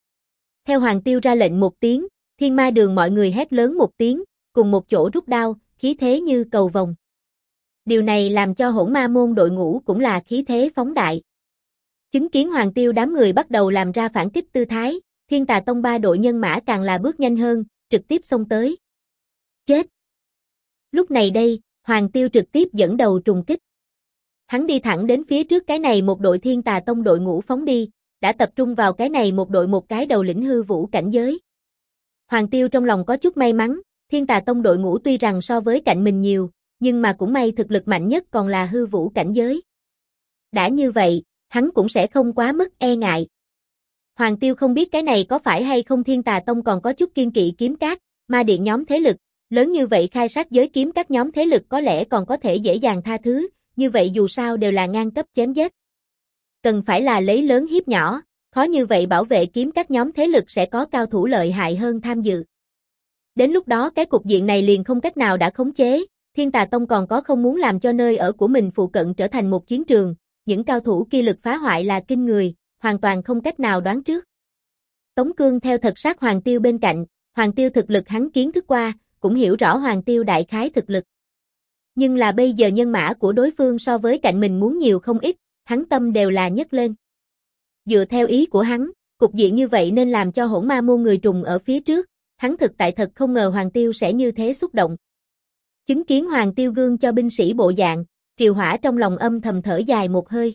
Theo Hoàng Tiêu ra lệnh một tiếng, Thiên Ma đường mọi người hét lớn một tiếng, cùng một chỗ rút đao, khí thế như cầu vồng. Điều này làm cho Hỗn Ma môn đội ngũ cũng là khí thế phóng đại. Chứng kiến Hoàng Tiêu đám người bắt đầu làm ra phản kích tư thái, Thiên Tà Tông ba đội nhân mã càng là bước nhanh hơn, trực tiếp xông tới. Chết! Lúc này đây, Hoàng Tiêu trực tiếp dẫn đầu trùng kích. Hắn đi thẳng đến phía trước cái này một đội Thiên Tà Tông đội ngũ phóng đi, đã tập trung vào cái này một đội một cái đầu lĩnh hư vũ cảnh giới. Hoàng Tiêu trong lòng có chút may mắn, Thiên Tà Tông đội ngũ tuy rằng so với cạnh mình nhiều, nhưng mà cũng may thực lực mạnh nhất còn là hư vũ cảnh giới. Đã như vậy, hắn cũng sẽ không quá mức e ngại. Hoàng Tiêu không biết cái này có phải hay không Thiên Tà Tông còn có chút kiên kỵ Kiếm Cát, Ma Điện nhóm thế lực, lớn như vậy khai sát giới kiếm các nhóm thế lực có lẽ còn có thể dễ dàng tha thứ, như vậy dù sao đều là ngang cấp chém giết. Cần phải là lấy lớn hiếp nhỏ, khó như vậy bảo vệ kiếm các nhóm thế lực sẽ có cao thủ lợi hại hơn tham dự. Đến lúc đó cái cục diện này liền không cách nào đã khống chế, Thiên Tà Tông còn có không muốn làm cho nơi ở của mình phụ cận trở thành một chiến trường, những cao thủ kia lực phá hoại là kinh người, hoàn toàn không cách nào đoán trước. Tống Cương theo thật sát Hoàng Tiêu bên cạnh, Hoàng Tiêu thực lực hắn kiến thức qua, cũng hiểu rõ Hoàng Tiêu đại khái thực lực. Nhưng là bây giờ nhân mã của đối phương so với cạnh mình muốn nhiều không ít, hắn tâm đều là nhấc lên. Dựa theo ý của hắn, cục diện như vậy nên làm cho Hỗn Ma môn người trùng ở phía trước, hắn thực tại thật không ngờ Hoàng Tiêu sẽ như thế xúc động. Chứng kiến Hoàng Tiêu gương cho binh sĩ bộ dạng, Triều Hỏa trong lòng âm thầm thở dài một hơi.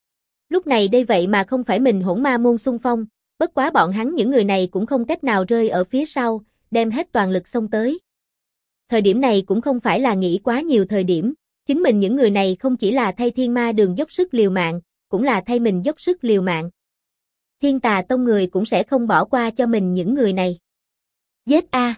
Lúc này đây vậy mà không phải mình hỗn ma môn xung phong, bất quá bọn hắn những người này cũng không cách nào rơi ở phía sau, đem hết toàn lực xông tới. Thời điểm này cũng không phải là nghĩ quá nhiều thời điểm, chính mình những người này không chỉ là thay Thiên Ma Đường dốc sức liều mạng, cũng là thay mình dốc sức liều mạng. Thiên Tà Tông người cũng sẽ không bỏ qua cho mình những người này. Giết a!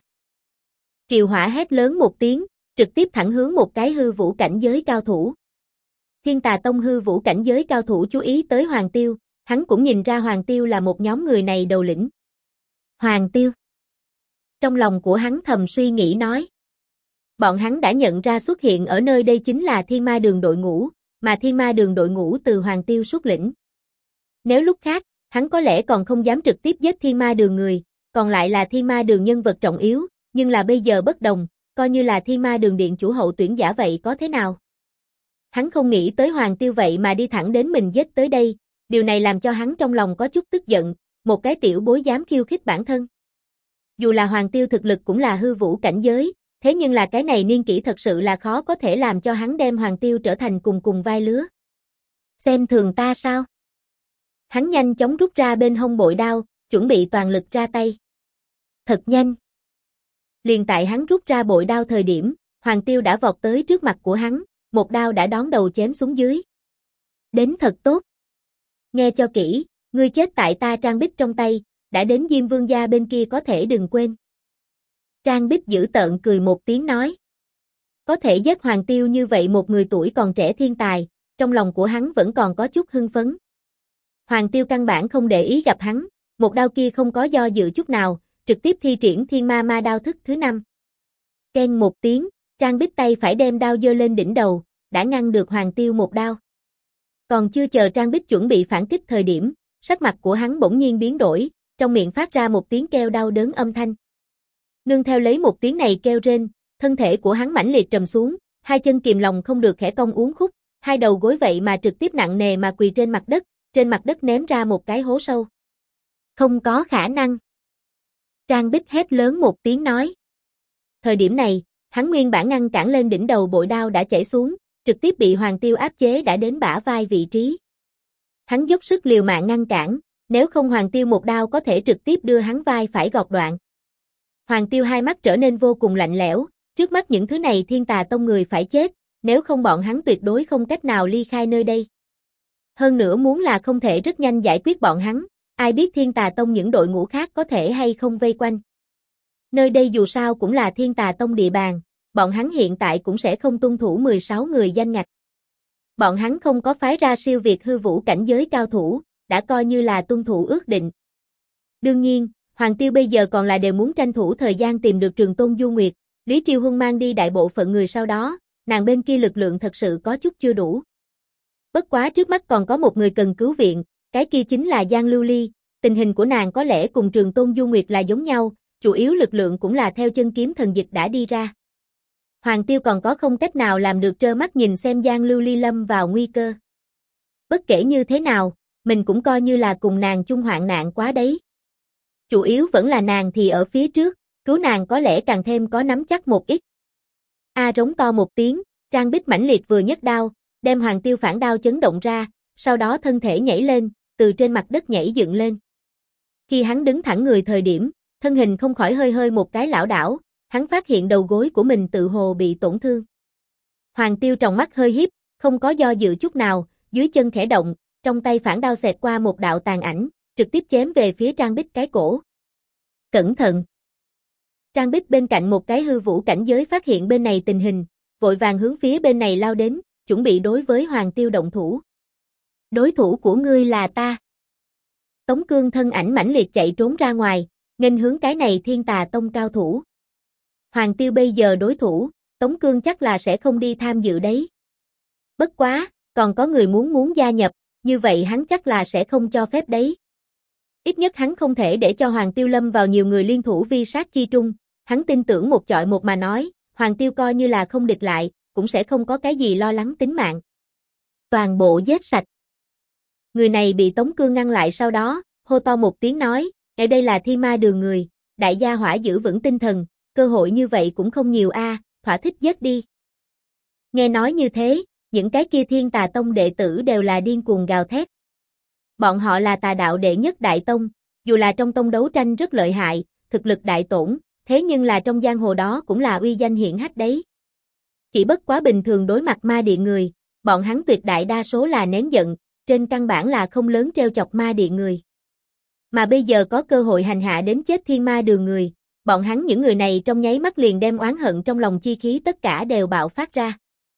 Triều Hỏa hét lớn một tiếng, trực tiếp thẳng hướng một cái hư vũ cảnh giới cao thủ. Thiên Tà Tông hư vũ cảnh giới cao thủ chú ý tới Hoàng Tiêu, hắn cũng nhìn ra Hoàng Tiêu là một nhóm người này đầu lĩnh. Hoàng Tiêu. Trong lòng của hắn thầm suy nghĩ nói. Bọn hắn đã nhận ra xuất hiện ở nơi đây chính là Thiên Ma Đường đội ngũ, mà Thiên Ma Đường đội ngũ từ Hoàng Tiêu xuất lĩnh. Nếu lúc khác, hắn có lẽ còn không dám trực tiếp giết Thiên Ma Đường người, còn lại là Thiên Ma Đường nhân vật trọng yếu, nhưng là bây giờ bất đồng, coi như là Thiên Ma Đường điện chủ hậu tuyển giả vậy có thế nào? Hắn không nghĩ tới Hoàng Tiêu vậy mà đi thẳng đến mình giết tới đây, điều này làm cho hắn trong lòng có chút tức giận, một cái tiểu bối dám khiêu khích bản thân. Dù là Hoàng Tiêu thực lực cũng là hư vũ cảnh giới, thế nhưng là cái này niên kỷ thật sự là khó có thể làm cho hắn đem Hoàng Tiêu trở thành cùng vai lứa. Xem thường ta sao? Hắn nhanh chóng rút ra bên hông bội đao, chuẩn bị toàn lực ra tay. Thật nhanh. Liền tại hắn rút ra bội đao thời điểm, Hoàng Tiêu đã vọt tới trước mặt của hắn, một đao đã đón đầu chém xuống dưới. Đến thật tốt. Nghe cho kỹ, ngươi chết tại ta Trang Bích trong tay, đã đến Diêm Vương gia bên kia có thể đừng quên. Trang Bích dữ tợn cười một tiếng nói. Có thể giết Hoàng Tiêu như vậy một người tuổi còn trẻ thiên tài, trong lòng của hắn vẫn còn có chút hưng phấn. Hoàng Tiêu căn bản không để ý gặp hắn, một đao kia không có do dự chút nào, trực tiếp thi triển Thiên Ma Ma đao thức thứ 5. Keng một tiếng, Trang Bích tay phải đem đao giơ lên đỉnh đầu, đã ngăn được Hoàng Tiêu một đao. Còn chưa chờ Trang Bích chuẩn bị phản kích thời điểm, sắc mặt của hắn bỗng nhiên biến đổi, trong miệng phát ra một tiếng kêu đau đớn âm thanh. Nương theo lấy một tiếng này kêu rên, thân thể của hắn mãnh liệt trầm xuống, hai chân kìm lòng không được khẽ cong uốn khúc, hai đầu gối vậy mà trực tiếp nặng nề mà quỳ trên mặt đất ném ra một cái hố sâu. Không có khả năng. Trang Bích hét lớn một tiếng nói. Thời điểm này, hắn nguyên bản ngăn cản lên đỉnh đầu bội đao đã chảy xuống, trực tiếp bị Hoàng Tiêu áp chế đã đến bả vai vị trí. Hắn dốc sức liều mạng ngăn cản, nếu không Hoàng Tiêu một đao có thể trực tiếp đưa hắn vai phải gọt đoạn. Hoàng Tiêu hai mắt trở nên vô cùng lạnh lẽo, trước mắt những thứ này Thiên Tà Tông người phải chết, nếu không bọn hắn tuyệt đối không cách nào ly khai nơi đây. Hơn nữa muốn là không thể rất nhanh giải quyết bọn hắn, ai biết Thiên Tà Tông những đội ngũ khác có thể hay không vây quanh. Nơi đây dù sao cũng là Thiên Tà Tông địa bàn, bọn hắn hiện tại cũng sẽ không tuân thủ 16 người danh ngạch. Bọn hắn không có phái ra siêu việt hư vũ cảnh giới cao thủ, đã coi như là tuân thủ ước định. Đương nhiên, Hoàng Tiêu bây giờ còn là đều muốn tranh thủ thời gian tìm được Trường Tôn Du Nguyệt, Lý Triều Huân mang đi đại bộ phận người sau đó, nàng bên kia lực lượng thật sự có chút chưa đủ. Bất quá trước mắt còn có một người cần cứu viện, cái kia chính là Giang Lưu Ly, tình hình của nàng có lẽ cùng Trường Tôn Du Nguyệt là giống nhau, chủ yếu lực lượng cũng là theo chân kiếm thần dịch đã đi ra. Hoàng Tiêu còn có không cách nào làm được trơ mắt nhìn xem Giang Lưu Ly lâm vào nguy cơ. Bất kể như thế nào, mình cũng coi như là cùng nàng chung hoạn nạn quá đấy. Chủ yếu vẫn là nàng thì ở phía trước, cứu nàng có lẽ càng thêm có nắm chắc một ít. Rống to một tiếng, Trang Bích mãnh liệt vừa nhấc đao, đem Hoàng Tiêu phản đao chấn động ra, sau đó thân thể nhảy lên, từ trên mặt đất nhảy dựng lên. Khi hắn đứng thẳng người thời điểm, thân hình không khỏi hơi một cái lảo đảo, hắn phát hiện đầu gối của mình tự hồ bị tổn thương. Hoàng Tiêu tròng mắt hơi híp, không có do dự chút nào, dưới chân khẽ động, trong tay phản đao xẹt qua một đạo tàn ảnh, trực tiếp chém về phía Trang Bích cái cổ. Cẩn thận! Trang Bích bên cạnh một cái hư vũ cảnh giới phát hiện bên này tình hình, vội vàng hướng phía bên này lao đến, chuẩn bị đối với Hoàng Tiêu động thủ. Đối thủ của ngươi là ta. Tống Cương thân ảnh mãnh liệt chạy trốn ra ngoài, nghênh hướng cái này Thiên Tà Tông cao thủ. Hoàng Tiêu bây giờ đối thủ, Tống Cương chắc là sẽ không đi tham dự đấy. Bất quá, còn có người muốn gia nhập, như vậy hắn chắc là sẽ không cho phép đấy. Ít nhất hắn không thể để cho Hoàng Tiêu lâm vào nhiều người liên thủ vi sát chi trung, hắn tin tưởng một chọi một mà nói, Hoàng Tiêu coi như là không địch lại, cũng sẽ không có cái gì lo lắng tính mạng. Toàn bộ giết sạch. Người này bị Tống Cương ngăn lại sau đó, hô to một tiếng nói, ở đây là Thiên Ma Đường người, đại gia hỏa giữ vững tinh thần, cơ hội như vậy cũng không nhiều thỏa thích giết đi. Nghe nói như thế, Những cái kia Thiên Tà Tông đệ tử đều là điên cuồng gào thét. Bọn họ là tà đạo đệ nhất đại tông, dù là trong tông đấu tranh rất lợi hại, thực lực đại tổn, thế nhưng là trong giang hồ đó cũng là uy danh hiển hách đấy. Chỉ bất quá bình thường đối mặt ma điện người, bọn hắn tuyệt đại đa số là nén giận, trên căn bản là không lớn trêu chọc ma điện người. Mà bây giờ có cơ hội hành hạ đến chết thiên ma đường người, bọn hắn những người này trong nháy mắt liền đem oán hận trong lòng chi khí tất cả đều bạo phát ra.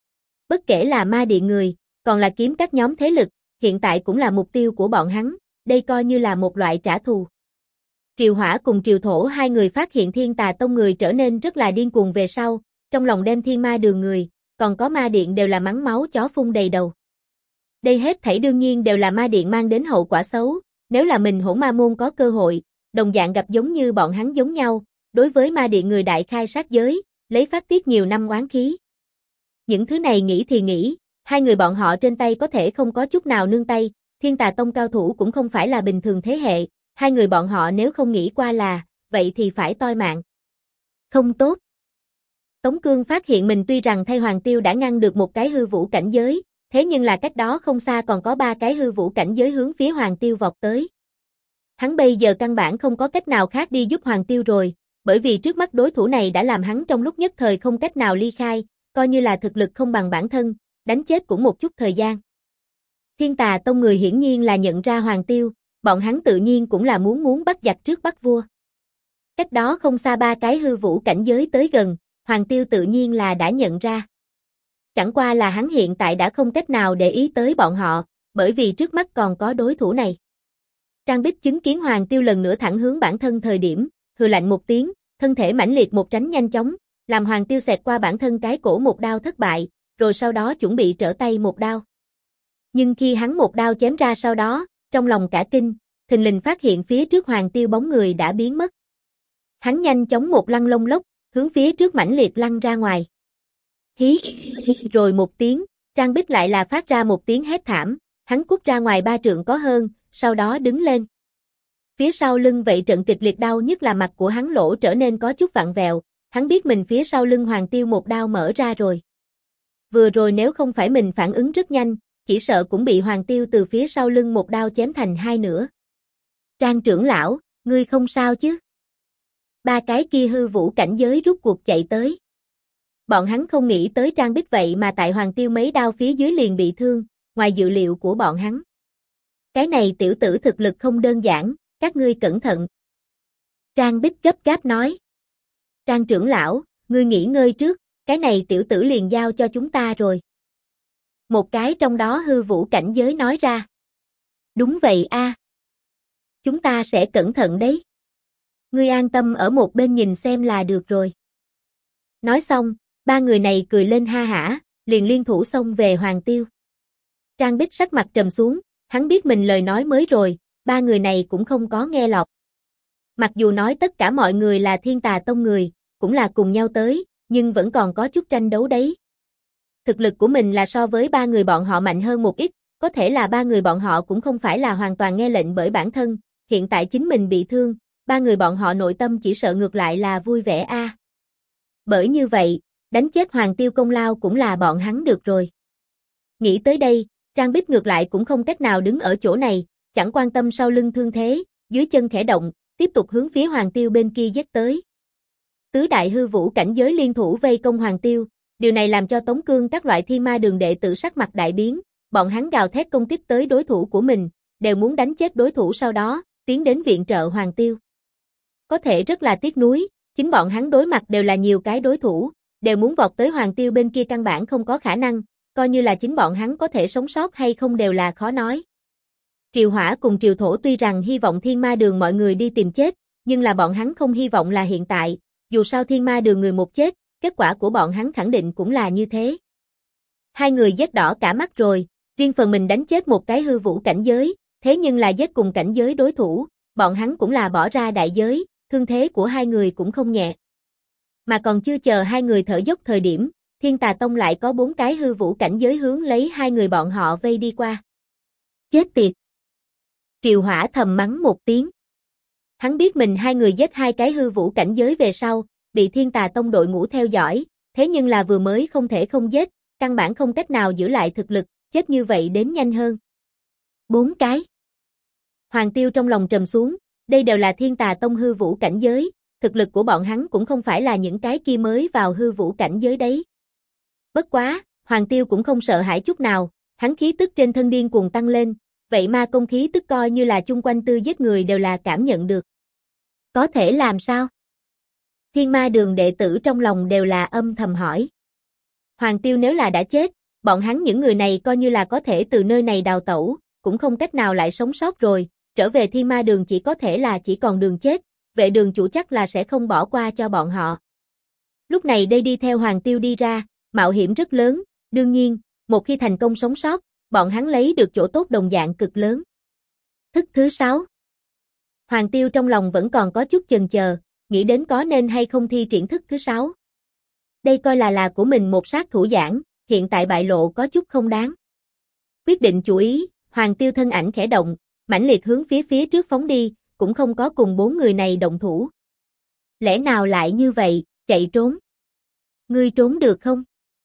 Bất kể là ma điện người, còn là kiếm các nhóm thế lực, hiện tại cũng là mục tiêu của bọn hắn, đây coi như là một loại trả thù. Triều Hỏa cùng Triều Thổ hai người phát hiện Thiên Tà Tông người trở nên rất là điên cuồng về sau, trong lòng đem thiên ma đường người, còn có ma điện đều là mắng máu chó phun đầy đầu. Đây hết thảy đương nhiên đều là ma điện mang đến hậu quả xấu, nếu là mình Hỗn Ma môn có cơ hội, đồng dạng gặp giống như bọn hắn giống nhau, đối với ma điện người đại khai sát giới, lấy phát tiết nhiều năm oán khí. Những thứ này nghĩ thì nghĩ, hai người bọn họ trên tay có thể không có chút nào nương tay, Thiên Tà Tông cao thủ cũng không phải là bình thường thế hệ, hai người bọn họ nếu không nghĩ qua là, vậy thì phải toi mạng. Không tốt. Tống Cương phát hiện mình tuy rằng thay Hoàng Tiêu đã ngăn được một cái hư vũ cảnh giới, thế nhưng là cách đó không xa còn có ba cái hư vũ cảnh giới hướng phía Hoàng Tiêu vọt tới. Hắn bây giờ căn bản không có cách nào khác đi giúp Hoàng Tiêu rồi, bởi vì trước mắt đối thủ này đã làm hắn trong lúc nhất thời không cách nào ly khai, coi như là thực lực không bằng bản thân, đánh chết cũng một chút thời gian. Thiên Tà Tông người hiển nhiên là nhận ra Hoàng Tiêu, bọn hắn tự nhiên cũng là muốn bắt giặc trước bắt vua. Cách đó không xa ba cái hư vũ cảnh giới tới gần, Hoàng Tiêu tự nhiên là đã nhận ra. Chẳng qua là hắn hiện tại đã không cách nào để ý tới bọn họ, bởi vì trước mắt còn có đối thủ này. Trang Bích chứng kiến Hoàng Tiêu lần nữa thẳng hướng bản thân thời điểm, hừ lạnh một tiếng, thân thể mãnh liệt một tránh nhanh chóng, làm Hoàng Tiêu xẹt qua bản thân cái cổ một đao thất bại, rồi sau đó chuẩn bị trở tay một đao. Nhưng khi hắn một đao chém ra sau đó, trong lòng cả kinh, thình lình phát hiện phía trước Hoàng Tiêu bóng người đã biến mất. Hắn nhanh chóng một lăn lông lốc, hướng phía trước mãnh liệt lăn ra ngoài. Hí, rồi một tiếng, Trang Bích lại là phát ra một tiếng hét thảm, hắn cút ra ngoài 3 trượng có hơn, sau đó đứng lên. Phía sau lưng vậy trận kịch liệt đau nhất là mặt của hắn lỗ trở nên có chút vặn vẹo, hắn biết mình phía sau lưng Hoàng Tiêu một đao mở ra rồi. Vừa rồi nếu không phải mình phản ứng rất nhanh, chỉ sợ cũng bị Hoàng Tiêu từ phía sau lưng một đao chém thành hai nửa. Trang trưởng lão, ngươi không sao chứ? Ba cái kia hư vũ cảnh giới rút cuộc chạy tới. Bọn hắn không nghĩ tới Trang Bích vậy mà tại Hoàng Tiêu mấy đao phía dưới liền bị thương, ngoài dự liệu của bọn hắn. Cái này tiểu tử thực lực không đơn giản, các ngươi cẩn thận. Trang Bích gấp gáp nói. Trang trưởng lão, ngươi nghỉ ngơi trước, cái này tiểu tử liền giao cho chúng ta rồi. Một cái trong đó hư vũ cảnh giới nói ra. Đúng vậy a, chúng ta sẽ cẩn thận đấy. Ngươi an tâm ở một bên nhìn xem là được rồi. Nói xong, ba người này cười lên ha hả, liền liên thủ xông về Hoàng Tiêu. Trang Bích sắc mặt trầm xuống, hắn biết mình lời nói mới rồi, ba người này cũng không có nghe lọt. Mặc dù nói tất cả mọi người là Thiên Tà Tông người, cũng là cùng nhau tới, nhưng vẫn còn có chút tranh đấu đấy. Thực lực của mình là so với ba người bọn họ mạnh hơn một ít, có thể là ba người bọn họ cũng không phải là hoàn toàn nghe lệnh bởi bản thân, hiện tại chính mình bị thương, ba người bọn họ nội tâm chỉ sợ ngược lại là vui vẻ a. Bởi như vậy, đánh chết Hoàng Tiêu công lao cũng là bọn hắn được rồi. Nghĩ tới đây, Trang Bích ngược lại cũng không cách nào đứng ở chỗ này, chẳng quan tâm sau lưng thương thế, dưới chân khẽ động, tiếp tục hướng phía Hoàng Tiêu bên kia giết tới. Tứ đại hư vũ cảnh giới liên thủ vây công Hoàng Tiêu, điều này làm cho Tống Cương các loại thiên ma đường đệ tử sắc mặt đại biến, bọn hắn gào thét công kích tới đối thủ của mình, đều muốn đánh chết đối thủ sau đó, tiến đến viện trợ Hoàng Tiêu. Có thể rất là tiếc nuối, chính bọn hắn đối mặt đều là nhiều cái đối thủ, đều muốn vọt tới Hoàng Tiêu bên kia căn bản không có khả năng, coi như là chính bọn hắn có thể sống sót hay không đều là khó nói. Triều Hỏa cùng Triều Thổ tuy rằng hy vọng thiên ma đường mọi người đi tìm chết, nhưng là bọn hắn không hy vọng là hiện tại, dù sao thiên ma đường người một chết, kết quả của bọn hắn khẳng định cũng là như thế. Hai người giết đỏ cả mắt rồi, riêng phần mình đánh chết một cái hư vũ cảnh giới, thế nhưng là giết cùng cảnh giới đối thủ, bọn hắn cũng là bỏ ra đại giới, thương thế của hai người cũng không nhẹ. Mà còn chưa chờ hai người thở dốc thời điểm, Thiên Tà Tông lại có 4 cái hư vũ cảnh giới hướng lấy hai người bọn họ vây đi qua. Chết tiệt! Triều Hỏa thầm mắng một tiếng. Hắn biết mình hai người giết 2 cái hư vũ cảnh giới về sau, bị Thiên Tà Tông đội ngũ theo dõi, thế nhưng là vừa mới không thể không giết, căn bản không cách nào giữ lại thực lực, chết như vậy đến nhanh hơn. 4 cái. Hoàng Tiêu trong lòng trầm xuống, đây đều là Thiên Tà Tông hư vũ cảnh giới, thực lực của bọn hắn cũng không phải là những cái kia mới vào hư vũ cảnh giới đấy. Bất quá, Hoàng Tiêu cũng không sợ hãi chút nào, hắn khí tức trên thân điên cuồng tăng lên, vậy ma công khí tức coi như là chung quanh tư giết người đều là cảm nhận được. Có thể làm sao? Thiên Ma Đường đệ tử trong lòng đều là âm thầm hỏi. Hoàng Tiêu nếu là đã chết, bọn hắn những người này coi như là có thể từ nơi này đào tẩu, cũng không cách nào lại sống sót rồi, trở về Thiên Ma Đường chỉ có thể là chỉ còn đường chết, vệ đường chủ chắc là sẽ không bỏ qua cho bọn họ. Lúc này đây đi theo Hoàng Tiêu đi ra, mạo hiểm rất lớn, đương nhiên, một khi thành công sống sót, bọn hắn lấy được chỗ tốt đồng dạng cực lớn. Thức thứ 6. Hoàng Tiêu trong lòng vẫn còn có chút chần chờ, nghĩ đến có nên hay không thi triển thức thứ 6. Đây coi là của mình một sát thủ giảng, hiện tại bại lộ có chút không đáng. Quyết định chủ ý, Hoàng Tiêu thân ảnh khẽ động, mãnh liệt hướng phía trước phóng đi, cũng không có cùng 4 người này động thủ. Lẽ nào lại như vậy, chạy trốn? Ngươi trốn được không?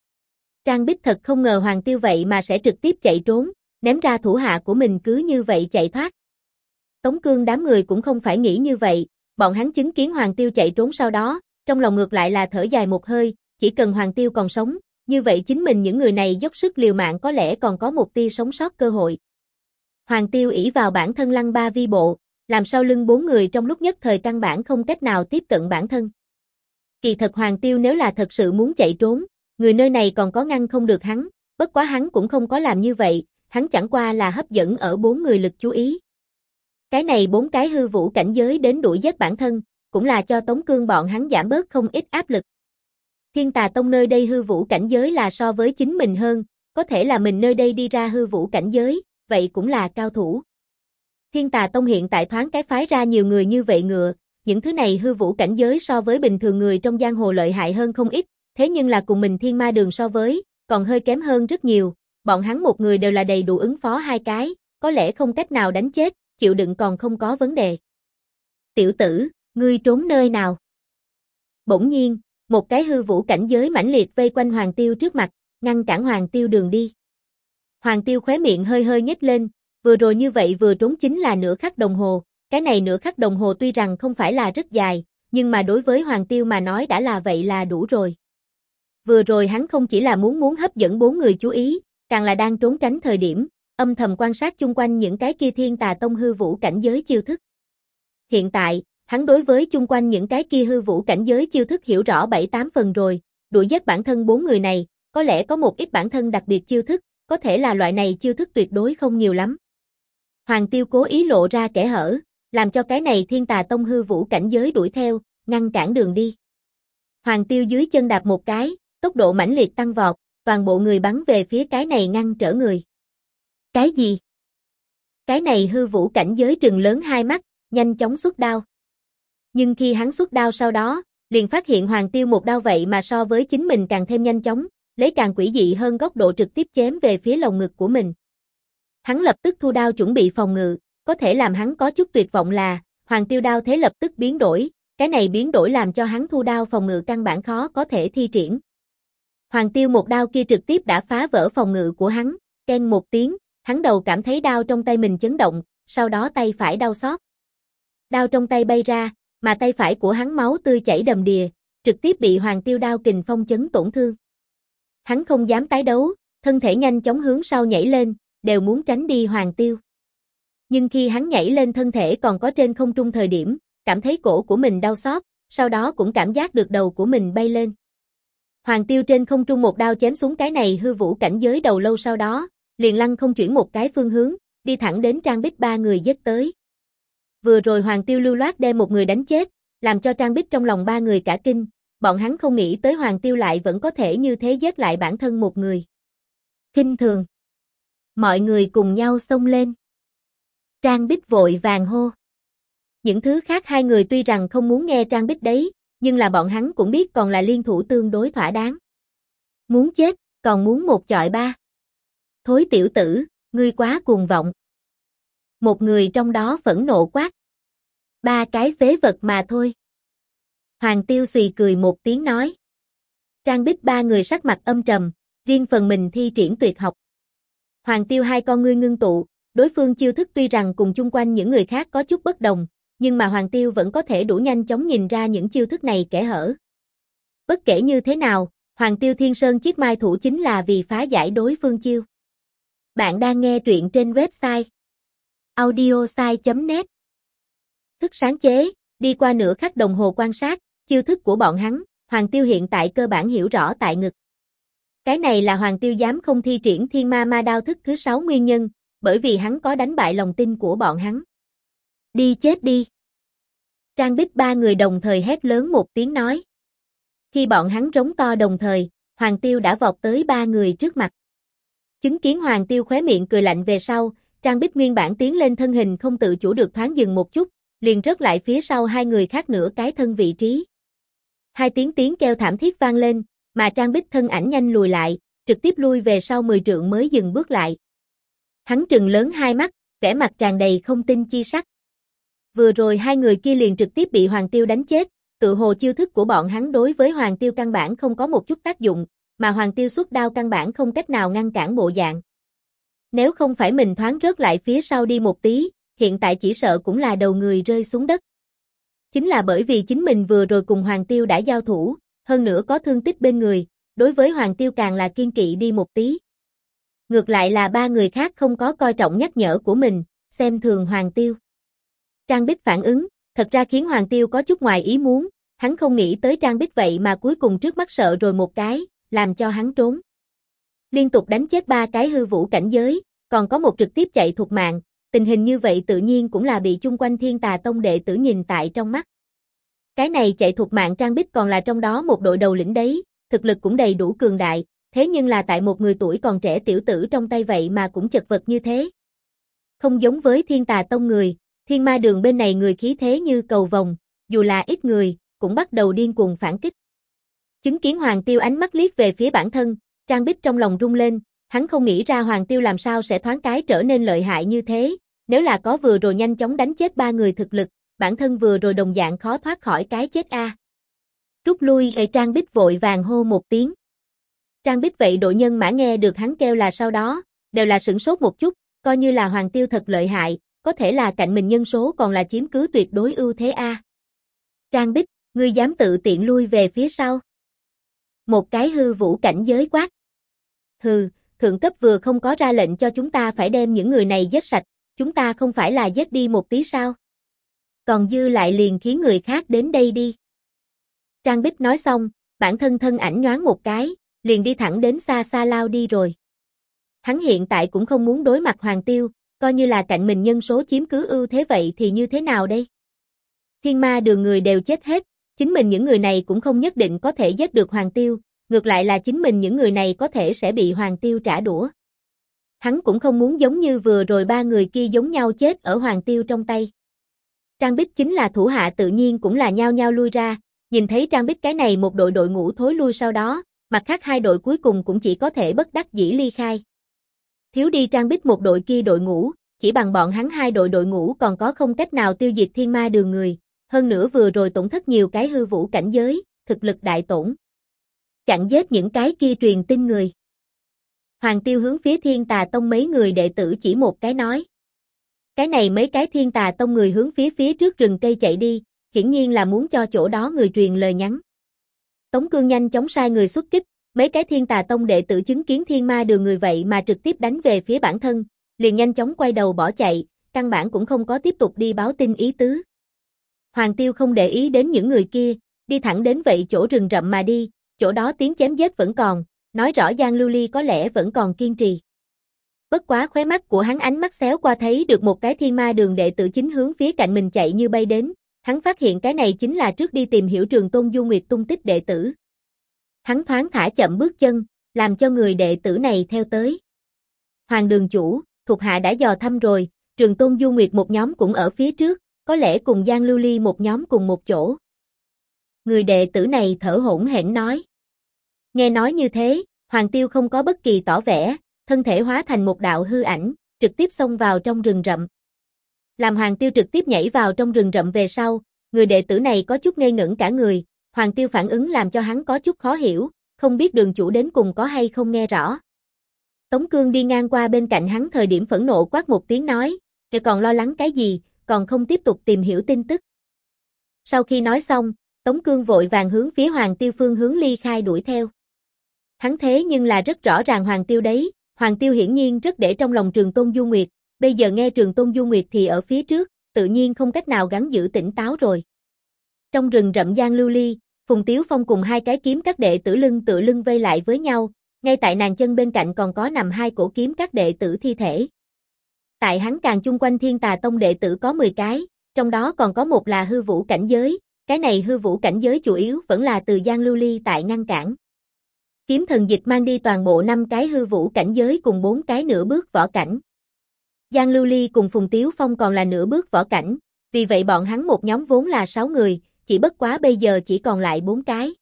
Trang Bích thật không ngờ Hoàng Tiêu vậy mà sẽ trực tiếp chạy trốn, ném ra thủ hạ của mình cứ như vậy chạy thoát. Tống Cương đám người cũng không phải nghĩ như vậy, bọn hắn chứng kiến Hoàng Tiêu chạy trốn sau đó, trong lòng ngược lại là thở dài một hơi, chỉ cần Hoàng Tiêu còn sống, như vậy chính mình những người này dốc sức liều mạng có lẽ còn có một tia sống sót cơ hội. Hoàng Tiêu ỷ vào bản thân lăng ba vi bộ, làm sau lưng 4 người trong lúc nhất thời căn bản không cách nào tiếp cận bản thân. Kỳ thật Hoàng Tiêu nếu là thật sự muốn chạy trốn, người nơi này còn có ngăn không được hắn, bất quá hắn cũng không có làm như vậy, hắn chẳng qua là hấp dẫn ở 4 người lực chú ý. Cái này 4 cái hư vũ cảnh giới đến đuổi giết bản thân, cũng là cho Tống Cương bọn hắn giảm bớt không ít áp lực. Thiên Tà Tông nơi đây hư vũ cảnh giới là so với chính mình hơn, có thể là mình nơi đây đi ra hư vũ cảnh giới, vậy cũng là cao thủ. Thiên Tà Tông hiện tại thoáng cái phái ra nhiều người như vậy ngựa, những thứ này hư vũ cảnh giới so với bình thường người trong giang hồ lợi hại hơn không ít, thế nhưng là cùng mình Thiên Ma Đường so với, còn hơi kém hơn rất nhiều, bọn hắn một người đều là đầy đủ ứng phó 2 cái, có lẽ không cách nào đánh chết, chịu đựng còn không có vấn đề. Tiểu tử, ngươi trốn nơi nào? Bỗng nhiên, một cái hư vũ cảnh giới mãnh liệt vây quanh Hoàng Tiêu trước mặt, ngăn cản Hoàng Tiêu đường đi. Hoàng Tiêu khóe miệng hơi hơi nhếch lên, vừa rồi như vậy vừa trốn chính là nửa khắc đồng hồ, cái này nửa khắc đồng hồ tuy rằng không phải là rất dài, nhưng mà đối với Hoàng Tiêu mà nói đã là vậy là đủ rồi. Vừa rồi hắn không chỉ là muốn hấp dẫn 4 người chú ý, càng là đang trốn tránh thời điểm, âm thầm quan sát chung quanh những cái kia Thiên Tà Tông hư vũ cảnh giới chiêu thức. Hiện tại, hắn đối với chung quanh những cái kia hư vũ cảnh giới chiêu thức hiểu rõ 7-8 phần rồi, đuổi giết bản thân 4 người này, có lẽ có một ít bản thân đặc biệt chiêu thức, có thể là loại này chiêu thức tuyệt đối không nhiều lắm. Hoàng Tiêu cố ý lộ ra kẽ hở, làm cho cái này Thiên Tà Tông hư vũ cảnh giới đuổi theo, ngăn cản đường đi. Hoàng Tiêu dưới chân đạp một cái, tốc độ mãnh liệt tăng vọt, toàn bộ người bắn về phía cái này ngăn trở người. Cái gì? Cái này hư vũ cảnh giới trừng lớn hai mắt, nhanh chóng xuất đao. Nhưng khi hắn xuất đao sau đó, liền phát hiện Hoàng Tiêu một đao vậy mà so với chính mình càng thêm nhanh chóng, lấy càng quỷ dị hơn góc độ trực tiếp chém về phía lồng ngực của mình. Hắn lập tức thu đao chuẩn bị phòng ngự, có thể làm hắn có chút tuyệt vọng là, Hoàng Tiêu đao thế lập tức biến đổi, cái này biến đổi làm cho hắn thu đao phòng ngự căn bản khó có thể thi triển. Hoàng Tiêu một đao kia trực tiếp đã phá vỡ phòng ngự của hắn, keng một tiếng, hắn đầu cảm thấy đao trong tay mình chấn động, sau đó tay phải đau xót. Đao trong tay bay ra, mà tay phải của hắn máu tươi chảy đầm đìa, trực tiếp bị Hoàng Tiêu đao kình phong chấn tổn thương. Hắn không dám tái đấu, thân thể nhanh chóng hướng sau nhảy lên, đều muốn tránh đi Hoàng Tiêu. Nhưng khi hắn nhảy lên thân thể còn có trên không trung thời điểm, cảm thấy cổ của mình đau xót, sau đó cũng cảm giác được đầu của mình bay lên. Hoàng Tiêu trên không trung một đao chém xuống cái này hư vũ cảnh giới đầu lâu sau đó, liền lăng không chuyển một cái phương hướng, đi thẳng đến Trang Bích 3 người giết tới. Vừa rồi Hoàng Tiêu lưu loát đem một người đánh chết, làm cho Trang Bích trong lòng 3 người cả kinh, bọn hắn không nghĩ tới Hoàng Tiêu lại vẫn có thể như thế giết lại bản thân một người. Khinh thường. Mọi người cùng nhau xông lên. Trang Bích vội vàng hô. Những thứ khác 2 người tuy rằng không muốn nghe Trang Bích đấy, nhưng là bọn hắn cũng biết còn là liên thủ tương đối thỏa đáng. Muốn chết, còn muốn một chọi 3. Thối tiểu tử, ngươi quá cuồng vọng. Một người trong đó phẫn nộ quát. 3 cái phế vật mà thôi. Hoàng Tiêu xùy cười một tiếng nói. Trang Bích 3 người sắc mặt âm trầm, riêng phần mình thi triển tuyệt học. Hoàng Tiêu hai con ngươi ngưng tụ, đối phương chiêu thức tuy rằng cùng chung quanh những người khác có chút bất đồng, nhưng mà Hoàng Tiêu vẫn có thể đủ nhanh chóng nhìn ra những chiêu thức này kẽ hở. Bất kể như thế nào, Hoàng Tiêu Thiên Sơn chiếc mai thủ chính là vì phá giải đối phương chiêu. Bạn đang nghe truyện trên website audiosai.net. Thức sáng chế, đi qua nửa khắc đồng hồ quan sát, chiêu thức của bọn hắn, Hoàng Tiêu hiện tại cơ bản hiểu rõ tại ngực. Cái này là Hoàng Tiêu dám không thi triển Thiên Ma Ma Đao thức thứ 6 nguyên nhân, bởi vì hắn có đánh bại lòng tin của bọn hắn. Đi chết đi. Trang Bích ba người đồng thời hét lớn một tiếng nói. Khi bọn hắn rống to đồng thời, Hoàng Tiêu đã vọt tới ba người trước mặt. Chứng kiến Hoàng Tiêu khóe miệng cười lạnh về sau, Trang Bích nguyên bản tiến lên thân hình không tự chủ được thoáng dừng một chút, liền rớt lại phía sau hai người khác nửa cái thân vị trí. Hai tiếng kêu thảm thiết vang lên, mà Trang Bích thân ảnh nhanh lùi lại, trực tiếp lui về sau 10 trượng mới dừng bước lại. Hắn trừng lớn hai mắt, vẻ mặt tràn đầy không tin chi sắc. Vừa rồi hai người kia liền trực tiếp bị Hoàng Tiêu đánh chết, tự hồ chiêu thức của bọn hắn đối với Hoàng Tiêu căn bản không có một chút tác dụng, mà Hoàng Tiêu xuất đao căn bản không cách nào ngăn cản bộ dạng. Nếu không phải mình thoáng rớt lại phía sau đi một tí, hiện tại chỉ sợ cũng là đầu người rơi xuống đất. Chính là bởi vì chính mình vừa rồi cùng Hoàng Tiêu đã giao thủ, hơn nữa có thương tích bên người, đối với Hoàng Tiêu càng là kiên kỵ đi một tí. Ngược lại là ba người khác không có coi trọng nhắc nhở của mình, xem thường Hoàng Tiêu. Trang Bích phản ứng, thật ra khiến Hoàng Tiêu có chút ngoài ý muốn, hắn không nghĩ tới Trang Bích vậy mà cuối cùng trước mắt sợ rồi một cái, làm cho hắn trốn. Liên tục đánh chết ba cái hư vũ cảnh giới, còn có một trực tiếp chạy thục mạng, tình hình như vậy tự nhiên cũng là bị chung quanh Thiên Tà Tông đệ tử nhìn tại trong mắt. Cái này chạy thục mạng Trang Bích còn là trong đó một đội đầu lĩnh đấy, thực lực cũng đầy đủ cường đại, thế nhưng là tại một người tuổi còn trẻ tiểu tử trong tay vậy mà cũng chật vật như thế. Không giống với Thiên Tà Tông người, Thiên Ma Đường bên này người khí thế như cầu vồng, dù là ít người, cũng bắt đầu điên cuồng phản kích. Chứng kiến Hoàng Tiêu ánh mắt liếc về phía bản thân, Trang Bích trong lòng rung lên, hắn không nghĩ ra Hoàng Tiêu làm sao sẽ thoáng cái trở nên lợi hại như thế, nếu là có vừa rồi nhanh chóng đánh chết ba người thực lực, bản thân vừa rồi đồng dạng khó thoát khỏi cái chết a. Rút lui, Trang Bích vội vàng hô một tiếng. Trang Bích vậy đội nhân mã nghe được hắn kêu là sau đó, đều là sửng sốt một chút, coi như là Hoàng Tiêu thật lợi hại, có thể là cạnh mình nhân số còn là chiếm cứ tuyệt đối ưu thế a. Trang Bích, ngươi dám tự tiện lui về phía sau. Một cái hư vũ cảnh giới quát. Hừ, thượng cấp vừa không có ra lệnh cho chúng ta phải đem những người này giết sạch, chúng ta không phải là giết đi một tí sao? Còn dư lại liền khiến người khác đến đây đi. Trang Bích nói xong, bản thân thân ảnh nhoáng một cái, liền đi thẳng đến xa xa lao đi rồi. Hắn hiện tại cũng không muốn đối mặt Hoàng Tiêu, coi như là cạnh mình nhân số chiếm cứ ưu thế vậy thì như thế nào đây? Thiên Ma Đường người đều chết hết, chính mình những người này cũng không nhất định có thể giết được Hoàng Tiêu, ngược lại là chính mình những người này có thể sẽ bị Hoàng Tiêu trả đũa. Hắn cũng không muốn giống như vừa rồi ba người kia giống nhau chết ở Hoàng Tiêu trong tay. Trang Bích chính là thủ hạ tự nhiên cũng là nhao nhao lui ra, nhìn thấy Trang Bích cái này một đội ngũ thối lui sau đó, mặt khác hai đội cuối cùng cũng chỉ có thể bất đắc dĩ ly khai. Thiếu đi Trang Bích một đội kia đội ngũ, chỉ bằng bọn hắn hai đội ngũ còn có không cách nào tiêu diệt Thiên Ma Đường người, hơn nữa vừa rồi tổn thất nhiều cái hư vũ cảnh giới, thực lực đại tổn. Chặn giết những cái kia truyền tin người. Hoàng Tiêu hướng phía Thiên Tà Tông mấy người đệ tử chỉ một cái nói. Cái này mấy cái Thiên Tà Tông người hướng phía trước rừng cây chạy đi, hiển nhiên là muốn cho chỗ đó người truyền lời nhắn. Tống Cương nhanh chóng sai người xuất kích, mấy cái Thiên Tà Tông đệ tử chứng kiến Thiên Ma Đường người vậy mà trực tiếp đánh về phía bản thân, liền nhanh chóng quay đầu bỏ chạy, căn bản cũng không có tiếp tục đi báo tin ý tứ. Hoàng Tiêu không để ý đến những người kia, đi thẳng đến vậy chỗ rừng rậm mà đi, chỗ đó tiếng chém giết vẫn còn, nói rõ Giang Lưu Ly có lẽ vẫn còn kiên trì. Bất quá khóe mắt của hắn ánh mắt xéo qua thấy được một cái Thiên Ma Đường đệ tử chính hướng phía cạnh mình chạy như bay đến, hắn phát hiện cái này chính là trước đi tìm hiểu Trường Tôn Du Nguyệt tung tích đệ tử. Hắn thoáng thả chậm bước chân, làm cho người đệ tử này theo tới. Hoàng Đường chủ, thuộc hạ đã dò thăm rồi, Trường Tôn Du Nguyệt một nhóm cũng ở phía trước, có lẽ cùng Giang Lưu Ly một nhóm cùng một chỗ. Người đệ tử này thở hổn hển nói. Nghe nói như thế, Hoàng Tiêu không có bất kỳ tỏ vẻ, thân thể hóa thành một đạo hư ảnh, trực tiếp xông vào trong rừng rậm. Làm Hoàng Tiêu trực tiếp nhảy vào trong rừng rậm về sau, người đệ tử này có chút ngây ngẩn cả người, Hoàng Tiêu phản ứng làm cho hắn có chút khó hiểu, không biết đường chủ đến cùng có hay không nghe rõ. Tống Cương đi ngang qua bên cạnh hắn thời điểm phẫn nộ quát một tiếng nói, "Kìa còn lo lắng cái gì, còn không tiếp tục tìm hiểu tin tức." Sau khi nói xong, Tống Cương vội vàng hướng phía Hoàng Tiêu phương hướng ly khai đuổi theo. Hắn thế nhưng là rất rõ ràng Hoàng Tiêu đấy, Hoàng Tiêu hiển nhiên rất để trong lòng Trường Tôn Du Nguyệt, bây giờ nghe Trường Tôn Du Nguyệt thì ở phía trước, tự nhiên không cách nào gắng giữ tỉnh táo rồi. Trong rừng rậm giang lưu ly, Phùng Tiếu Phong cùng hai cái kiếm các đệ tử lưng tựa lưng vây lại với nhau, ngay tại nàng chân bên cạnh còn có nằm hai cổ kiếm các đệ tử thi thể. Tại hắn càng chung quanh Thiên Tà Tông đệ tử có 10 cái, trong đó còn có một là hư vũ cảnh giới, cái này hư vũ cảnh giới chủ yếu vẫn là từ giang lưu ly tại ngăn cản. Kiếm thần dịch mang đi toàn bộ 5 cái hư vũ cảnh giới cùng 4 cái nửa bước võ cảnh. Giang Lưu Ly cùng Phùng Tiếu Phong còn là nửa bước võ cảnh, vì vậy bọn hắn một nhóm vốn là 6 người, chỉ bất quá bây giờ chỉ còn lại 4 cái.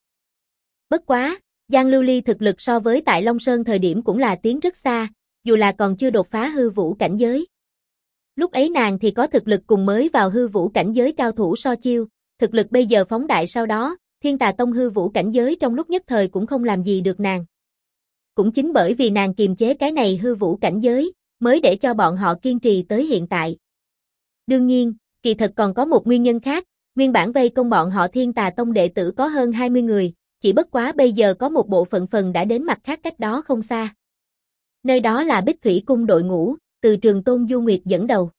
Bất quá, Giang Lưu Ly thực lực so với tại Long Sơn thời điểm cũng là tiến rất xa, dù là còn chưa đột phá hư vũ cảnh giới. Lúc ấy nàng thì có thực lực cùng mới vào hư vũ cảnh giới cao thủ so chiêu, thực lực bây giờ phóng đại sau đó, Thiên Tà Tông hư vũ cảnh giới trong lúc nhất thời cũng không làm gì được nàng. Cũng chính bởi vì nàng kiềm chế cái này hư vũ cảnh giới, mới để cho bọn họ kiên trì tới hiện tại. Đương nhiên, kỳ thật còn có một nguyên nhân khác, nguyên bản vây công bọn họ Thiên Tà Tông đệ tử có hơn 20 người, chỉ bất quá bây giờ có một bộ phận phần đã đến mặt khác cách đó không xa. Nơi đó là Bích Thủy Cung đội ngũ, từ Trường Tôn Du Nguyệt dẫn đầu.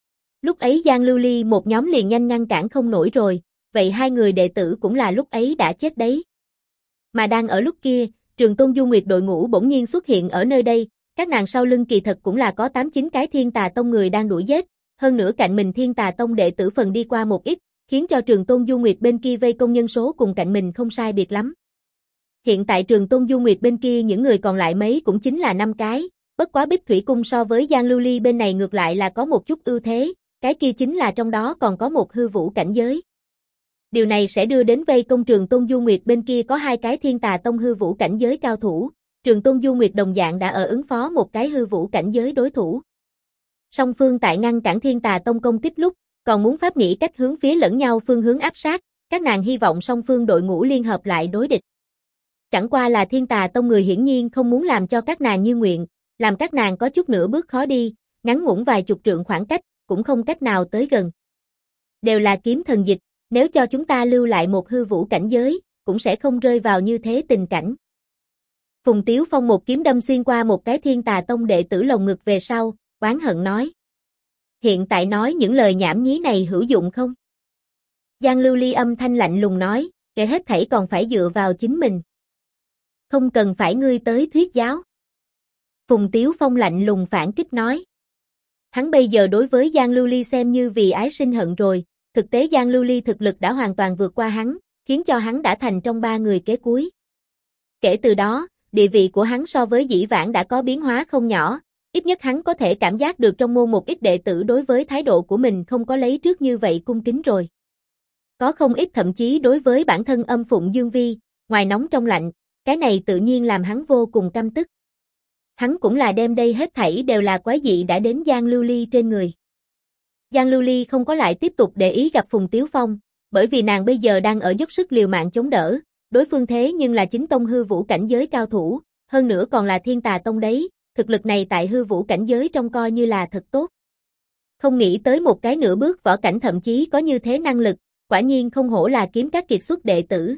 Lúc ấy Giang Lưu Ly một nhóm liền nhanh ngăn cản không nổi rồi, vậy hai người đệ tử cũng là lúc ấy đã chết đấy. Mà đang ở lúc kia, Trường Tôn Du Nguyệt đội ngũ bỗng nhiên xuất hiện ở nơi đây, các nàng sau lưng kỳ thật cũng là có 8-9 cái Thiên Tà Tông người đang đuổi giết, hơn nữa cạnh mình Thiên Tà Tông đệ tử phần đi qua một ít, khiến cho Trường Tôn Du Nguyệt bên kia vây công nhân số cùng cạnh mình không sai biệt lắm. Hiện tại Trường Tôn Du Nguyệt bên kia những người còn lại mấy cũng chính là 5 cái, bất quá Bích Thủy Cung so với Giang Lưu Ly bên này ngược lại là có một chút ưu thế, cái kia chính là trong đó còn có một hư vũ cảnh giới. Điều này sẽ đưa đến vây công Trường Tôn Du Nguyệt bên kia có 2 cái Thiên Tà Tông hư vũ cảnh giới cao thủ, Trường Tôn Du Nguyệt đồng dạng đã ở ứng phó một cái hư vũ cảnh giới đối thủ. Song phương tại ngăn cản Thiên Tà Tông công kích lúc, còn muốn pháp nghĩ cách hướng phía lẫn nhau phương hướng áp sát, các nàng hy vọng song phương đội ngũ liên hợp lại đối địch. Chẳng qua là Thiên Tà Tông người hiển nhiên không muốn làm cho các nàng như nguyện, làm các nàng có chút nửa bước khó đi, ngắn ngủn vài chục trượng khoảng cách, cũng không cách nào tới gần. Đều là kiếm thần dịch, nếu cho chúng ta lưu lại một hư vũ cảnh giới, cũng sẽ không rơi vào như thế tình cảnh. Phùng Tiếu Phong một kiếm đâm xuyên qua một cái Thiên Tà Tông đệ tử lồng ngực về sau, oán hận nói. Hiện tại nói những lời nhảm nhí này hữu dụng không? Giang Lưu Ly âm thanh lạnh lùng nói, kể hết thảy còn phải dựa vào chính mình. Không cần phải ngươi tới thuyết giáo. Phùng Tiếu Phong lạnh lùng phản kích nói. Hắn bây giờ đối với Giang Lưu Ly xem như vì ái sinh hận rồi, thực tế Giang Lưu Ly thực lực đã hoàn toàn vượt qua hắn, khiến cho hắn đã thành trong 3 người kế cuối. Kể từ đó, địa vị của hắn so với dĩ vãng đã có biến hóa không nhỏ, ít nhất hắn có thể cảm giác được trong môn một ít đệ tử đối với thái độ của mình không có lấy trước như vậy cung kính rồi. Có không ít thậm chí đối với bản thân âm phụng Dương Vi, ngoài nóng trong lạnh, cái này tự nhiên làm hắn vô cùng căm tức. Hắn cũng là đem đây hết thảy đều là quái dị đã đến Giang Lưu Ly trên người. Giang Lưu Ly không có lại tiếp tục để ý gặp Phùng Tiếu Phong, bởi vì nàng bây giờ đang ở dốc sức liều mạng chống đỡ, đối phương thế nhưng là chính tông hư vũ cảnh giới cao thủ, hơn nữa còn là Thiên Tà Tông đấy, thực lực này tại hư vũ cảnh giới trong coi như là thật tốt. Không nghĩ tới một cái nửa bước võ cảnh thậm chí có như thế năng lực, quả nhiên không hổ là kiếm các kiệt xuất đệ tử.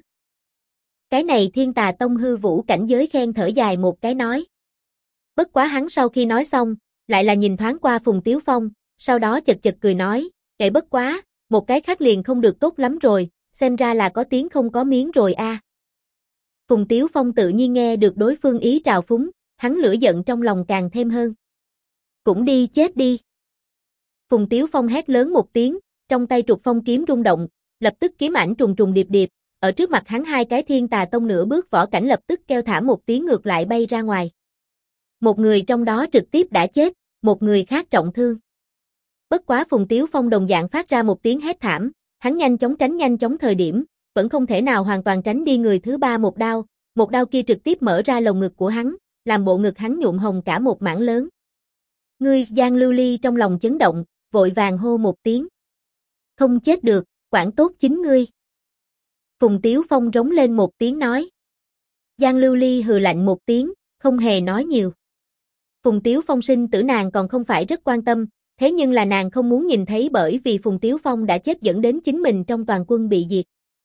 Cái này Thiên Tà Tông hư vũ cảnh giới khen thở dài một cái nói. Bất quá hắn sau khi nói xong, lại là nhìn thoáng qua Phùng Tiếu Phong, sau đó chật chật cười nói, kệ bất quá, một cái khác liền không được tốt lắm rồi, xem ra là có tiếng không có miếng rồi a. Phùng Tiếu Phong tự nhiên nghe được đối phương ý trào phúng, hắn lửa giận trong lòng càng thêm hơn. Cũng đi chết đi. Phùng Tiếu Phong hét lớn một tiếng, trong tay trục phong kiếm rung động, lập tức kiếm ảnh trùng trùng điệp điệp, ở trước mặt hắn 2 cái Thiên Tà Tông nửa bước võ cảnh lập tức kêu thảm một tiếng ngược lại bay ra ngoài. Một người trong đó trực tiếp đã chết, một người khác trọng thương. Bất quá Phùng Tiếu Phong đồng dạng phát ra một tiếng hét thảm, hắn nhanh chóng thời điểm, vẫn không thể nào hoàn toàn tránh đi người thứ 3 một đao kia trực tiếp mở ra lồng ngực của hắn, làm bộ ngực hắn nhuộm hồng cả một mảng lớn. Ngươi Giang Lưu Ly trong lòng chấn động, vội vàng hô một tiếng. Không chết được, quản tốt chính ngươi. Phùng Tiếu Phong rống lên một tiếng nói. Giang Lưu Ly hừ lạnh một tiếng, không hề nói nhiều. Phùng Tiếu Phong sinh tử nàng còn không phải rất quan tâm, thế nhưng là nàng không muốn nhìn thấy bởi vì Phùng Tiếu Phong đã chết dẫn đến chính mình trong toàn quân bị diệt.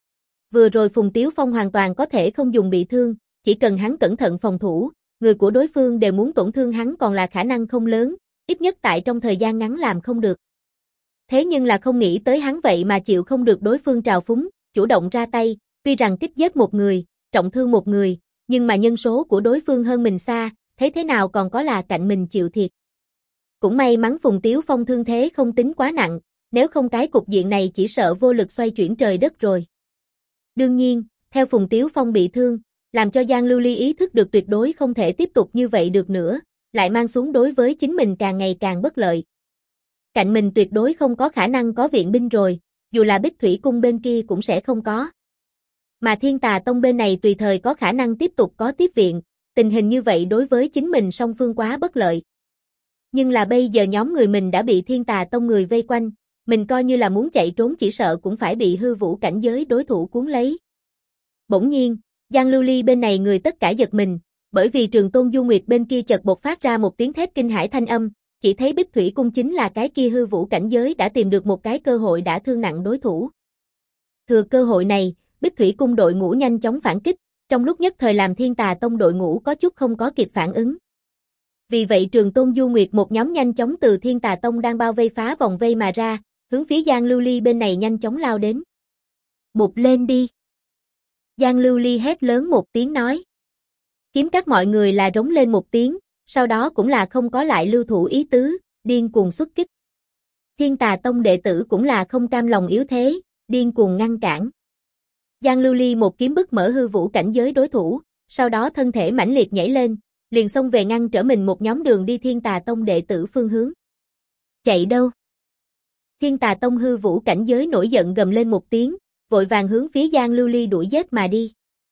Vừa rồi Phùng Tiếu Phong hoàn toàn có thể không dùng bị thương, chỉ cần hắn cẩn thận phòng thủ, người của đối phương đều muốn tổn thương hắn còn là khả năng không lớn, ít nhất tại trong thời gian ngắn làm không được. Thế nhưng là không nghĩ tới hắn vậy mà chịu không được đối phương trào phúng, chủ động ra tay, tuy rằng kích giết một người, trọng thương một người, nhưng mà nhân số của đối phương hơn mình xa, thế nào còn có là cạnh mình chịu thiệt. Cũng may mắn Phùng Tiếu Phong thương thế không tính quá nặng, nếu không cái cục diện này chỉ sợ vô lực xoay chuyển trời đất rồi. Đương nhiên, theo Phùng Tiếu Phong bị thương, làm cho Giang Lưu Ly ý thức được tuyệt đối không thể tiếp tục như vậy được nữa, lại mang xuống đối với chính mình càng ngày càng bất lợi. Cạnh mình tuyệt đối không có khả năng có viện binh rồi, dù là Bích Thủy Cung bên kia cũng sẽ không có. Mà Thiên Tà Tông bên này tùy thời có khả năng tiếp tục có tiếp viện, tình hình như vậy đối với chính mình song phương quá bất lợi. Nhưng là bây giờ nhóm người mình đã bị Thiên Tà Tông người vây quanh, mình coi như là muốn chạy trốn chỉ sợ cũng phải bị hư vũ cảnh giới đối thủ cuốn lấy. Bỗng nhiên, Giang Lưu Ly bên này người tất cả giật mình, bởi vì Trường Tôn Du Nguyệt bên kia chợt bộc phát ra một tiếng thét kinh hãi thanh âm, chỉ thấy Bích Thủy Cung chính là cái kia hư vũ cảnh giới đã tìm được một cái cơ hội đã thương nặng đối thủ. Thừa cơ hội này, Bích Thủy Cung đội ngũ nhanh chóng phản kích, trong lúc nhất thời làm Thiên Tà Tông đội ngũ có chút không có kịp phản ứng. Vì vậy Trường Tôn Du Nguyệt một nhóm nhanh chóng từ Thiên Tà Tông đang bao vây phá vòng vây mà ra, hướng phía Giang Lưu Ly bên này nhanh chóng lao đến. Bụt lên đi! Giang Lưu Ly hét lớn một tiếng nói. Kiếm các mọi người là rống lên một tiếng, sau đó cũng là không có lại lưu thủ ý tứ, điên cuồng xuất kích. Thiên Tà Tông đệ tử cũng là không cam lòng yếu thế, điên cuồng ngăn cản. Giang Lưu Ly một kiếm bức mở hư vũ cảnh giới đối thủ, sau đó thân thể mãnh liệt nhảy lên, liền xông về ngăn trở mình một nhóm đường đi Thiên Tà Tông đệ tử phương hướng. Chạy đâu? Thiên Tà Tông hư vũ cảnh giới nổi giận gầm lên một tiếng, vội vàng hướng phía Giang Lưu Ly đuổi giết mà đi.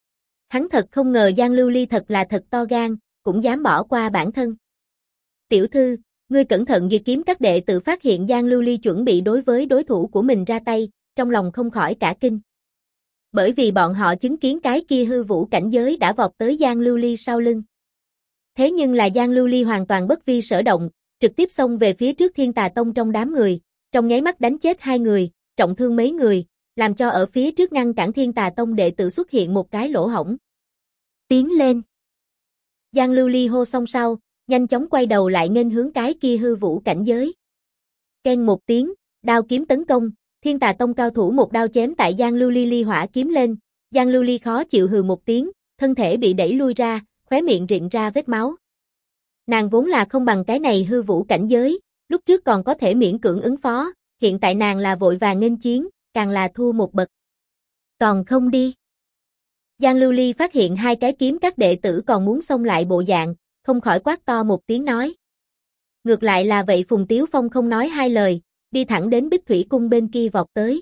Hắn thật không ngờ Giang Lưu Ly thật là thật to gan, cũng dám bỏ qua bản thân. Tiểu thư, ngươi cẩn thận giật kiếm các đệ tử phát hiện Giang Lưu Ly chuẩn bị đối với đối thủ của mình ra tay, trong lòng không khỏi cả kinh. Bởi vì bọn họ chứng kiến cái kia hư vũ cảnh giới đã vọt tới Giang Lưu Ly sau lưng. Thế nhưng là Giang Lưu Ly hoàn toàn bất vi sở động, trực tiếp xông về phía trước Thiên Tà Tông trong đám người, trong nháy mắt đánh chết 2 người, trọng thương mấy người, làm cho ở phía trước ngăn cản Thiên Tà Tông đệ tử xuất hiện một cái lỗ hổng. Tiến lên! Giang Lưu Ly hô xong sau, nhanh chóng quay đầu lại nghênh hướng cái kia hư vũ cảnh giới. Keng một tiếng, đao kiếm tấn công, Thiên Tà Tông cao thủ một đao chém tại Giang Lưu Ly ly hỏa kiếm lên, Giang Lưu Ly khó chịu hừ một tiếng, thân thể bị đẩy lui ra, khóe miệng rịn ra vết máu. Nàng vốn là không bằng cái này hư vũ cảnh giới, lúc trước còn có thể miễn cưỡng ứng phó, hiện tại nàng là vội vàng nghênh chiến, càng là thua một bậc. Còn không đi. Giang Lưu Ly phát hiện 2 cái kiếm các đệ tử còn muốn xông lại bộ dạng, không khỏi quát to một tiếng nói. Ngược lại là vậy Phùng Tiếu Phong không nói 2 lời, đi thẳng đến Bích Thủy Cung bên kia vọt tới.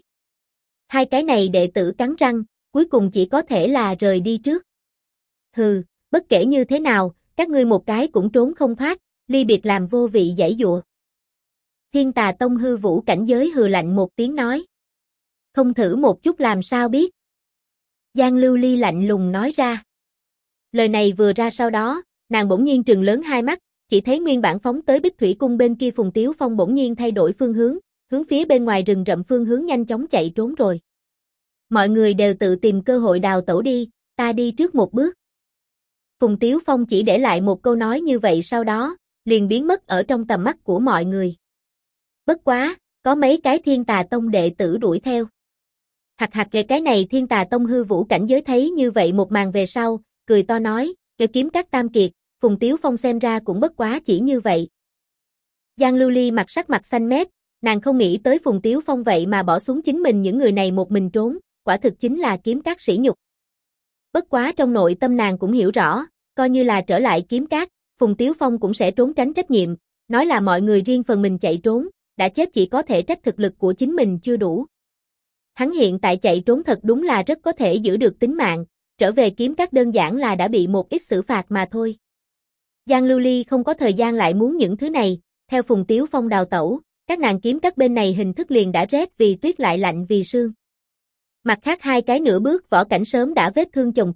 2 cái này đệ tử cắn răng, cuối cùng chỉ có thể là rời đi trước. Hừ, bất kể như thế nào, các ngươi một cái cũng trốn không thoát, ly biệt làm vô vị giãy giụa. Thiên Tà Tông hư vũ cảnh giới hừ lạnh một tiếng nói. Không thử một chút làm sao biết. Giang Lưu Ly lạnh lùng nói ra. Lời này vừa ra sau đó, nàng bỗng nhiên trừng lớn 2 mắt, chỉ thấy nguyên bản phóng tới Bích Thủy Cung bên kia Phùng Tiếu Phong bỗng nhiên thay đổi phương hướng, hướng phía bên ngoài rừng rậm phương hướng nhanh chóng chạy trốn rồi. Mọi người đều tự tìm cơ hội đào tẩu đi, ta đi trước một bước. Phùng Tiếu Phong chỉ để lại một câu nói như vậy sau đó, liền biến mất ở trong tầm mắt của mọi người. Bất quá, có mấy cái Thiên Tà Tông đệ tử đuổi theo. Hạc hạc về cái này Thiên Tà Tông hư vũ cảnh giới thấy như vậy một màn về sau, cười to nói, kêu kiếm các tam kiệt, Phùng Tiếu Phong xem ra cũng bất quá chỉ như vậy. Giang Lưu Ly sắc mặt xanh mét, nàng không nghĩ tới Phùng Tiếu Phong vậy mà bỏ xuống chính mình những người này một mình trốn, quả thực chính là kiếm các sỉ nhục. Bất quá trong nội tâm nàng cũng hiểu rõ, coi như là trở lại kiếm các, Phùng Tiếu Phong cũng sẽ trốn tránh trách nhiệm, nói là mọi người riêng phần mình chạy trốn, đã chết chỉ có thể trách thực lực của chính mình chưa đủ. Hắn hiện tại chạy trốn thật đúng là rất có thể giữ được tính mạng, trở về kiếm các đơn giản là đã bị một ít xử phạt mà thôi. Giang Lưu Ly không có thời gian lại muốn những thứ này, theo Phùng Tiếu Phong đào tẩu, các nàng kiếm các bên này hình thức liền đã rét vì tuyết lại lạnh vì sương. Mặt khác 2 cái nửa bước võ cảnh sớm đã vết thương chồng chất,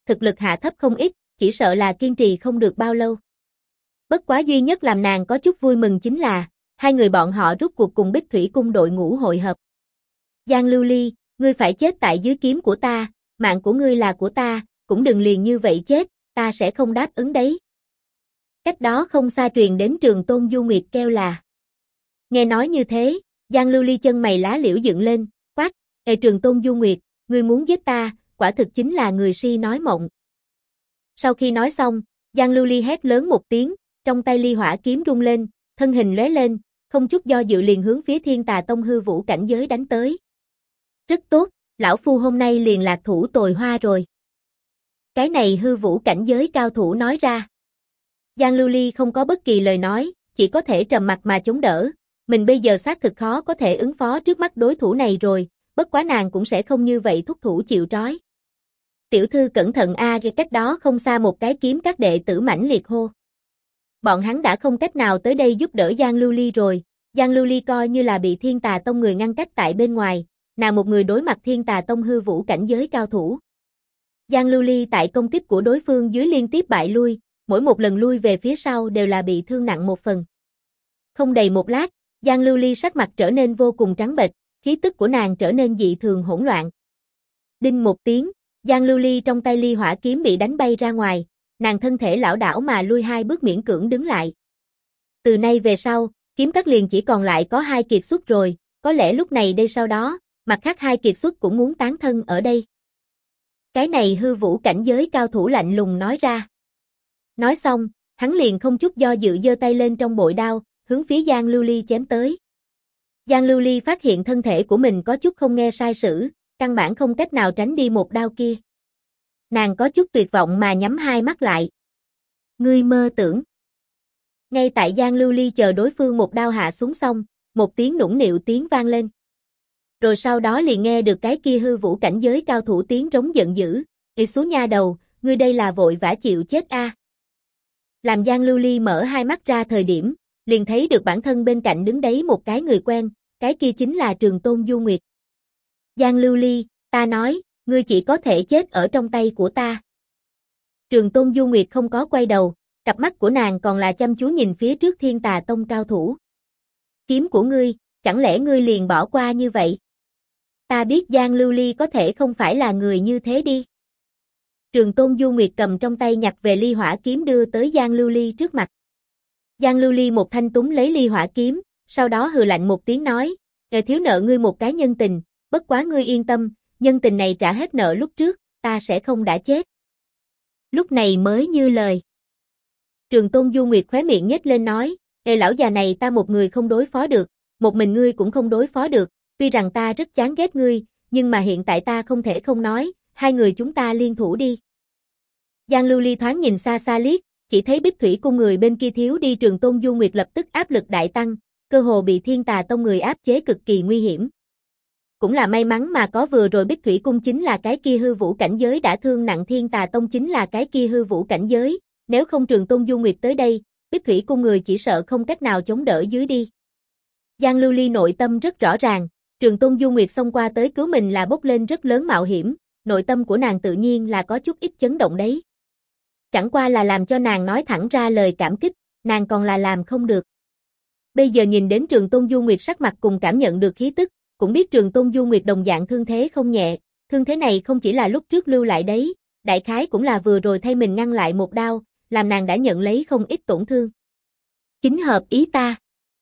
thực lực hạ thấp không ít, chỉ sợ là kiên trì không được bao lâu. Bất quá duy nhất làm nàng có chút vui mừng chính là, hai người bọn họ rút cuộc cùng Bích Thủy Cung đội ngũ hội hợp. Giang Lưu Ly, ngươi phải chết tại dưới kiếm của ta, mạng của ngươi là của ta, cũng đừng liền như vậy chết, ta sẽ không đáp ứng đấy. Cách đó không xa truyền đến Trường Tôn Du Nguyệt kêu là. Nghe nói như thế, Giang Lưu Ly chân mày lá liễu dựng lên, quát, Trường Tôn Du Nguyệt, ngươi muốn giết ta, quả thực chính là người si nói mộng. Sau khi nói xong, Giang Lưu Ly hét lớn một tiếng, trong tay ly hỏa kiếm rung lên, thân hình lóe lên, không chút do dự liền hướng phía Thiên Tà Tông hư vũ cảnh giới đánh tới. Rất tốt, lão phu hôm nay liền lạc thủ tồi hoa rồi. Cái này hư vũ cảnh giới cao thủ nói ra. Giang Lưu Ly không có bất kỳ lời nói, chỉ có thể trầm mặc mà chống đỡ. Mình bây giờ xác thực khó có thể ứng phó trước mắt đối thủ này rồi, bất quá nàng cũng sẽ không như vậy thúc thủ chịu trói. Tiểu thư cẩn thận a, cách đó không xa một cái kiếm các đệ tử mãnh liệt hô. Bọn hắn đã không cách nào tới đây giúp đỡ Giang Lưu Ly rồi, Giang Lưu Ly coi như là bị Thiên Tà Tông người ngăn cách tại bên ngoài, nàng một người đối mặt Thiên Tà Tông hư vũ cảnh giới cao thủ. Giang Lưu Ly tại công kích của đối phương dưới liên tiếp bại lui, mỗi một lần lui về phía sau đều là bị thương nặng một phần. Không đầy một lát, Giang Lưu Ly sắc mặt trở nên vô cùng trắng bệch, khí tức của nàng trở nên dị thường hỗn loạn. Đinh một tiếng, Giang Lưu Ly trong tay ly hỏa kiếm bị đánh bay ra ngoài, nàng thân thể lảo đảo mà lui hai bước miễn cưỡng đứng lại. Từ nay về sau, kiếm các liền chỉ còn lại có hai kiệt xuất rồi, có lẽ lúc này đây sau đó, mặt khác hai kiệt xuất cũng muốn tán thân ở đây. Cái này hư vũ cảnh giới cao thủ lạnh lùng nói ra. Nói xong, hắn liền không chút do dự giơ tay lên trong bội đao, hướng phía Giang Lưu Ly chém tới. Giang Lưu Ly phát hiện thân thể của mình có chút không nghe sai sử, căn bản không cách nào tránh đi một đao kia. Nàng có chút tuyệt vọng mà nhắm hai mắt lại. Ngươi mơ tưởng. Ngay tại Giang Lưu Ly chờ đối phương một đao hạ xuống xong, một tiếng nũng nịu tiếng vang lên. Rồi sau đó liền nghe được cái kia hư vũ cảnh giới cao thủ tiếng rống giận dữ, "Ị số nha đầu, ngươi đây là vội vã chịu chết a." Làm Giang Lưu Ly mở hai mắt ra thời điểm, liền thấy được bản thân bên cạnh đứng đấy một cái người quen, cái kia chính là Trường Tôn Du Nguyệt. Giang Lưu Ly, ta nói, ngươi chỉ có thể chết ở trong tay của ta. Trường Tôn Du Nguyệt không có quay đầu, cặp mắt của nàng còn là chăm chú nhìn phía trước Thiên Tà Tông cao thủ. Kiếm của ngươi, chẳng lẽ ngươi liền bỏ qua như vậy? Ta biết Giang Lưu Ly có thể không phải là người như thế đi. Trường Tôn Du Nguyệt cầm trong tay nhặt về ly hỏa kiếm đưa tới Giang Lưu Ly trước mặt. Giang Lưu Ly một thanh túng lấy ly hỏa kiếm, sau đó hừ lạnh một tiếng nói, thiếu nợ ngươi một cái nhân tình, bất quá ngươi yên tâm, nhân tình này trả hết nợ lúc trước, ta sẽ không đã chết. Lúc này mới như lời. Trường Tôn Du Nguyệt khóe miệng nhếch lên nói, lão già này ta một người không đối phó được, một mình ngươi cũng không đối phó được, tuy rằng ta rất chán ghét ngươi, nhưng mà hiện tại ta không thể không nói, hai người chúng ta liên thủ đi. Giang Lưu Ly thoáng nhìn xa xa liếc, chỉ thấy Bích Thủy Cung người bên kia thiếu đi. Trường Tôn Du Nguyệt lập tức áp lực đại tăng, cơ hồ bị Thiên Tà Tông người áp chế cực kỳ nguy hiểm. Cũng là may mắn mà có vừa rồi Bích Thủy Cung chính là cái kia hư vũ cảnh giới đã thương nặng, Thiên Tà Tông chính là cái kia hư vũ cảnh giới, nếu không Trường Tôn Du Nguyệt tới đây, Bích Thủy Cung người chỉ sợ không cách nào chống đỡ dưới đi. Giang Lưu Ly nội tâm rất rõ ràng, Trường Tôn Du Nguyệt xông qua tới cứu mình là bốc lên rất lớn mạo hiểm, nội tâm của nàng tự nhiên là có chút ít chấn động đấy. Chẳng qua là làm cho nàng nói thẳng ra lời cảm kích, nàng còn là làm không được. Bây giờ nhìn đến Trường Tôn Du Nguyệt sắc mặt cùng cảm nhận được khí tức, cũng biết Trường Tôn Du Nguyệt đồng dạng thương thế không nhẹ, thương thế này không chỉ là lúc trước lưu lại đấy, đại khái cũng là vừa rồi thay mình ngăn lại một đao, làm nàng đã nhận lấy không ít tổn thương. Chính hợp ý ta.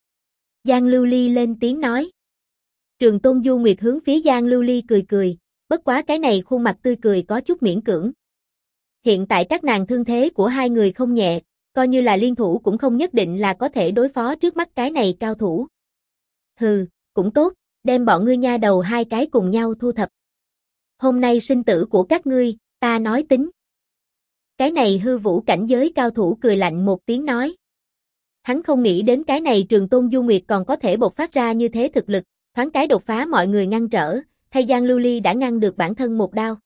Giang Lưu Ly lên tiếng nói. Trường Tôn Du Nguyệt hướng phía Giang Lưu Ly cười cười, bất quá cái này khuôn mặt tươi cười có chút miễn cưỡng. Hiện tại các nàng thương thế của hai người không nhẹ, coi như là liên thủ cũng không nhất định là có thể đối phó trước mắt cái này cao thủ. Hừ, cũng tốt, đem bọn ngươi nha đầu hai cái cùng nhau thu thập. Hôm nay sinh tử của các ngươi, ta nói tính. Cái này hư vũ cảnh giới cao thủ cười lạnh một tiếng nói. Hắn không nghĩ đến cái này Trường Tôn Du Nguyệt còn có thể bộc phát ra như thế thực lực, thoáng cái đột phá mọi người ngăn trở, thay Giang Lưu Ly đã ngăn được bản thân một đao.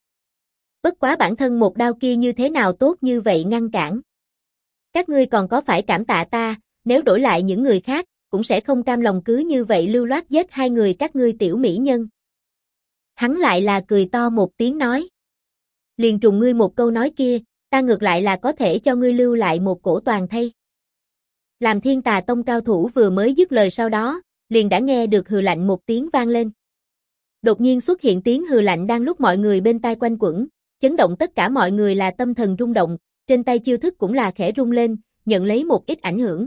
Bất quá bản thân một đao kia như thế nào tốt như vậy ngăn cản. Các ngươi còn có phải cảm tạ ta, nếu đổi lại những người khác, cũng sẽ không cam lòng cứ như vậy lưu loát giết hai người các ngươi tiểu mỹ nhân. Hắn lại là cười to một tiếng nói. Liền trùng ngươi một câu nói kia, ta ngược lại là có thể cho ngươi lưu lại một cổ toàn thây. Làm Thiên Tà Tông cao thủ vừa mới dứt lời sau đó, liền đã nghe được hừ lạnh một tiếng vang lên. Đột nhiên xuất hiện tiếng hừ lạnh đang lúc mọi người bên tai quanh quẩn, chấn động tất cả mọi người là tâm thần rung động, trên tay chiêu thức cũng là khẽ rung lên, nhận lấy một ít ảnh hưởng.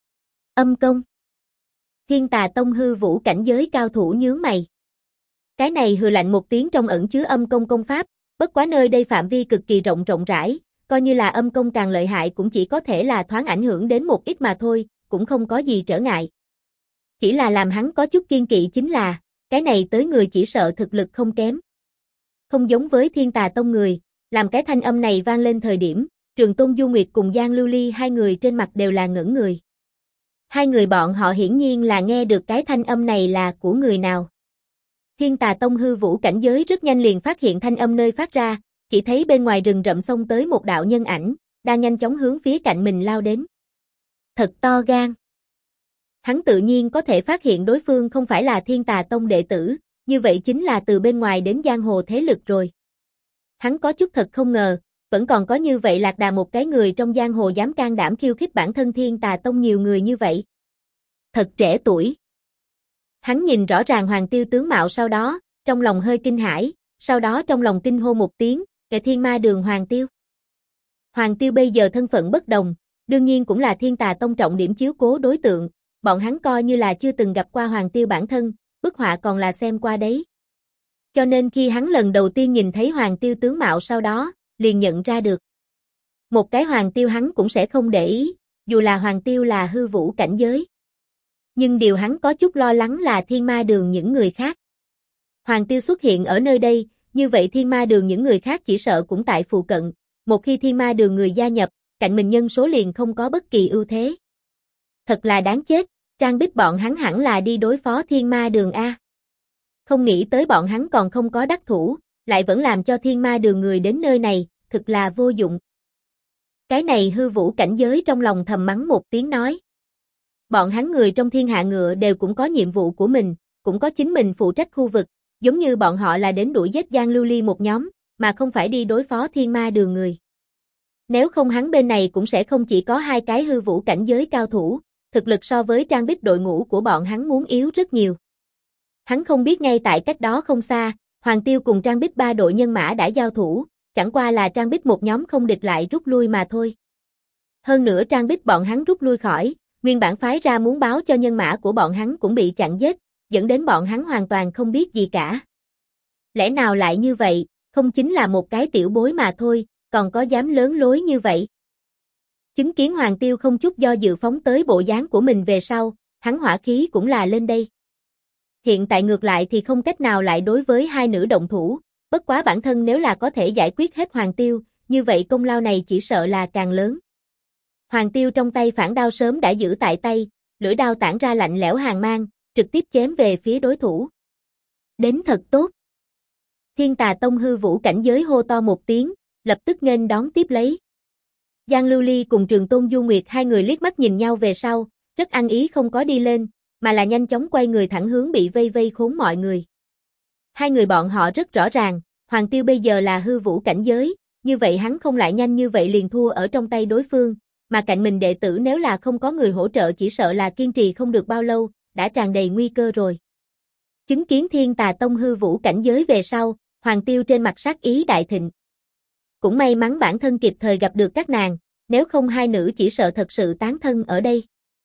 Âm công. Thiên Tà Tông hư vũ cảnh giới cao thủ nhướng mày. Cái này hừ lạnh một tiếng trong ẩn chứa âm công công pháp, bất quá nơi đây phạm vi cực kỳ rộng rãi, coi như là âm công càng lợi hại cũng chỉ có thể là thoáng ảnh hưởng đến một ít mà thôi, cũng không có gì trở ngại. Chỉ là làm hắn có chút kiên kỵ chính là, cái này tới người chỉ sợ thực lực không kém. Không giống với Thiên Tà Tông người, làm cái thanh âm này vang lên thời điểm, Trường Tôn Du Nguyệt cùng Giang Lưu Ly hai người trên mặt đều là ngẩn người. Hai người bọn họ hiển nhiên là nghe được cái thanh âm này là của người nào. Thiên Tà Tông hư vũ cảnh giới rất nhanh liền phát hiện thanh âm nơi phát ra, chỉ thấy bên ngoài rừng rậm xông tới một đạo nhân ảnh, đang nhanh chóng hướng phía cạnh mình lao đến. Thật to gan. Hắn tự nhiên có thể phát hiện đối phương không phải là Thiên Tà Tông đệ tử, như vậy chính là từ bên ngoài đến giang hồ thế lực rồi. Hắn có chút thật không ngờ, vẫn còn có như vậy lạc đà một cái người trong giang hồ dám can đảm khiêu khích bản thân Thiên Tà Tông nhiều người như vậy. Thật trẻ tuổi. Hắn nhìn rõ ràng Hoàng Tiêu tướng mạo sau đó, trong lòng hơi kinh hãi, sau đó trong lòng kinh hô một tiếng, Kệ Thiên Ma Đường Hoàng Tiêu. Hoàng Tiêu bây giờ thân phận bất đồng, đương nhiên cũng là Thiên Tà Tông trọng điểm chiếu cố đối tượng, bọn hắn coi như là chưa từng gặp qua Hoàng Tiêu bản thân, bức họa còn là xem qua đấy. Cho nên khi hắn lần đầu tiên nhìn thấy Hoàng Tiêu tướng mạo sau đó, liền nhận ra được. Một cái Hoàng Tiêu hắn cũng sẽ không để ý, dù là Hoàng Tiêu là hư vũ cảnh giới. Nhưng điều hắn có chút lo lắng là Thiên Ma Đường những người khác. Hoàng Tiêu xuất hiện ở nơi đây, như vậy Thiên Ma Đường những người khác chỉ sợ cũng tại phụ cận, một khi Thiên Ma Đường người gia nhập, cạnh mình nhân số liền không có bất kỳ ưu thế. Thật là đáng chết, Trang Bích bọn hắn hẳn là đi đối phó Thiên Ma Đường A. Không nghĩ tới bọn hắn còn không có đắc thủ, lại vẫn làm cho Thiên Ma Đường người đến nơi này, thực là vô dụng. Cái này hư vũ cảnh giới trong lòng thầm mắng một tiếng nói. Bọn hắn người trong thiên hạ ngựa đều cũng có nhiệm vụ của mình, cũng có chính mình phụ trách khu vực, giống như bọn họ là đến đuổi giết Giang Lưu Ly một nhóm, mà không phải đi đối phó Thiên Ma Đường người. Nếu không hắn bên này cũng sẽ không chỉ có hai cái hư vũ cảnh giới cao thủ, thực lực so với Trang Bích đội ngũ của bọn hắn muốn yếu rất nhiều. Hắn không biết ngay tại cách đó không xa, Hoàng Tiêu cùng Trang Bích ba đội nhân mã đã giao thủ, chẳng qua là Trang Bích một nhóm không địch lại rút lui mà thôi. Hơn nữa Trang Bích bọn hắn rút lui khỏi, nguyên bản phái ra muốn báo cho nhân mã của bọn hắn cũng bị chặn giết, dẫn đến bọn hắn hoàn toàn không biết gì cả. Lẽ nào lại như vậy, không chính là một cái tiểu bối mà thôi, còn có dám lớn lối như vậy? Chứng kiến Hoàng Tiêu không chút do dự phóng tới bộ dáng của mình về sau, hắn hỏa khí cũng là lên đây. Hiện tại ngược lại thì không cách nào lại đối với hai nữ động thủ, bất quá bản thân nếu là có thể giải quyết hết Hoàng Tiêu, như vậy công lao này chỉ sợ là càng lớn. Hoàng Tiêu trong tay phản đao sớm đã giữ tại tay, lưỡi đao tản ra lạnh lẽo hàn mang, trực tiếp chém về phía đối thủ. Đến thật tốt. Thiên Tà Tông hư vũ cảnh giới hô to một tiếng, lập tức nghênh đón tiếp lấy. Giang Lưu Ly cùng Trường Tôn Du Nguyệt hai người liếc mắt nhìn nhau về sau, rất ăn ý không có đi lên, mà là nhanh chóng quay người thẳng hướng bị vây khốn mọi người. Hai người bọn họ rất rõ ràng, Hoàng Tiêu bây giờ là hư vũ cảnh giới, như vậy hắn không lại nhanh như vậy liền thua ở trong tay đối phương, mà cạnh mình đệ tử nếu là không có người hỗ trợ chỉ sợ là kiên trì không được bao lâu, đã tràn đầy nguy cơ rồi. Chứng kiến Thiên Tà Tông hư vũ cảnh giới về sau, Hoàng Tiêu trên mặt sát ý đại thịnh. Cũng may mắn bản thân kịp thời gặp được các nàng, nếu không hai nữ chỉ sợ thật sự tán thân ở đây.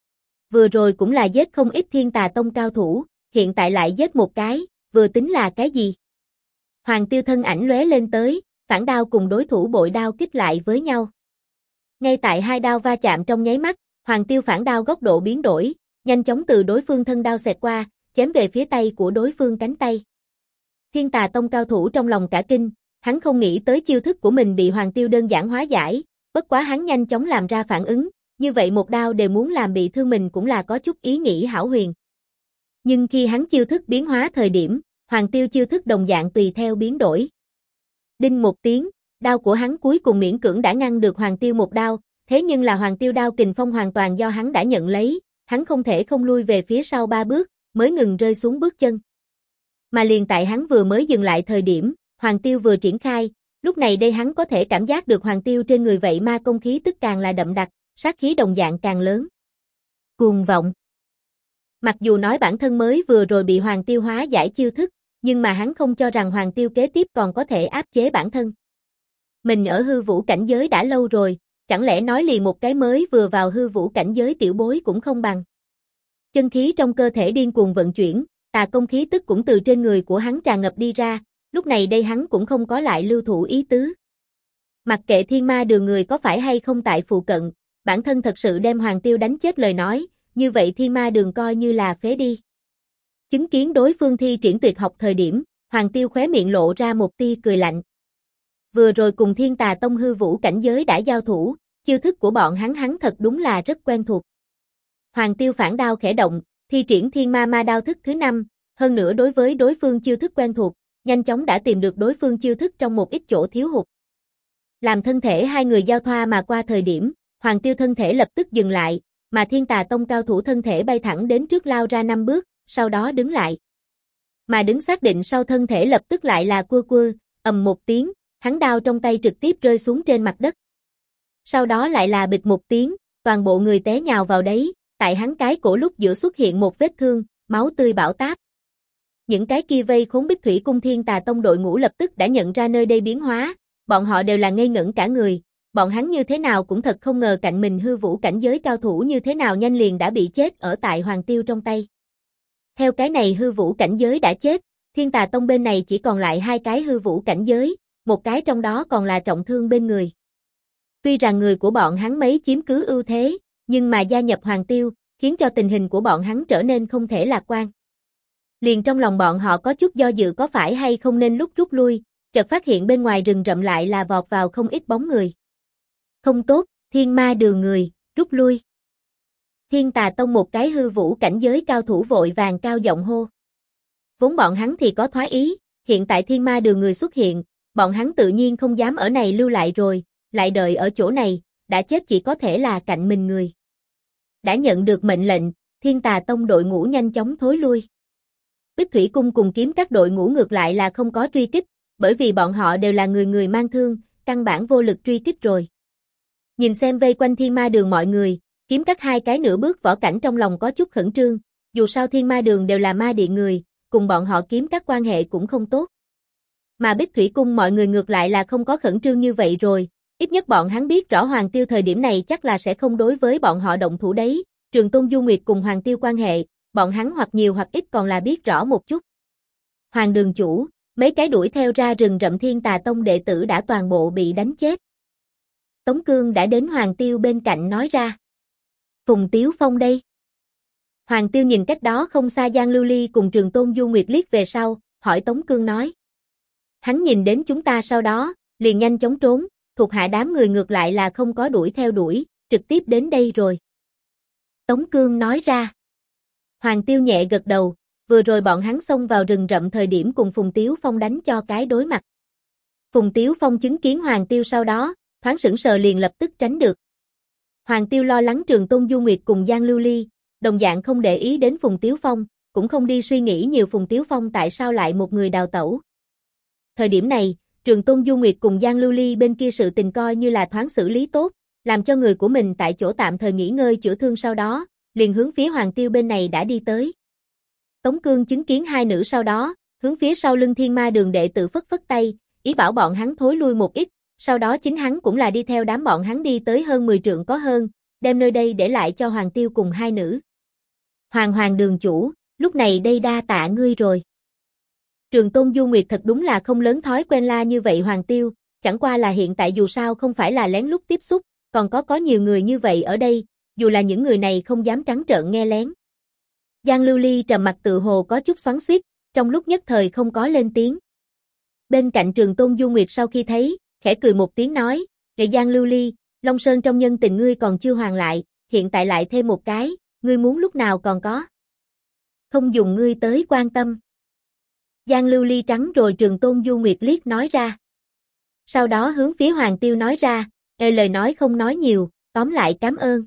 Vừa rồi cũng là giết không ít Thiên Tà Tông cao thủ, hiện tại lại giết một cái, vừa tính là cái gì? Hoàng Tiêu thân ảnh lóe lên tới, phản đao cùng đối thủ bội đao kích lại với nhau. Ngay tại hai đao va chạm trong nháy mắt, Hoàng Tiêu phản đao góc độ biến đổi, nhanh chóng từ đối phương thân đao xẹt qua, chém về phía tay của đối phương cánh tay. Thiên Tà Tông cao thủ trong lòng cả kinh, hắn không nghĩ tới chiêu thức của mình bị Hoàng Tiêu đơn giản hóa giải, bất quá hắn nhanh chóng làm ra phản ứng, như vậy một đao đều muốn làm bị thương mình cũng là có chút ý nghĩ hão huyền. Nhưng khi hắn chiêu thức biến hóa thời điểm, Hoàng Tiêu chiêu thức đồng dạng tùy theo biến đổi. Đinh một tiếng, đao của hắn cuối cùng miễn cưỡng đã ngăn được Hoàng Tiêu một đao, thế nhưng là Hoàng Tiêu đao kình phong hoàn toàn do hắn đã nhận lấy, hắn không thể không lui về phía sau 3 bước, mới ngừng rơi xuống bước chân. Mà liền tại hắn vừa mới dừng lại thời điểm, Hoàng Tiêu vừa triển khai, Lúc này đây hắn có thể cảm giác được Hoàng Tiêu trên người vậy ma công khí tức càng là đậm đặc, sát khí đồng dạng càng lớn. Cuồng vọng. Mặc dù nói bản thân mới vừa rồi bị Hoàng Tiêu hóa giải chiêu thức, nhưng mà hắn không cho rằng Hoàng Tiêu kế tiếp còn có thể áp chế bản thân. Mình ở hư vũ cảnh giới đã lâu rồi, chẳng lẽ nói liền một cái mới vừa vào hư vũ cảnh giới tiểu bối cũng không bằng. Chân khí trong cơ thể điên cuồng vận chuyển, tà công khí tức cũng từ trên người của hắn tràn ngập đi ra, lúc này đây hắn cũng không có lại lưu thủ ý tứ. Mặc kệ thiên ma đường người có phải hay không tại phụ cận, bản thân thật sự đem Hoàng Tiêu đánh chết lời nói, như vậy thiên ma đường coi như là phế đi. Chứng kiến đối phương thi triển tuyệt học thời điểm, Hoàng Tiêu khóe miệng lộ ra một tia cười lạnh. Vừa rồi cùng Thiên Tà Tông hư vũ cảnh giới đã giao thủ, chiêu thức của bọn hắn thật đúng là rất quen thuộc. Hoàng Tiêu phản đao khẽ động, thi triển Thiên Ma Ma đao thức thứ 5, hơn nữa đối với đối phương chiêu thức quen thuộc, nhanh chóng đã tìm được đối phương chiêu thức trong một ít chỗ thiếu hụt. Làm thân thể hai người giao thoa mà qua thời điểm, Hoàng Tiêu thân thể lập tức dừng lại, mà Thiên Tà Tông cao thủ thân thể bay thẳng đến trước lao ra 5 bước, sau đó đứng lại. Mà đứng xác định sau thân thể lập tức lại là cua cua, ầm một tiếng, hắn đao trong tay trực tiếp rơi xuống trên mặt đất. Sau đó lại là bịch một tiếng, toàn bộ người té nhào vào đấy, tại hắn cái cổ lúc giữa xuất hiện một vết thương, máu tươi bão táp. Những cái kia vây khốn Bích Thủy Cung Thiên Tà Tông đội ngũ lập tức đã nhận ra nơi đây biến hóa, bọn họ đều là ngây ngẩn cả người, bọn hắn như thế nào cũng thật không ngờ cạnh mình hư vũ cảnh giới cao thủ như thế nào nhanh liền đã bị chết ở tại Hoàng Tiêu trong tay. Theo cái này hư vũ cảnh giới đã chết, Thiên Tà Tông bên này chỉ còn lại 2 cái hư vũ cảnh giới, một cái trong đó còn là trọng thương bên người. Tuy rằng người của bọn hắn mấy chiếm cứ ưu thế, nhưng mà gia nhập Hoàng Tiêu, khiến cho tình hình của bọn hắn trở nên không thể lạc quan. Liền trong lòng bọn họ có chút do dự có phải hay không nên lúc rút lui, chợt phát hiện bên ngoài rừng rậm lại là vọt vào không ít bóng người. Không tốt, thiên ma đường người, rút lui. Thiên Tà Tông một cái hư vũ cảnh giới cao thủ vội vàng cao giọng hô. Vốn bọn hắn thì có thoái ý, hiện tại thiên ma đường người xuất hiện, bọn hắn tự nhiên không dám ở này lưu lại rồi, lại đợi ở chỗ này, đã chết chỉ có thể là cạnh mình người. Đã nhận được mệnh lệnh, Thiên Tà Tông đội ngũ nhanh chóng thối lui. Bích Thủy Cung cùng kiếm các đội ngũ ngược lại là không có truy kích, bởi vì bọn họ đều là người mang thương, căn bản vô lực truy kích rồi. Nhìn xem vây quanh thiên ma đường mọi người, kiếm các 2 cái nửa bước võ cảnh trong lòng có chút khẩn trương, dù sao thiên ma đường đều là ma điện người, cùng bọn họ kiếm các quan hệ cũng không tốt. Mà Bích Thủy Cung mọi người ngược lại là không có khẩn trương như vậy rồi, ít nhất bọn hắn biết rõ Hoàng Tiêu thời điểm này chắc là sẽ không đối với bọn họ động thủ đấy, Trường Tôn Du Nguyệt cùng Hoàng Tiêu quan hệ, bọn hắn hoặc nhiều hoặc ít còn là biết rõ một chút. Hoàng đường chủ, mấy cái đuổi theo ra rừng rậm Thiên Tà Tông đệ tử đã toàn bộ bị đánh chết. Tống Cương đã đến Hoàng Tiêu bên cạnh nói ra. Phùng Tiếu Phong đây. Hoàng Tiêu nhìn cách đó không xa Giang Lưu Ly cùng Trường Tôn Du Nguyệt liếc về sau, hỏi Tống Cương nói. Hắn nhìn đến chúng ta sau đó, liền nhanh chóng trốn, thuộc hạ đám người ngược lại là không có đuổi theo đuổi, trực tiếp đến đây rồi. Tống Cương nói ra. Hoàng Tiêu nhẹ gật đầu, vừa rồi bọn hắn xông vào rừng rậm thời điểm cùng Phùng Tiếu Phong đánh cho cái đối mặt. Phùng Tiếu Phong chứng kiến Hoàng Tiêu sau đó, thoáng sững sờ liền lập tức tránh được. Hoàng Tiêu lo lắng Trường Tôn Du Nguyệt cùng Giang Lưu Ly, đồng dạng không để ý đến Phùng Tiếu Phong, cũng không đi suy nghĩ nhiều Phùng Tiếu Phong tại sao lại một người đào tẩu. Thời điểm này, Trường Tôn Du Nguyệt cùng Giang Lưu Ly bên kia sự tình coi như là thoáng xử lý tốt, làm cho người của mình tại chỗ tạm thời nghỉ ngơi chữa thương sau đó, liền hướng phía Hoàng Tiêu bên này đã đi tới. Tống Cương chứng kiến 2 nữ sau đó, hướng phía sau lưng Thiên Ma đường đệ tử phất phất tay, ý bảo bọn hắn thối lui một ít, sau đó chính hắn cũng là đi theo đám bọn hắn đi tới hơn 10 trượng có hơn, đem nơi đây để lại cho Hoàng Tiêu cùng 2 nữ. Hoàng đường chủ, lúc này đây đa tạ ngươi rồi. Trường Tôn Du Nguyệt thật đúng là không lớn thói quen la như vậy Hoàng Tiêu, chẳng qua là hiện tại dù sao không phải là lén lút tiếp xúc, còn có nhiều người như vậy ở đây, dù là những người này không dám trắng trợn nghe lén. Giang Lưu Ly trầm mặt tự hồ có chút xoắn xuýt, trong lúc nhất thời không có lên tiếng. Bên cạnh Trường Tôn Du Nguyệt sau khi thấy, khẽ cười một tiếng nói, "Nghệ Giang Lưu Ly, Long Sơn trong nhân tình ngươi còn chưa hoàn lại, hiện tại lại thêm một cái, ngươi muốn lúc nào còn có. Không dùng ngươi tới quan tâm." Giang Lưu Ly trắng rồi Trường Tôn Du Nguyệt liếc nói ra. Sau đó hướng phía Hoàng Tiêu nói ra, lời nói không nói nhiều, tóm lại cảm ơn.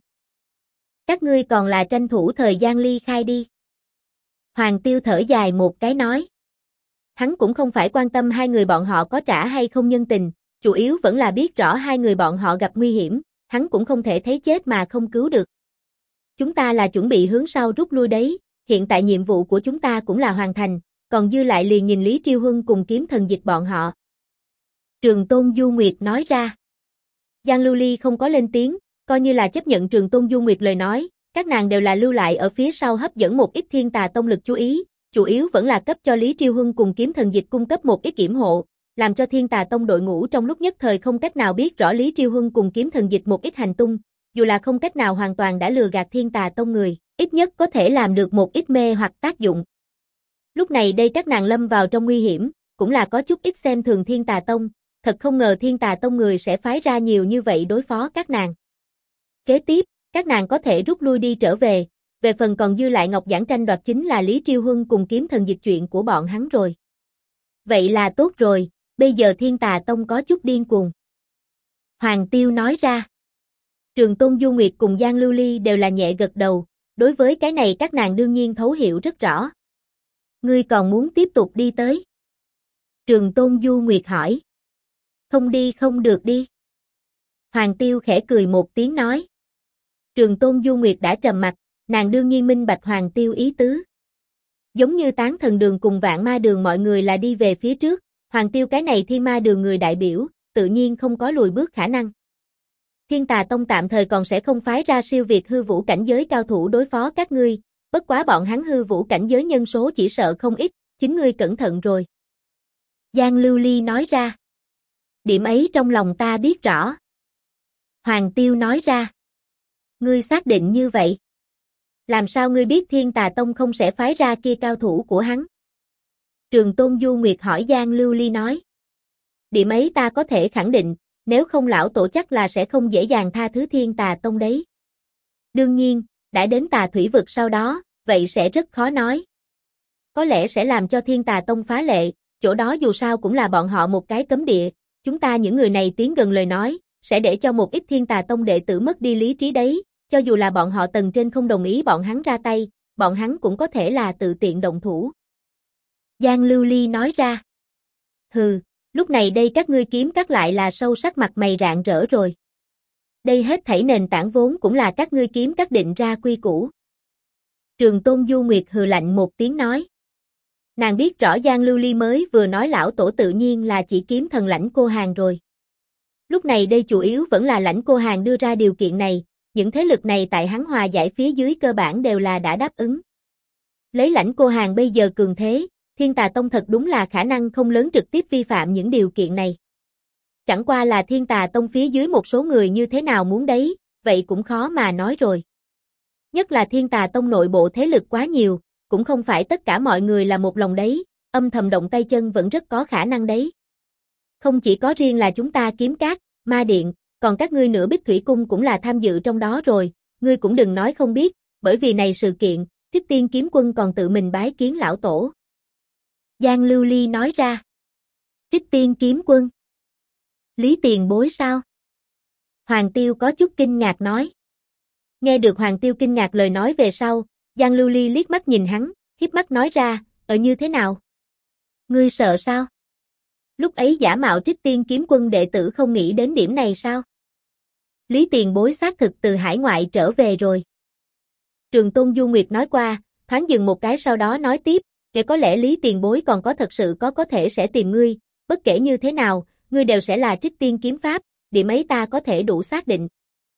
Các ngươi còn là tranh thủ thời gian ly khai đi. Hoàng Tiêu thở dài một cái nói. Hắn cũng không phải quan tâm 2 người bọn họ có trả hay không nhân tình, chủ yếu vẫn là biết rõ hai người bọn họ gặp nguy hiểm, hắn cũng không thể thấy chết mà không cứu được. Chúng ta là chuẩn bị hướng sau rút lui đấy, hiện tại nhiệm vụ của chúng ta cũng là hoàn thành, còn dư lại liền nhìn Lý Triêu Huân cùng kiếm thần dịch bọn họ. Trường Tôn Du Nguyệt nói ra. Giang Lưu Ly không có lên tiếng, coi như là chấp nhận Trường Tôn Du Nguyệt lời nói, các nàng đều là lưu lại ở phía sau hấp dẫn một ít Thiên Tà Tông lực chú ý, chủ yếu vẫn là cấp cho Lý Triêu Huân cùng kiếm thần dịch cung cấp một ít yểm hộ, làm cho Thiên Tà Tông đội ngũ trong lúc nhất thời không cách nào biết rõ Lý Triêu Huân cùng kiếm thần dịch một ít hành tung, dù là không cách nào hoàn toàn đã lừa gạt Thiên Tà Tông người, ít nhất có thể làm được một ít mê hoặc tác dụng. Lúc này đây các nàng lâm vào trong nguy hiểm, cũng là có chút ít xem thường Thiên Tà Tông, thật không ngờ Thiên Tà Tông người sẽ phái ra nhiều như vậy đối phó các nàng. Kế tiếp, các nàng có thể rút lui đi trở về phần còn dư lại Ngọc Giản tranh đoạt chính là Lý Triêu Huân cùng kiếm thần dịch chuyện của bọn hắn rồi. Vậy là tốt rồi, bây giờ Thiên Tà Tông có chút điên cuồng. Hoàng Tiêu nói ra. Trường Tôn Du Nguyệt cùng Giang Lưu Ly đều là nhẹ gật đầu, đối với cái này các nàng đương nhiên thấu hiểu rất rõ. Ngươi còn muốn tiếp tục đi tới? Trường Tôn Du Nguyệt hỏi. Không đi không được đi. Hoàng Tiêu khẽ cười một tiếng nói. Trường Tôn Du Nguyệt đã trầm mặt, nàng đương nhiên minh bạch Hoàng Tiêu ý tứ. Giống như Tán Thần Đường cùng Vạn Ma Đường mọi người là đi về phía trước, Hoàng Tiêu cái này Thiên Ma Đường người đại biểu, tự nhiên không có lùi bước khả năng. Thiên Tà Tông tạm thời còn sẽ không phái ra siêu việt hư vũ cảnh giới cao thủ đối phó các ngươi, bất quá bọn hắn hư vũ cảnh giới nhân số chỉ sợ không ít, chính ngươi cẩn thận rồi. Giang Lưu Ly nói ra. Điểm ấy trong lòng ta biết rõ. Hoàng Tiêu nói ra. Ngươi xác định như vậy? Làm sao ngươi biết Thiên Tà Tông không sẽ phái ra kia cao thủ của hắn? Trường Tôn Du Nguyệt hỏi Giang Lưu Ly nói. Điểm ấy ta có thể khẳng định, nếu không lão tổ chắc là sẽ không dễ dàng tha thứ Thiên Tà Tông đấy. Đương nhiên, đã đến Tà Thủy Vực sau đó, vậy sẽ rất khó nói. Có lẽ sẽ làm cho Thiên Tà Tông phá lệ, chỗ đó dù sao cũng là bọn họ một cái cấm địa, chúng ta những người này tiến gần lời nói, sẽ để cho một ít Thiên Tà Tông đệ tử mất đi lý trí đấy, cho dù là bọn họ tầng trên không đồng ý bọn hắn ra tay, bọn hắn cũng có thể là tự tiện động thủ. Giang Lưu Ly nói ra. Hừ, lúc này đây các ngươi kiếm các lại là sâu sắc mặt mày rạng rỡ rồi. Đây hết thảy nền tảng vốn cũng là các ngươi kiếm các định ra quy củ. Trường Tôn Du Nguyệt hừ lạnh một tiếng nói. Nàng biết rõ Giang Lưu Ly mới vừa nói lão tổ tự nhiên là chỉ kiếm thần Lãnh Cô Hàn rồi. Lúc này đây chủ yếu vẫn là Lãnh Cô Hàn đưa ra điều kiện này, những thế lực này tại hắn hòa giải phía dưới cơ bản đều là đã đáp ứng. Lấy Lãnh Cô Hàn bây giờ cường thế, Thiên Tà Tông thật đúng là khả năng không lớn trực tiếp vi phạm những điều kiện này. Chẳng qua là Thiên Tà Tông phía dưới một số người như thế nào muốn đấy, vậy cũng khó mà nói rồi. Nhất là Thiên Tà Tông nội bộ thế lực quá nhiều, cũng không phải tất cả mọi người là một lòng đấy, âm thầm động tay chân vẫn rất có khả năng đấy. Không chỉ có riêng là chúng ta kiếm các, ma điện, còn các ngươi nữa Bích Thủy Cung cũng là tham dự trong đó rồi, ngươi cũng đừng nói không biết, bởi vì này sự kiện, Trích Tiên Kiếm Quân còn tự mình bái kiến lão tổ. Giang Lưu Ly nói ra. Trích Tiên Kiếm Quân? Lý Tiền Bối sao? Hoàng Tiêu có chút kinh ngạc nói. Nghe được Hoàng Tiêu kinh ngạc lời nói về sau, Giang Lưu Ly liếc mắt nhìn hắn, híp mắt nói ra, như thế nào? Ngươi sợ sao? Lúc ấy giả mạo Trích Tiên Kiếm Quân đệ tử không nghĩ đến điểm này sao? Lý Tiền Bối xác thực từ hải ngoại trở về rồi. Trường Tôn Du Nguyệt nói qua, thoáng dừng một cái sau đó nói tiếp, kể có lẽ Lý Tiền Bối còn có thật sự có thể sẽ tìm ngươi, bất kể như thế nào, ngươi đều sẽ là Trích Tiên kiếm pháp, điểm ấy ta có thể đủ xác định.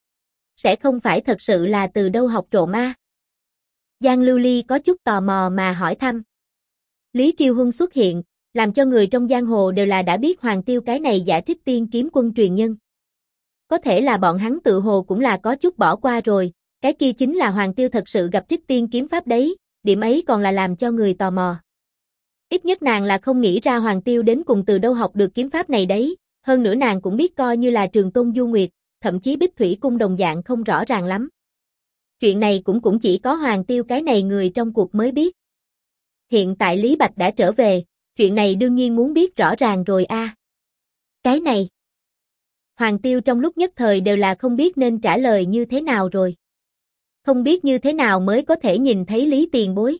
Sẽ không phải thật sự là từ đâu học trộm ma? Giang Lưu Ly có chút tò mò mà hỏi thăm. Lý Triêu Huân xuất hiện, làm cho người trong giang hồ đều là đã biết Hoàng Tiêu cái này giả Trích Tiên kiếm quân truyền nhân. Có thể là bọn hắn tự hồ cũng là có chút bỏ qua rồi, cái kia chính là Hoàng Tiêu thật sự gặp Trích Tiên kiếm pháp đấy, điểm ấy còn là làm cho người tò mò. Ít nhất nàng là không nghĩ ra Hoàng Tiêu đến cùng từ đâu học được kiếm pháp này đấy, hơn nữa nàng cũng biết coi như là Trường Tôn Du Nguyệt, thậm chí Bích Thủy Cung đồng dạng không rõ ràng lắm. Chuyện này cũng chỉ có Hoàng Tiêu cái này người trong cuộc mới biết. Hiện tại Lý Bạch đã trở về, chuyện này đương nhiên muốn biết rõ ràng rồi a. Cái này. Hoàng Tiêu trong lúc nhất thời đều là không biết nên trả lời như thế nào rồi. Không biết như thế nào mới có thể nhìn thấy Lý Tiền Bối.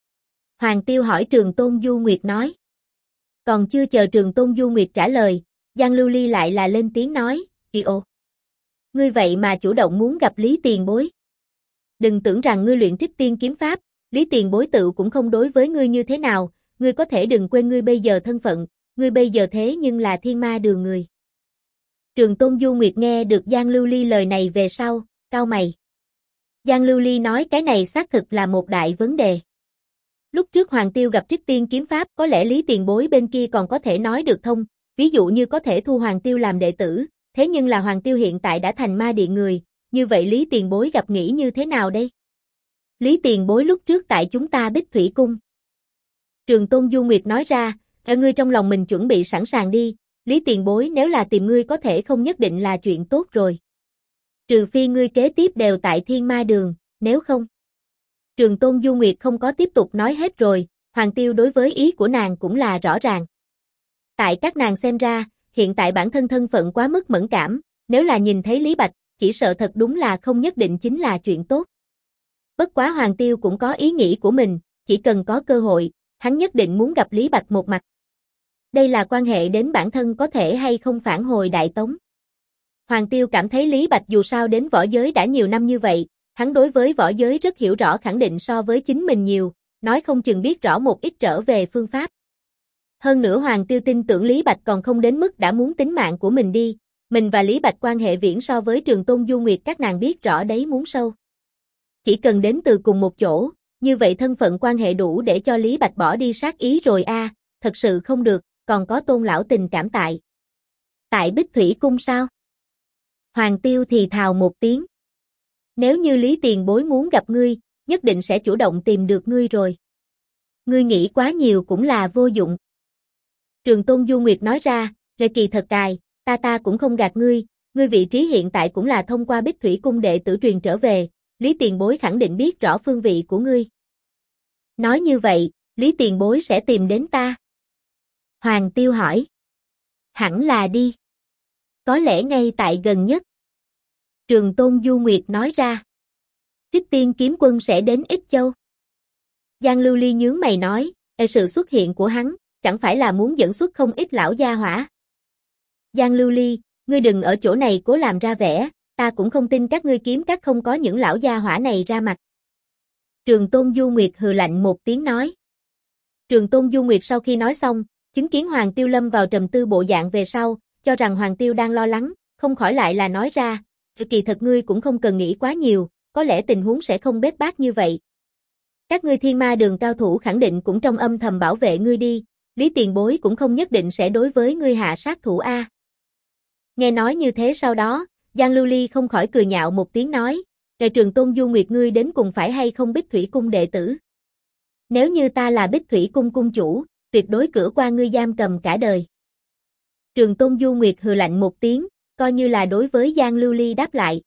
Hoàng Tiêu hỏi Trường Tôn Du Nguyệt nói. Còn chưa chờ Trường Tôn Du Nguyệt trả lời, Giang Lưu Ly lại là lên tiếng nói, ồ, ngươi vậy mà chủ động muốn gặp Lý tiền bối. Đừng tưởng rằng ngươi luyện Trích Tiên kiếm pháp, Lý tiền bối tự cũng không đối với ngươi như thế nào, ngươi có thể đừng quên ngươi bây giờ thân phận, ngươi bây giờ thế nhưng là Thiên Ma Đường người. Trường Tôn Du Nguyệt nghe được Giang Lưu Ly lời này về sau, cau mày. Giang Lưu Ly nói cái này xác thực là một đại vấn đề. Lúc trước Hoàng Tiêu gặp Trích Tiên kiếm pháp có lẽ Lý tiền bối bên kia còn có thể nói được thông, ví dụ như có thể thu Hoàng Tiêu làm đệ tử, thế nhưng là Hoàng Tiêu hiện tại đã thành ma điện người, như vậy Lý tiền bối gặp nghĩ như thế nào đây? Lý tiền bối lúc trước tại chúng ta Bích Thủy Cung. Trường Tôn Du Nguyệt nói ra, ngươi trong lòng mình chuẩn bị sẵn sàng đi, Lý tiền bối nếu là tìm ngươi có thể không nhất định là chuyện tốt rồi. Trừ phi ngươi kế tiếp đều tại Thiên Ma Đường, nếu không. Trường Tôn Du Nguyệt không có tiếp tục nói hết rồi, Hoàng Tiêu đối với ý của nàng cũng là rõ ràng. Tại các nàng xem ra, hiện tại bản thân thân phận quá mức mẫn cảm, nếu là nhìn thấy Lý Bạch, chỉ sợ thật đúng là không nhất định chính là chuyện tốt. Bất quá Hoàng Tiêu cũng có ý nghĩ của mình, chỉ cần có cơ hội, hắn nhất định muốn gặp Lý Bạch một mặt. Đây là quan hệ đến bản thân có thể hay không phản hồi Đại Tống. Hoàng Tiêu cảm thấy Lý Bạch dù sao đến võ giới đã nhiều năm như vậy, hắn đối với võ giới rất hiểu rõ, khẳng định so với chính mình nhiều, nói không chừng biết rõ một ít trở về phương pháp. Hơn nữa Hoàng Tiêu tin tưởng Lý Bạch còn không đến mức đã muốn tính mạng của mình đi, mình và Lý Bạch quan hệ viễn so với Trường Tôn Du Nguyệt các nàng biết rõ đấy muốn sâu. Chỉ cần đến từ cùng một chỗ, như vậy thân phận quan hệ đủ để cho Lý Bạch bỏ đi sát ý rồi a, thật sự không được, còn có Tôn lão tình cảm tại. Tại Bích Thủy Cung sao? Hoàng Tiêu thì thào một tiếng. Nếu như Lý tiền bối muốn gặp ngươi, nhất định sẽ chủ động tìm được ngươi rồi. Ngươi nghĩ quá nhiều cũng là vô dụng. Trường Tôn Du Nguyệt nói ra, lời kỳ thật cài, ta cũng không gạt ngươi, ngươi vị trí hiện tại cũng là thông qua Bích Thủy Cung đệ tử truyền trở về, Lý tiền bối khẳng định biết rõ phương vị của ngươi. Nói như vậy, Lý tiền bối sẽ tìm đến ta. Hoàng Tiêu hỏi. Hẳn là đi. Có lẽ ngay tại gần nhất. Trường Tôn Du Nguyệt nói ra. Trích Tiên kiếm quân sẽ đến Ích Châu. Giang Lưu Ly nhướng mày nói, sự xuất hiện của hắn, chẳng phải là muốn dẫn xuất không ít lão gia hỏa. Giang Lưu Ly, ngươi đừng ở chỗ này cố làm ra vẻ, ta cũng không tin các ngươi kiếm các không có những lão gia hỏa này ra mặt. Trường Tôn Du Nguyệt hừ lạnh một tiếng nói. Trường Tôn Du Nguyệt sau khi nói xong, chứng kiến Hoàng Tiêu lâm vào trầm tư bộ dạng về sau, cho rằng Hoàng Tiêu đang lo lắng, không khỏi lại là nói ra, kỳ thật ngươi cũng không cần nghĩ quá nhiều, có lẽ tình huống sẽ không bết bát như vậy. Các ngươi Thiên Ma Đường cao thủ khẳng định cũng trong âm thầm bảo vệ ngươi đi, Lý tiền bối cũng không nhất định sẽ đối với ngươi hạ sát thủ a. Nghe nói như thế sau đó, Giang Lưu Ly không khỏi cười nhạo một tiếng nói, Trường Tôn Du Nguyệt ngươi đến cùng phải hay không Bích Thủy Cung đệ tử? Nếu như ta là Bích Thủy Cung cung chủ, tuyệt đối cửa qua ngươi giam cầm cả đời. Trường Tôn Du Nguyệt hừ lạnh một tiếng, coi như là đối với Giang Lưu Ly đáp lại.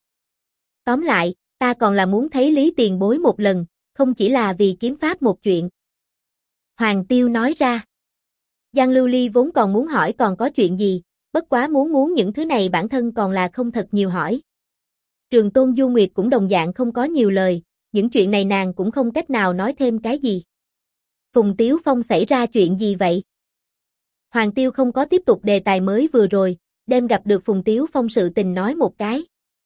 Tóm lại, ta còn là muốn thấy Lý tiền bối một lần, không chỉ là vì kiếm pháp một chuyện. Hoàng Tiêu nói ra. Giang Lưu Ly vốn còn muốn hỏi còn có chuyện gì, bất quá muốn những thứ này bản thân còn là không thật nhiều hỏi. Trường Tôn Du Nguyệt cũng đồng dạng không có nhiều lời, những chuyện này nàng cũng không cách nào nói thêm cái gì. Phùng Tiếu Phong xảy ra chuyện gì vậy? Hoàng Tiêu không có tiếp tục đề tài mới vừa rồi, đem gặp được Phùng Tiếu Phong sự tình nói một cái.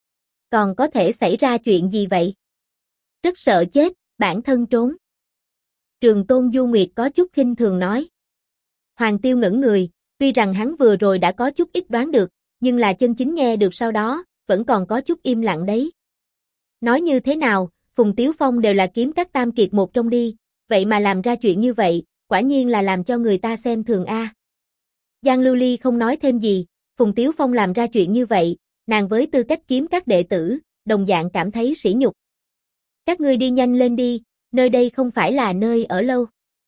Còn có thể xảy ra chuyện gì vậy? Rất sợ chết, bản thân trốn. Trường Tôn Du Nguyệt có chút khinh thường nói. Hoàng Tiêu ngẩn người, tuy rằng hắn vừa rồi đã có chút ít đoán được, nhưng là chân chính nghe được sau đó, vẫn còn có chút im lặng đấy. Nói như thế nào, Phùng Tiếu Phong đều là kiếm các tam kiệt một trong đi, vậy mà làm ra chuyện như vậy, quả nhiên là làm cho người ta xem thường a. Giang Lưu Ly không nói thêm gì, Phùng Tiếu Phong làm ra chuyện như vậy, nàng với tư cách kiếm các đệ tử, đồng dạng cảm thấy sỉ nhục. Các ngươi đi nhanh lên đi, nơi đây không phải là nơi ở lâu.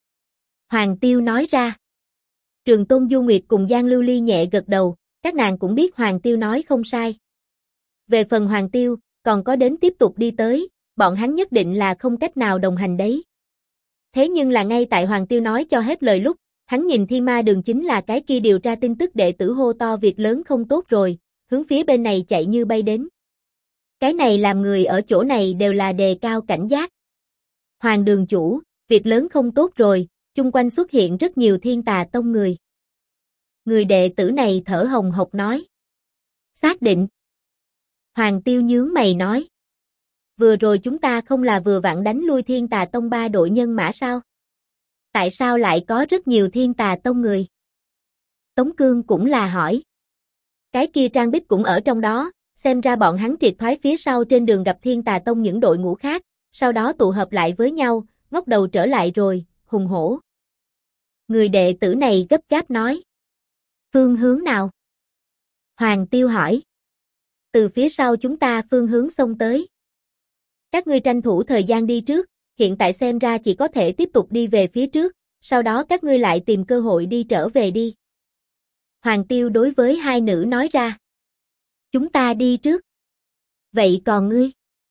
Hoàng Tiêu nói ra. Trường Tôn Du Nguyệt cùng Giang Lưu Ly nhẹ gật đầu, các nàng cũng biết Hoàng Tiêu nói không sai. Về phần Hoàng Tiêu, còn có đến tiếp tục đi tới, bọn hắn nhất định là không cách nào đồng hành đấy. Thế nhưng là ngay tại Hoàng Tiêu nói cho hết lời lúc, hắn nhìn Thiên Ma Đường chính là cái kia điều tra tin tức đệ tử hô to việc lớn không tốt rồi, hướng phía bên này chạy như bay đến. Cái này làm người ở chỗ này đều là đề cao cảnh giác. Hoàng đường chủ, việc lớn không tốt rồi, chung quanh xuất hiện rất nhiều Thiên Tà Tông người. Người đệ tử này thở hồng hộc nói. Xác định. Hoàng Tiêu nhướng mày nói. Vừa rồi chúng ta không là vừa vặn đánh lui Thiên Tà Tông 3 đội nhân mã sao? Tại sao lại có rất nhiều Thiên Tà Tông người? Tống Cương cũng là hỏi. Cái kia Trang Bích cũng ở trong đó, xem ra bọn hắn triệt thoái phía sau trên đường gặp Thiên Tà Tông những đội ngũ khác, sau đó tụ hợp lại với nhau, ngóc đầu trở lại rồi, hùng hổ. Người đệ tử này gấp gáp nói. Phương hướng nào? Hoàng Tiêu hỏi. Từ phía sau chúng ta phương hướng xông tới. Các ngươi tranh thủ thời gian đi trước, hiện tại xem ra chỉ có thể tiếp tục đi về phía trước, sau đó các ngươi lại tìm cơ hội đi trở về đi. Hoàng Tiêu đối với hai nữ nói ra. Chúng ta đi trước. Vậy còn ngươi?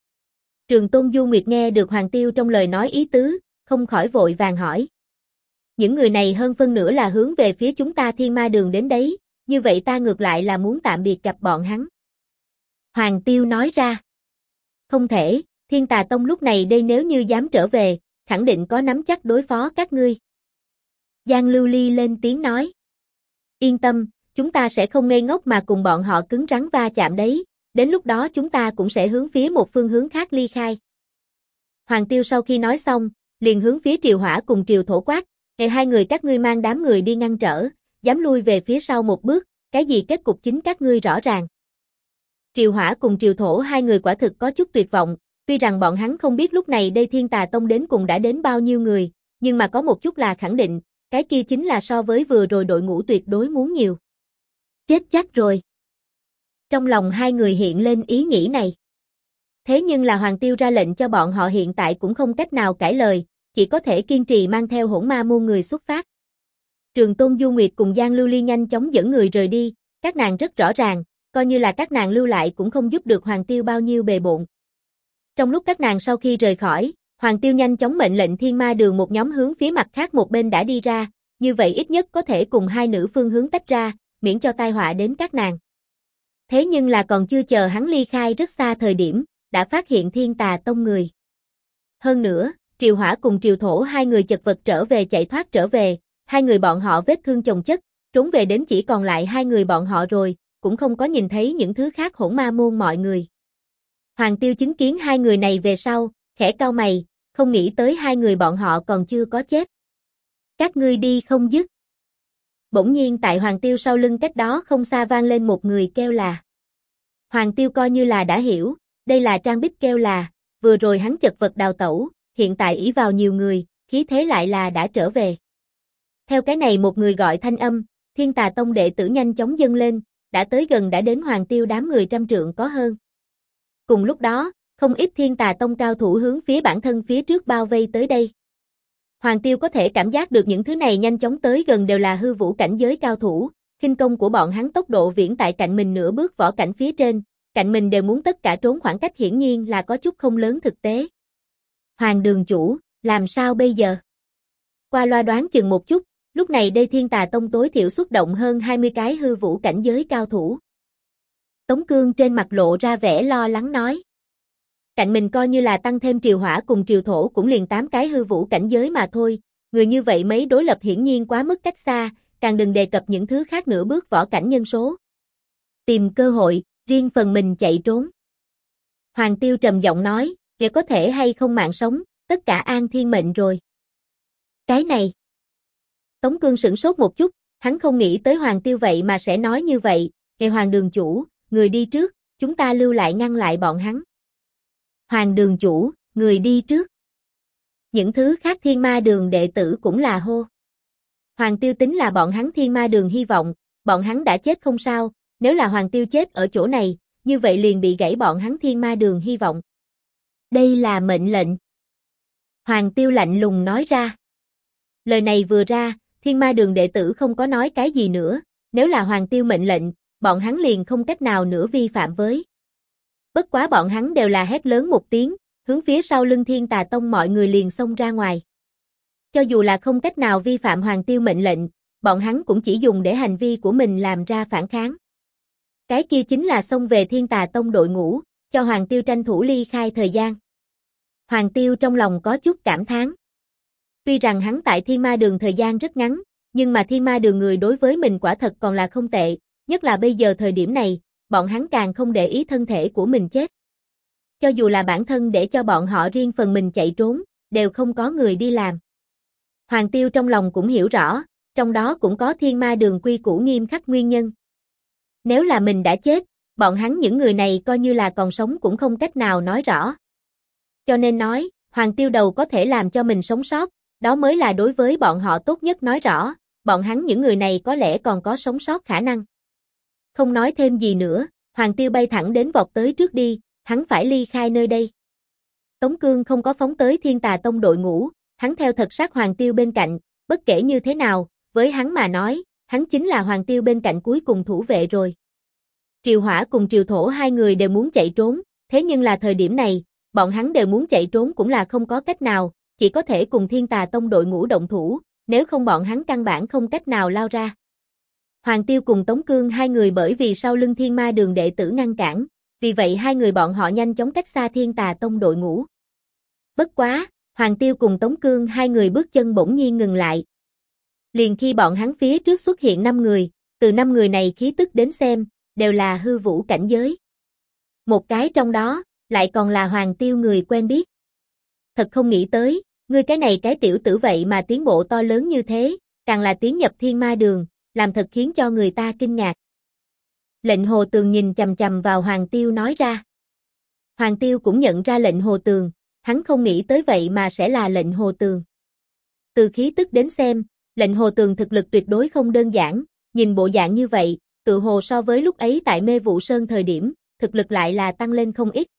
Trường Tôn Du Nguyệt nghe được Hoàng Tiêu trong lời nói ý tứ, không khỏi vội vàng hỏi. Những người này hơn phân nửa là hướng về phía chúng ta Thiên Ma Đường đến đấy, như vậy ta ngược lại là muốn tạm biệt gặp bọn hắn. Hoàng Tiêu nói ra. Không thể, Thiên Tà Tông lúc này đây nếu như dám trở về, khẳng định có nắm chắc đối phó các ngươi. Giang Lưu Ly lên tiếng nói. Yên tâm, chúng ta sẽ không ngây ngốc mà cùng bọn họ cứng rắn va chạm đấy, đến lúc đó chúng ta cũng sẽ hướng phía một phương hướng khác ly khai. Hoàng Tiêu sau khi nói xong, liền hướng phía Triều Hỏa cùng Triều Thổ quát, hai người các ngươi mang đám người đi ngăn trở, dám lui về phía sau một bước, cái gì kết cục chính các ngươi rõ ràng. Triều Hỏa cùng Triều Thổ hai người quả thực có chút tuyệt vọng, tuy rằng bọn hắn không biết lúc này đây Thiên Tà Tông đến cùng đã đến bao nhiêu người, nhưng mà có một chút là khẳng định, cái kia chính là so với vừa rồi đội ngũ tuyệt đối muốn nhiều. Chết chắc rồi. Trong lòng hai người hiện lên ý nghĩ này. Thế nhưng là Hoàng Tiêu ra lệnh cho bọn họ hiện tại cũng không cách nào cãi lời, chỉ có thể kiên trì mang theo Hỗn Ma môn người xuất phát. Trường Tôn Du Nguyệt cùng Giang Lưu Ly nhanh chóng dẫn người rời đi, các nàng rất rõ ràng, coi như là các nàng lưu lại cũng không giúp được Hoàng Tiêu bao nhiêu bề bộn. Trong lúc các nàng sau khi rời khỏi, Hoàng Tiêu nhanh chóng mệnh lệnh Thiên Ma Đường một nhóm hướng phía mặt khác một bên đã đi ra, như vậy ít nhất có thể cùng hai nữ phương hướng tách ra, miễn cho tai họa đến các nàng. Thế nhưng là còn chưa chờ hắn ly khai rất xa thời điểm, đã phát hiện Thiên Tà Tông người. Hơn nữa, Triều Hỏa cùng Triều Thổ hai người chật vật trở về chạy thoát trở về, hai người bọn họ vết thương chồng chất, trốn về đến chỉ còn lại hai người bọn họ rồi, cũng không có nhìn thấy những thứ khác Hỗn Ma môn mọi người. Hoàng Tiêu chứng kiến hai người này về sau, khẽ cau mày, không nghĩ tới hai người bọn họ còn chưa có chết. Các ngươi đi không dứt. Bỗng nhiên tại Hoàng Tiêu sau lưng cách đó không xa vang lên một người kêu là. Hoàng Tiêu coi như là đã hiểu, đây là Trang Bích kêu là, vừa rồi hắn chật vật đào tẩu, hiện tại ỷ vào nhiều người, khí thế lại là đã trở về. Theo cái này một người gọi thanh âm, Thiên Tà Tông đệ tử nhanh chóng dâng lên, đã tới gần đã đến Hoàng Tiêu đám người trăm trượng có hơn. Cùng lúc đó, không ít Thiên Tà Tông cao thủ hướng phía bản thân phía trước bao vây tới đây. Hoàng Tiêu có thể cảm giác được những thứ này nhanh chóng tới gần đều là hư vũ cảnh giới cao thủ, khinh công của bọn hắn tốc độ viễn tại cạnh mình nửa bước võ cảnh phía trên, cạnh mình đều muốn tất cả trốn khoảng cách hiển nhiên là có chút không lớn thực tế. Hoàng đường chủ, làm sao bây giờ? Qua loa đoán chừng một chút, lúc này đây Thiên Tà Tông tối thiểu xuất động hơn 20 cái hư vũ cảnh giới cao thủ. Tống Cương trên mặt lộ ra vẻ lo lắng nói. Cạnh mình coi như là tăng thêm Triều Hỏa cùng Triều Thổ cũng liền 8 cái hư vũ cảnh giới mà thôi, người như vậy mấy đối lập hiển nhiên quá mức cách xa, càng đừng đề cập những thứ khác nửa bước võ cảnh nhân số. Tìm cơ hội, riêng phần mình chạy trốn. Hoàng Tiêu trầm giọng nói, kẻ có thể hay không mạng sống, tất cả an thiên mệnh rồi. Cái này. Tống Cương sửng sốt một chút, hắn không nghĩ tới Hoàng Tiêu vậy mà sẽ nói như vậy, kẻ Hoàng đường chủ, người đi trước, chúng ta lưu lại ngăn lại bọn hắn. Hoàng đường chủ, người đi trước. Những thứ khác Thiên Ma Đường đệ tử cũng là hô. Hoàng Tiêu tính là bọn hắn Thiên Ma Đường hy vọng, bọn hắn đã chết không sao, nếu là Hoàng Tiêu chết ở chỗ này, như vậy liền bị gãy bọn hắn Thiên Ma Đường hy vọng. Đây là mệnh lệnh. Hoàng Tiêu lạnh lùng nói ra. Lời này vừa ra, Thiên Ma Đường đệ tử không có nói cái gì nữa, nếu là Hoàng Tiêu mệnh lệnh, bọn hắn liền không cách nào nữa vi phạm với. Bất quá bọn hắn đều là hét lớn một tiếng, hướng phía sau lưng Thiên Tà Tông mọi người liền xông ra ngoài. Cho dù là không cách nào vi phạm Hoàng Tiêu mệnh lệnh, bọn hắn cũng chỉ dùng để hành vi của mình làm ra phản kháng. Cái kia chính là xông về Thiên Tà Tông đội ngũ, cho Hoàng Tiêu tranh thủ ly khai thời gian. Hoàng Tiêu trong lòng có chút cảm thán. Tuy rằng hắn tại Thiên Ma Đường thời gian rất ngắn, Nhưng mà Thiên Ma Đường người đối với mình quả thật còn là không tệ, nhất là bây giờ thời điểm này, bọn hắn càng không để ý thân thể của mình chết. Cho dù là bản thân để cho bọn họ riêng phần mình chạy trốn, đều không có người đi làm. Hoàng Tiêu trong lòng cũng hiểu rõ, trong đó cũng có Thiên Ma Đường quy củ nghiêm khắc nguyên nhân. Nếu là mình đã chết, bọn hắn những người này coi như là còn sống cũng không cách nào nói rõ. Cho nên nói, Hoàng Tiêu đầu có thể làm cho mình sống sót, đó mới là đối với bọn họ tốt nhất nói rõ, bọn hắn những người này có lẽ còn có sống sót khả năng. Không nói thêm gì nữa, Hoàng Tiêu bay thẳng đến vọt tới trước đi, hắn phải ly khai nơi đây. Tống Cương không có phóng tới Thiên Tà Tông đội ngũ, hắn theo thật sát Hoàng Tiêu bên cạnh, bất kể như thế nào, với hắn mà nói, hắn chính là Hoàng Tiêu bên cạnh cuối cùng thủ vệ rồi. Triều Hỏa cùng Triều Thổ hai người đều muốn chạy trốn, thế nhưng là thời điểm này, bọn hắn đều muốn chạy trốn cũng là không có cách nào, chỉ có thể cùng Thiên Tà Tông đội ngũ động thủ, nếu không bọn hắn căn bản không cách nào lao ra. Hoàng Tiêu cùng Tống Cương hai người bởi vì sau lưng Thiên Ma Đường đệ tử ngăn cản, vì vậy hai người bọn họ nhanh chóng cách xa Thiên Tà Tông đội ngũ. Bất quá, Hoàng Tiêu cùng Tống Cương hai người bước chân bỗng nhiên ngừng lại. Liền khi bọn hắn phía trước xuất hiện 5 người, từ 5 người này khí tức đến xem, đều là hư vũ cảnh giới. Một cái trong đó, lại còn là Hoàng Tiêu người quen biết. Thật không nghĩ tới, ngươi cái này cái tiểu tử vậy mà tiến bộ to lớn như thế, càng là tiến nhập Thiên Ma Đường, làm thật khiến cho người ta kinh ngạc. Lệnh Hồ Tường nhìn chằm chằm vào Hoàng Tiêu nói ra. Hoàng Tiêu cũng nhận ra Lệnh Hồ Tường, hắn không nghĩ tới vậy mà sẽ là Lệnh Hồ Tường. Từ khí tức đến xem, Lệnh Hồ Tường thực lực tuyệt đối không đơn giản, nhìn bộ dạng như vậy, tự hồ so với lúc ấy tại Mê Vụ Sơn thời điểm, thực lực lại là tăng lên không ít.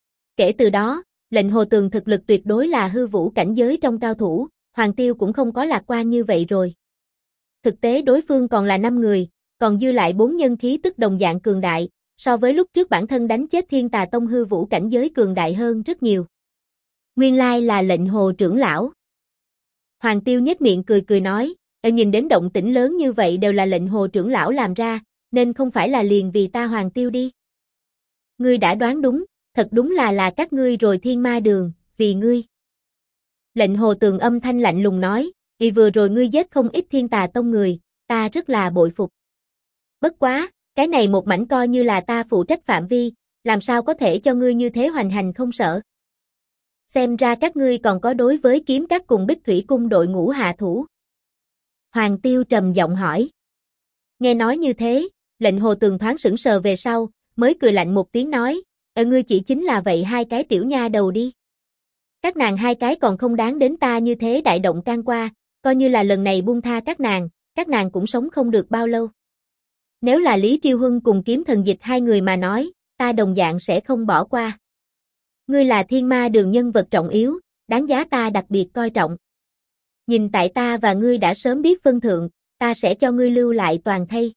Kể từ đó, Lệnh Hồ Tường thực lực tuyệt đối là hư vũ cảnh giới trong cao thủ, Hoàng Tiêu cũng không có lạc quan như vậy rồi. Thực tế đối phương còn là 5 người, còn dư lại 4 nhân khí tức đồng dạng cường đại, so với lúc trước bản thân đánh chết Thiên Tà Tông hư vũ cảnh giới cường đại hơn rất nhiều. Nguyên lai là Lệnh Hồ trưởng lão. Hoàng Tiêu nhếch miệng cười cười nói, nhìn đến động tĩnh lớn như vậy đều là Lệnh Hồ trưởng lão làm ra, nên không phải là liền vì ta Hoàng Tiêu đi. Ngươi đã đoán đúng, thật đúng là các ngươi rồi Thiên Ma Đường, vì ngươi. Lệnh Hồ Tường âm thanh lạnh lùng nói, vừa rồi ngươi giết không ít Thiên Tà Tông người, ta rất là bội phục. Bất quá, cái này một mảnh coi như là ta phụ trách phạm vi, làm sao có thể cho ngươi như thế hoành hành không sợ. Xem ra các ngươi còn có đối với Kiếm Các cùng Bích Thủy Cung đội ngũ hạ thủ. Hoàng Tiêu trầm giọng hỏi. Nghe nói như thế, Lệnh Hồ Tường thoáng sững sờ về sau, mới cười lạnh một tiếng nói, ngươi chỉ chính là vậy hai cái tiểu nha đầu đi. Các nàng hai cái còn không đáng đến ta như thế đại động can qua, coi như là lần này buông tha các nàng cũng sống không được bao lâu. Nếu là Lý Triêu Huân cùng Kiếm Thần Dịch hai người mà nói, ta đồng dạng sẽ không bỏ qua. Ngươi là Thiên Ma Đường nhân vật trọng yếu, đáng giá ta đặc biệt coi trọng. Nhìn tại ta và ngươi đã sớm biết phân thượng, ta sẽ cho ngươi lưu lại toàn thây.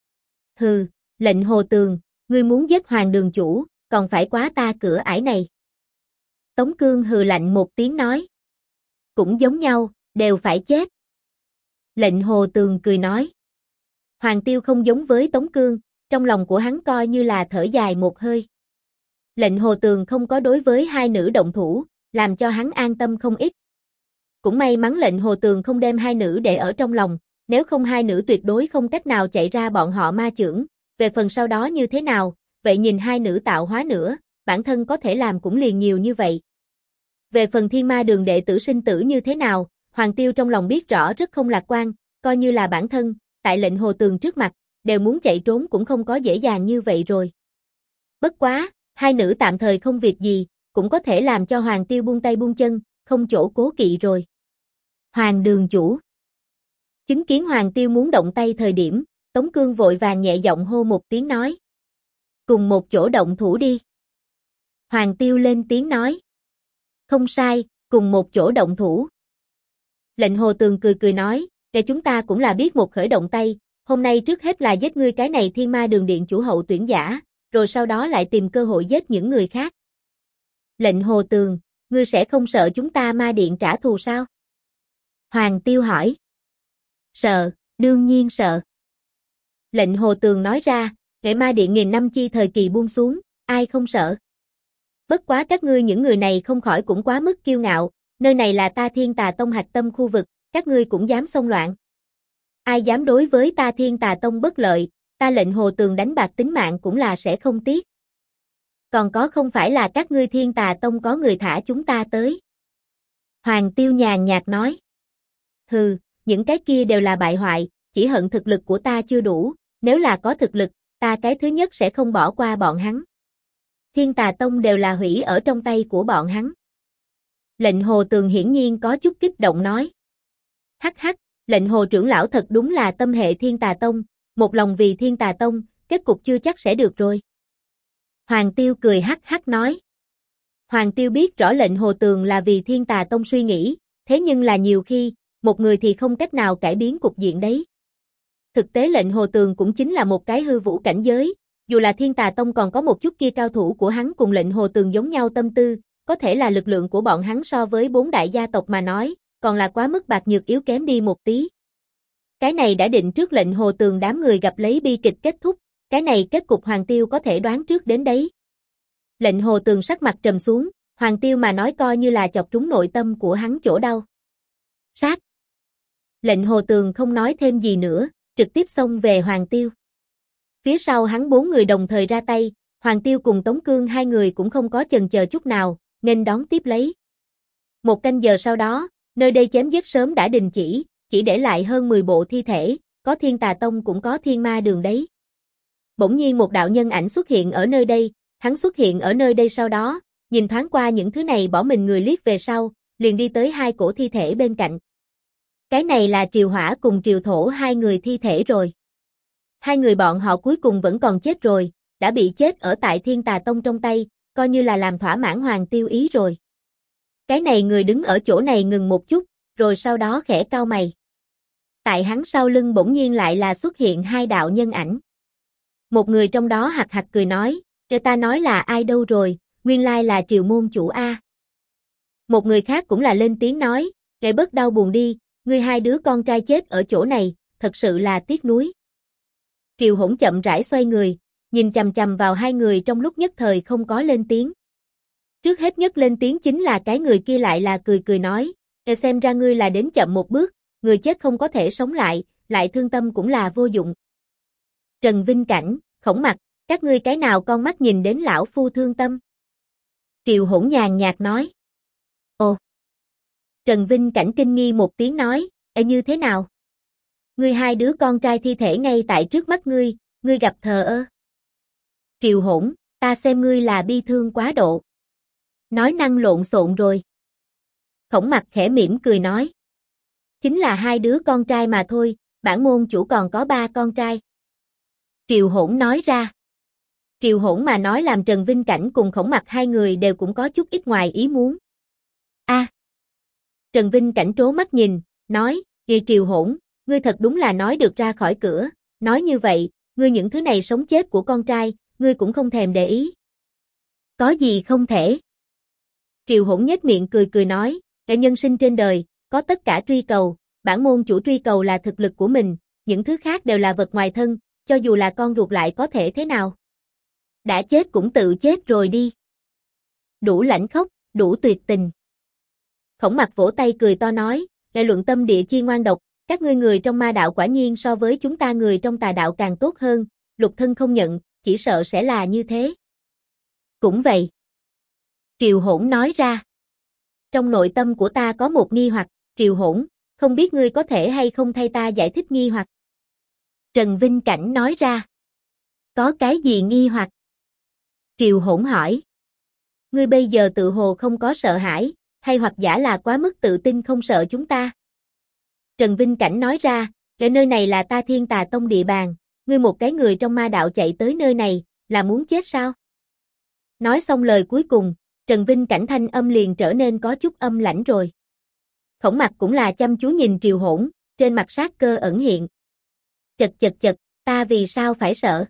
Hừ, Lệnh Hồ Tường, ngươi muốn giết Hoàng Đường chủ, còn phải quá ta cửa ải này. Tống Cương hừ lạnh một tiếng nói. Cũng giống nhau, đều phải chết. Lệnh Hồ Tường cười nói. Hoàng Tiêu không giống với Tống Cương, trong lòng của hắn coi như là thở dài một hơi. Lệnh Hồ Tường không có đối với hai nữ động thủ, làm cho hắn an tâm không ít. Cũng may mắn Lệnh Hồ Tường không đem hai nữ để ở trong lòng, nếu không hai nữ tuyệt đối không cách nào chạy ra bọn họ ma chưởng, về phần sau đó như thế nào, vậy nhìn hai nữ tạo hóa nữa, bản thân có thể làm cũng liền nhiều như vậy. Về phần Thiên Ma Đường đệ tử sinh tử như thế nào, Hoàng Tiêu trong lòng biết rõ rất không lạc quan, coi như là bản thân, tại Lệnh Hồ Tường trước mặt, đều muốn chạy trốn cũng không có dễ dàng như vậy rồi. Bất quá, hai nữ tạm thời không việc gì, cũng có thể làm cho Hoàng Tiêu buông tay buông chân, không chỗ cố kỵ rồi. Hoàng Đường chủ. Chứng kiến Hoàng Tiêu muốn động tay thời điểm, Tống Cương vội vàng nhẹ giọng hô một tiếng nói. Cùng một chỗ động thủ đi. Hoàng Tiêu lên tiếng nói. Không sai, cùng một chỗ động thủ. Lệnh Hồ Tường cười cười nói, để chúng ta cũng là biết một khởi động tay, hôm nay trước hết là giết ngươi cái này Thiên Ma Đường điện chủ hậu tuyển giả, rồi sau đó lại tìm cơ hội giết những người khác. Lệnh Hồ Tường, ngươi sẽ không sợ chúng ta Ma Điện trả thù sao? Hoàng Tiêu hỏi. Sợ, đương nhiên sợ. Lệnh Hồ Tường nói ra, nghệ Ma Điện nghìn năm chi thời kỳ buông xuống, ai không sợ. Bất quá các ngươi những người này không khỏi cũng quá mức kiêu ngạo, nơi này là ta Thiên Tà Tông hạch tâm khu vực, các ngươi cũng dám xông loạn. Ai dám đối với ta Thiên Tà Tông bất lợi, ta lệnh Hồ Tường đánh bạc tính mạng cũng là sẽ không tiếc. Còn có không phải là các ngươi Thiên Tà Tông có người thả chúng ta tới. Hoàng Tiêu nhàn nhạt nói. Hừ, những cái kia đều là bại hoại, chỉ hận thực lực của ta chưa đủ, nếu là có thực lực, ta cái thứ nhất sẽ không bỏ qua bọn hắn. Thiên Tà Tông đều là hủy ở trong tay của bọn hắn. Lệnh Hồ Tường hiển nhiên có chút kích động nói. Hắc hắc, lệnh Hồ trưởng lão thật đúng là tâm hệ Thiên Tà Tông, một lòng vì Thiên Tà Tông, kết cục chưa chắc sẽ được rồi. Hoàng Tiêu cười hắc hắc nói. Hoàng Tiêu biết rõ lệnh Hồ Tường là vì Thiên Tà Tông suy nghĩ, thế nhưng là nhiều khi, một người thì không cách nào cải biến cục diện đấy. Thực tế lệnh Hồ Tường cũng chính là một cái hư vũ cảnh giới, dù là Thiên Tà Tông còn có một chút kia cao thủ của hắn cùng lệnh Hồ Tường giống nhau tâm tư, có thể là lực lượng của bọn hắn so với 4 đại gia tộc mà nói, còn là quá mức bạc nhược yếu kém đi một tí. Cái này đã định trước lệnh Hồ Tường đám người gặp lấy bi kịch kết thúc, cái này kết cục Hoàng Tiêu có thể đoán trước đến đấy. Lệnh Hồ Tường sắc mặt trầm xuống, Hoàng Tiêu mà nói coi như là chọc trúng nội tâm của hắn chỗ đau. Sát. Lệnh Hồ Tường không nói thêm gì nữa, trực tiếp xông về Hoàng Tiêu. Phía sau hắn 4 người đồng thời ra tay, Hoàng Tiêu cùng Tống Cương hai người cũng không có chần chờ chút nào, nên đón tiếp lấy. Một canh giờ sau đó, nơi đây chém giết sớm đã đình chỉ để lại hơn 10 bộ thi thể, có Thiên Tà Tông cũng có Thiên Ma Đường đấy. Bỗng nhiên một đạo nhân ảnh xuất hiện ở nơi đây, hắn xuất hiện ở nơi đây sau đó, nhìn thoáng qua những thứ này bỏ mình người liếc về sau, liền đi tới 2 cổ thi thể bên cạnh. Cái này là Triều Hỏa cùng Triều Thổ 2 người thi thể rồi. 2 người bọn họ cuối cùng vẫn còn chết rồi, đã bị chết ở tại Thiên Tà Tông trong tay, coi như là làm thỏa mãn Hoàng Tiêu ý rồi. Cái này người đứng ở chỗ này ngừng một chút, rồi sau đó khẽ cau mày. Tại hắn sau lưng bỗng nhiên lại là xuất hiện 2 đạo nhân ảnh. Một người trong đó hạc hạc cười nói, cho ta nói là ai đâu rồi, nguyên lai là Triều môn chủ A. Một người khác cũng là lên tiếng nói, ngài bớt đau buồn đi, ngươi 2 đứa con trai chết ở chỗ này, thật sự là tiếc nuối. Triều Hỗn chậm rãi xoay người, nhìn chằm chằm vào 2 người trong lúc nhất thời không có lên tiếng. Trước hết nhất lên tiếng chính là cái người kia lại là cười cười nói, xem ra ngươi là đến chậm một bước, người chết không có thể sống lại thương tâm cũng là vô dụng. Trần Vinh Cảnh, Khổng Mặc, các ngươi cái nào con mắt nhìn đến lão phu thương tâm? Triều Hỗn nhàn nhạt nói. Ồ! Trần Vinh Cảnh kinh nghi một tiếng nói, như thế nào? Ngươi 2 đứa con trai thi thể ngay tại trước mắt ngươi gặp thờ ơ. Triều Hỗn, ta xem ngươi là bi thương quá độ. Nói năng lộn xộn rồi. Khổng Mặc khẽ mỉm cười nói. Chính là 2 đứa con trai mà thôi, bản môn chủ còn có 3 con trai. Triều Hỗn nói ra. Triều Hỗn mà nói làm Trần Vinh Cảnh cùng Khổng Mặc 2 người đều cũng có chút ít ngoài ý muốn. A. Trần Vinh Cảnh trố mắt nhìn, nói, Triều Hỗn, ngươi thật đúng là nói được ra khỏi cửa, nói như vậy, ngươi những thứ này sống chết của con trai, ngươi cũng không thèm để ý. Có gì không thể? Triều Hỗn nhếch miệng cười cười nói, kẻ nhân sinh trên đời, có tất cả truy cầu, bản môn chủ truy cầu là thực lực của mình, những thứ khác đều là vật ngoài thân, cho dù là con ruột lại có thể thế nào. Đã chết cũng tự chết rồi đi. Đủ lãnh khốc, đủ tuyệt tình. Khổng Mặc vỗ tay cười to nói, đại luận tâm địa chi ngoan độc, các ngươi người trong ma đạo quả nhiên so với chúng ta người trong tà đạo càng tốt hơn, lục thân không nhận, chỉ sợ sẽ là như thế. Cũng vậy. Triều Hỗn nói ra. Trong nội tâm của ta có một nghi hoặc, Triều Hỗn, không biết ngươi có thể hay không thay ta giải thích nghi hoặc. Trần Vinh Cảnh nói ra. Có cái gì nghi hoặc? Triều Hỗn hỏi. Ngươi bây giờ tự hồ không có sợ hãi, hay hoặc giả là quá mức tự tin không sợ chúng ta? Trần Vinh Cảnh nói ra, cái nơi này là ta Thiên Tà Tông địa bàn, ngươi một cái người trong ma đạo chạy tới nơi này, là muốn chết sao? Nói xong lời cuối cùng, Trần Vinh Cảnh thanh âm liền trở nên có chút âm lãnh rồi. Khổng Mặc cũng là chăm chú nhìn Triều Hỗn, trên mặt sát cơ ẩn hiện. Chật, ta vì sao phải sợ?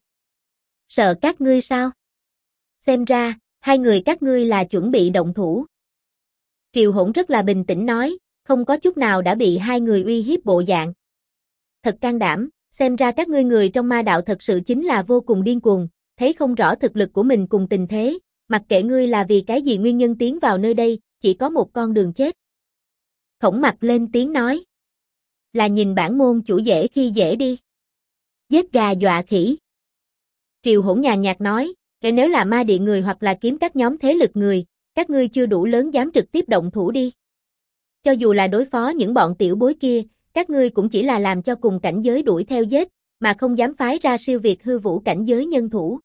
Sợ các ngươi sao? Xem ra, 2 người các ngươi là chuẩn bị động thủ. Triều Hỗn rất là bình tĩnh nói, không có chút nào đã bị 2 người uy hiếp bộ dạng. Thật can đảm, xem ra các ngươi người trong ma đạo thật sự chính là vô cùng điên cuồng, thấy không rõ thực lực của mình cùng tình thế, mặc kệ ngươi là vì cái gì nguyên nhân tiến vào nơi đây, chỉ có một con đường chết. Khổng Mặc lên tiếng nói. Là nhìn bản môn chủ dễ khi dễ đi. Giết gà dọa khỉ. Triều Hỗn nhàn nhạt nói, nếu là ma điện người hoặc là kiếm các nhóm thế lực người, các ngươi chưa đủ lớn dám trực tiếp động thủ đi. Cho dù là đối phó những bọn tiểu bối kia, các ngươi cũng chỉ là làm cho cùng cảnh giới đuổi theo giết, mà không dám phái ra siêu việt hư vũ cảnh giới nhân thủ.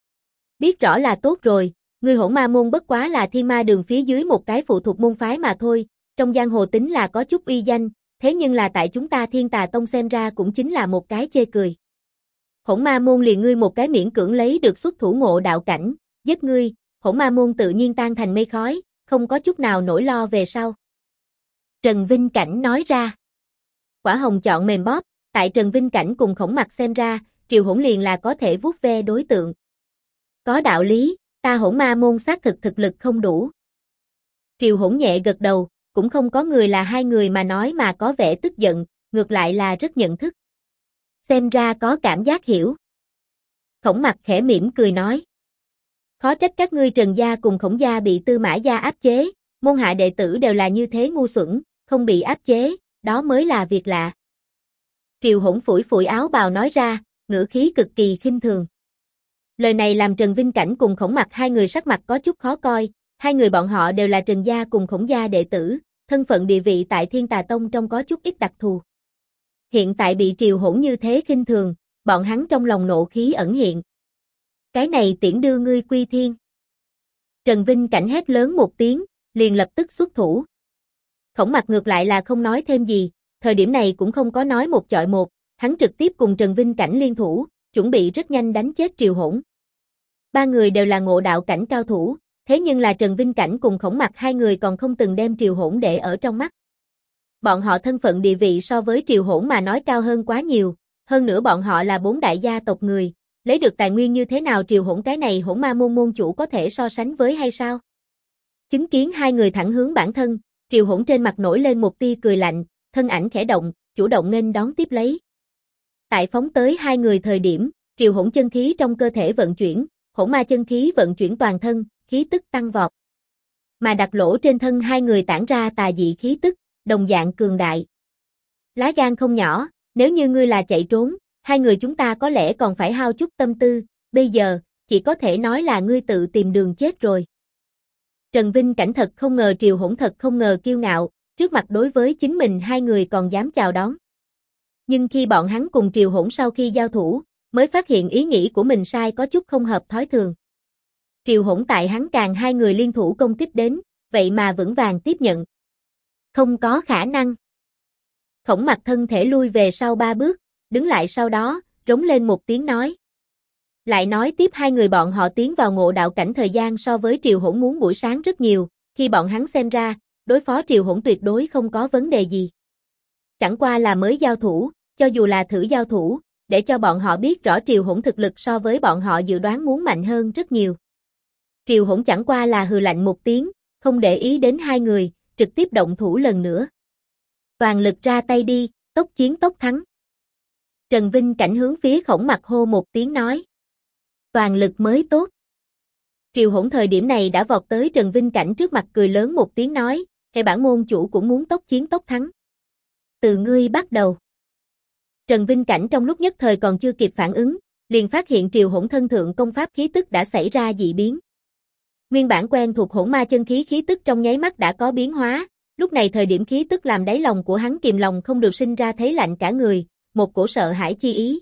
Biết rõ là tốt rồi, ngươi Hỗn Ma môn bất quá là Thiên Ma đường phía dưới một cái phụ thuộc môn phái mà thôi, trong giang hồ tính là có chút uy danh, thế nhưng là tại chúng ta Thiên Tà Tông xem ra cũng chính là một cái chê cười. Hỗn Ma môn liền ngươi một cái miễn cưỡng lấy được xuất thủ ngộ đạo cảnh, giết ngươi, Hỗn Ma môn tự nhiên tan thành mây khói, không có chút nào nỗi lo về sau. Trần Vinh Cảnh nói ra. Quả hồng chọn mềm bóp, tại Trần Vinh Cảnh cùng Khổng Mặc xem ra, Triều Hỗn liền là có thể vuốt ve đối tượng. Có đạo lý, ta Hỗn Ma môn xác thực lực không đủ. Triều Hỗn nhẹ gật đầu, cũng không có người là hai người mà nói mà có vẻ tức giận, ngược lại là rất nhận thức. Xem ra có cảm giác hiểu. Khổng Mặc khẽ mỉm cười nói. Khó trách các ngươi Trần gia cùng Khổng gia bị Tư Mã gia áp chế, môn hạ đệ tử đều là như thế ngu xuẩn, không bị áp chế, đó mới là việc lạ. Triều Hỗn phủi phủi áo bào nói ra, ngữ khí cực kỳ khinh thường. Lời này làm Trần Vinh Cảnh cùng Khổng Mặc hai người sắc mặt có chút khó coi, hai người bọn họ đều là Trần gia cùng Khổng gia đệ tử, thân phận địa vị tại Thiên Tà Tông trong có chút ít đặc thù. Hiện tại bị Triều Hỗn như thế khinh thường, bọn hắn trong lòng nộ khí ẩn hiện. Cái này tiễn đưa ngươi quy thiên. Trần Vinh Cảnh hét lớn một tiếng, liền lập tức xuất thủ. Khổng Mặc ngược lại là không nói thêm gì, thời điểm này cũng không có nói một chọi một, hắn trực tiếp cùng Trần Vinh Cảnh liên thủ, chuẩn bị rất nhanh đánh chết Triều Hỗn. Ba người đều là ngộ đạo cảnh cao thủ, thế nhưng là Trần Vinh Cảnh cùng Khổng Mặc hai người còn không từng đem Triều Hỗn để ở trong mắt. Bọn họ thân phận địa vị so với Triều Hỗn mà nói cao hơn quá nhiều, hơn nữa bọn họ là 4 đại gia tộc người, lấy được tài nguyên như thế nào Triều Hỗn cái này Hỗn Ma môn môn chủ có thể so sánh với hay sao? Chứng kiến hai người thẳng hướng bản thân, Triều Hỗn trên mặt nổi lên một tia cười lạnh, thân ảnh khẽ động, chủ động nghênh đón tiếp lấy. Tại phóng tới hai người thời điểm, Triều Hỗn chân khí trong cơ thể vận chuyển, Hỗn Ma chân khí vận chuyển toàn thân, khí tức tăng vọt. Mà đặc lỗ trên thân hai người tản ra tà dị khí tức, đồng dạng cường đại. Lá gan không nhỏ, nếu như ngươi là chạy trốn, hai người chúng ta có lẽ còn phải hao chút tâm tư, bây giờ, chỉ có thể nói là ngươi tự tìm đường chết rồi. Trần Vinh Cảnh thật không ngờ Triều Hỗn thật không ngờ kiêu ngạo, trước mặt đối với chính mình hai người còn dám chào đón. Nhưng khi bọn hắn cùng Triều Hỗn sau khi giao thủ, mới phát hiện ý nghĩ của mình sai có chút không hợp thói thường. Triều Hỗn tại hắn càng hai người liên thủ công kích đến, vậy mà vững vàng tiếp nhận. Không có khả năng. Khổng Mặc thân thể lui về sau 3 bước, đứng lại sau đó, rống lên một tiếng nói. Lại nói tiếp hai người bọn họ tiến vào ngộ đạo cảnh thời gian so với Triều Hỗn muốn buổi sáng rất nhiều, khi bọn hắn xem ra, đối phó Triều Hỗn tuyệt đối không có vấn đề gì. Chẳng qua là mới giao thủ, cho dù là thử giao thủ, để cho bọn họ biết rõ Triều Hỗn thực lực so với bọn họ dự đoán muốn mạnh hơn rất nhiều. Triều Hỗn chẳng qua là hừ lạnh một tiếng, không để ý đến hai người, trực tiếp động thủ lần nữa. Toàn lực ra tay đi, tốc chiến tốc thắng. Trần Vinh Cảnh hướng phía Khổng Mặc hô một tiếng nói. Toàn lực mới tốt. Triều Hỗn thời điểm này đã vọt tới Trần Vinh Cảnh trước mặt cười lớn một tiếng nói, hay bản môn chủ cũng muốn tốc chiến tốc thắng. Từ ngươi bắt đầu. Trần Vinh Cảnh trong lúc nhất thời còn chưa kịp phản ứng, liền phát hiện Triều Hỗn thân thượng công pháp khí tức đã xảy ra dị biến. Nguyên bản quen thuộc Hỗn Ma chân khí khí tức trong nháy mắt đã có biến hóa, lúc này thời điểm khí tức làm đáy lòng của hắn kìm lòng không được sinh ra thấy lạnh cả người, một cổ sợ hãi chi ý.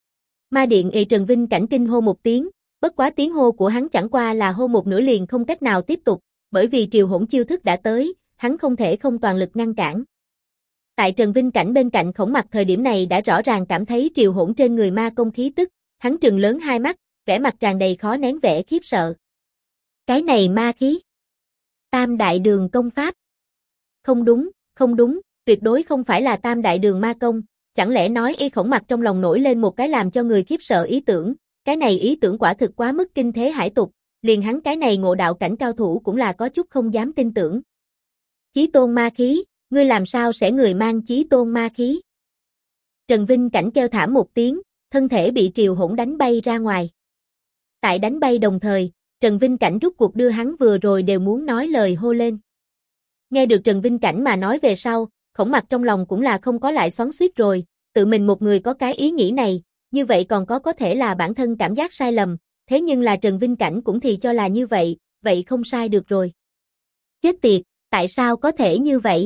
Ma điện Trần Vinh Cảnh kinh hô một tiếng, bất quá tiếng hô của hắn chẳng qua là hô một nửa liền không cách nào tiếp tục, bởi vì Triều Hỗn chiêu thức đã tới, hắn không thể không toàn lực ngăn cản. Tại Trần Vinh Cảnh bên cạnh Khổng Mặc thời điểm này đã rõ ràng cảm thấy Triều Hỗn trên người ma công khí tức, hắn trừng lớn hai mắt, vẻ mặt tràn đầy khó nén vẻ khiếp sợ. Cái này ma khí. Tam đại đường công pháp. Không đúng, tuyệt đối không phải là tam đại đường ma công, chẳng lẽ nói Khổng Mặc trong lòng nổi lên một cái làm cho người khiếp sợ ý tưởng, cái này ý tưởng quả thực quá mức kinh thế hải tục, liền hắn cái này ngộ đạo cảnh cao thủ cũng là có chút không dám tin tưởng. Chí tôn ma khí, ngươi làm sao sẽ người mang chí tôn ma khí? Trần Vinh Cảnh kêu thảm một tiếng, thân thể bị Triều Hỗn đánh bay ra ngoài. Tại đánh bay đồng thời, Trần Vinh Cảnh rút cuộc đưa hắn vừa rồi đều muốn nói lời hô lên. Nghe được Trần Vinh Cảnh mà nói về sau, Khổng Mặc trong lòng cũng là không có lại xoắn xuýt rồi, tự mình một người có cái ý nghĩ này, như vậy còn có thể là bản thân cảm giác sai lầm, thế nhưng là Trần Vinh Cảnh cũng thì cho là như vậy không sai được rồi. Chết tiệt, tại sao có thể như vậy?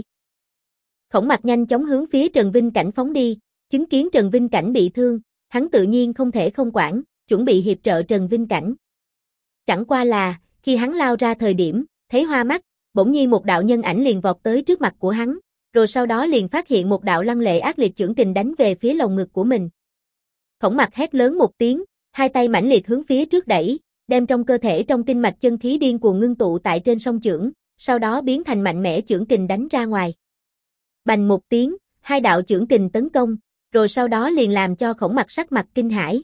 Khổng Mặc nhanh chóng hướng phía Trần Vinh Cảnh phóng đi, chứng kiến Trần Vinh Cảnh bị thương, hắn tự nhiên không thể không quản, chuẩn bị hiệp trợ Trần Vinh Cảnh. Chẳng qua là, khi hắn lao ra thời điểm, thấy hoa mắt, bỗng nhiên một đạo nhân ảnh liền vọt tới trước mặt của hắn, rồi sau đó liền phát hiện một đạo lăng lệ ác liệt chưởng kình đánh về phía lồng ngực của mình. Khổng Mặc hét lớn một tiếng, hai tay mãnh liệt hướng phía trước đẩy, đem trong cơ thể trong kinh mạch chân khí điên cuồng ngưng tụ tại trên song chưởng, sau đó biến thành mạnh mẽ chưởng kình đánh ra ngoài. Bành một tiếng, hai đạo chưởng kình tấn công, rồi sau đó liền làm cho Khổng Mặc sắc mặt kinh hãi.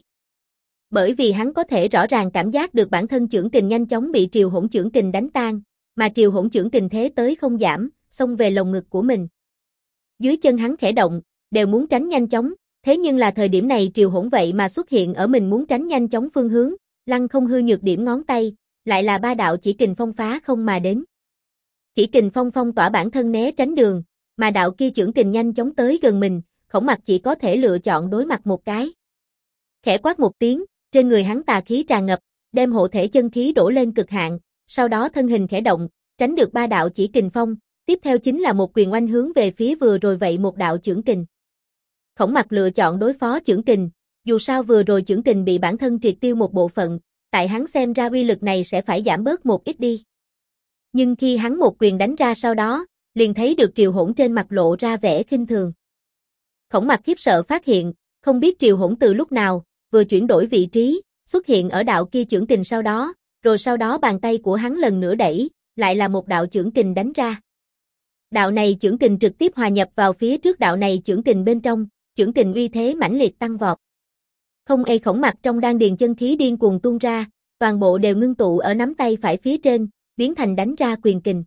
Bởi vì hắn có thể rõ ràng cảm giác được bản thân chưởng kình nhanh chóng bị Triều Hỗn chưởng kình đánh tan, mà Triều Hỗn chưởng kình thế tới không giảm, xông về lồng ngực của mình. Dưới chân hắn khẽ động, đều muốn tránh nhanh chóng, thế nhưng là thời điểm này Triều Hỗn vậy mà xuất hiện ở mình muốn tránh nhanh chóng phương hướng, lăng không hư nhược điểm ngón tay, lại là ba đạo chỉ kình phong phá không mà đến. Chỉ kình phong phong tỏa bản thân né tránh đường, mà đạo kia chưởng kình nhanh chóng tới gần mình, Khổng Mặc chỉ có thể lựa chọn đối mặt một cái. Khẽ quát một tiếng, trên người hắn tà khí tràn ngập, đem hộ thể chân khí đổ lên cực hạn, sau đó thân hình khẽ động, tránh được ba đạo chỉ kình phong, tiếp theo chính là một quyền oanh hướng về phía vừa rồi vậy một đạo chưởng kình. Khổng Mặc lựa chọn đối phó chưởng kình, dù sao vừa rồi chưởng kình bị bản thân triệt tiêu một bộ phận, tại hắn xem ra uy lực này sẽ phải giảm bớt một ít đi. Nhưng khi hắn một quyền đánh ra sau đó, liền thấy được Triều Hỗn trên mặt lộ ra vẻ khinh thường. Khổng Mặc khiếp sợ phát hiện, không biết Triều Hỗn từ lúc nào, vừa chuyển đổi vị trí, xuất hiện ở đạo kia chưởng kình sau đó, rồi sau đó bàn tay của hắn lần nữa đẩy, lại là một đạo chưởng kình đánh ra. Đạo này chưởng kình trực tiếp hòa nhập vào phía trước đạo này chưởng kình bên trong, chưởng kình uy thế mãnh liệt tăng vọt. Không ai Khổng Mặc trong đan điền chân khí điên cuồng tuôn ra, toàn bộ đều ngưng tụ ở nắm tay phải phía trên, biến thành đánh ra quyền kình.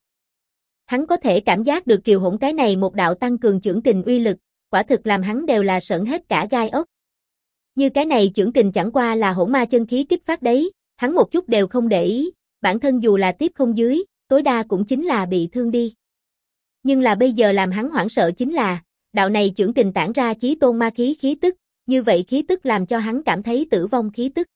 Hắn có thể cảm giác được Triều Hỗn cái này một đạo tăng cường chưởng kình uy lực, quả thực làm hắn đều là sởn hết cả gai ốc. Như cái này chưởng kình chẳng qua là hỗn ma chân khí kích phát đấy, hắn một chút đều không để ý, bản thân dù là tiếp không dưới, tối đa cũng chính là bị thương đi. Nhưng là bây giờ làm hắn hoảng sợ chính là, đạo này chưởng kình tản ra chí tôn ma khí khí tức, như vậy khí tức làm cho hắn cảm thấy tử vong khí tức.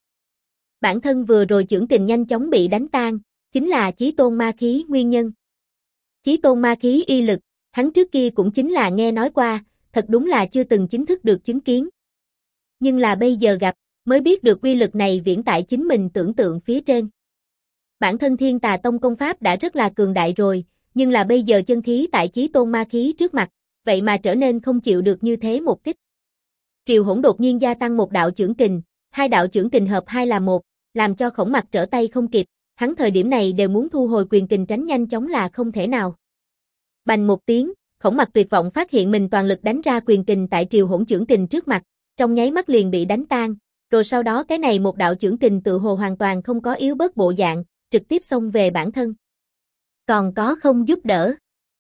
Bản thân vừa rồi chưởng kình nhanh chóng bị đánh tan, chính là chí tôn ma khí nguyên nhân. Chí tôn ma khí uy lực, hắn trước kia cũng chính là nghe nói qua, thật đúng là chưa từng chính thức được chứng kiến. Nhưng là bây giờ gặp, mới biết được uy lực này viễn tại chính mình tưởng tượng phía trên. Bản thân Thiên Tà Tông công pháp đã rất là cường đại rồi, nhưng là bây giờ chân khí tại chí tôn ma khí trước mặt, vậy mà trở nên không chịu được như thế một kích. Triều Hỗn đột nhiên gia tăng một đạo chưởng kình, hai đạo chưởng kình hợp hai là một, làm cho Khổng Mặc trở tay không kịp, hắn thời điểm này đều muốn thu hồi quyền kình tránh nhanh chóng là không thể nào. Bành một tiếng, Khổng Mặc tuyệt vọng phát hiện mình toàn lực đánh ra quyền kình tại Triều Hỗn chưởng kình trước mặt, trong nháy mắt liền bị đánh tan, rồi sau đó cái này một đạo chưởng kình tự hồ hoàn toàn không có yếu bớt bộ dạng, trực tiếp xông về bản thân. Còn có không giúp đỡ.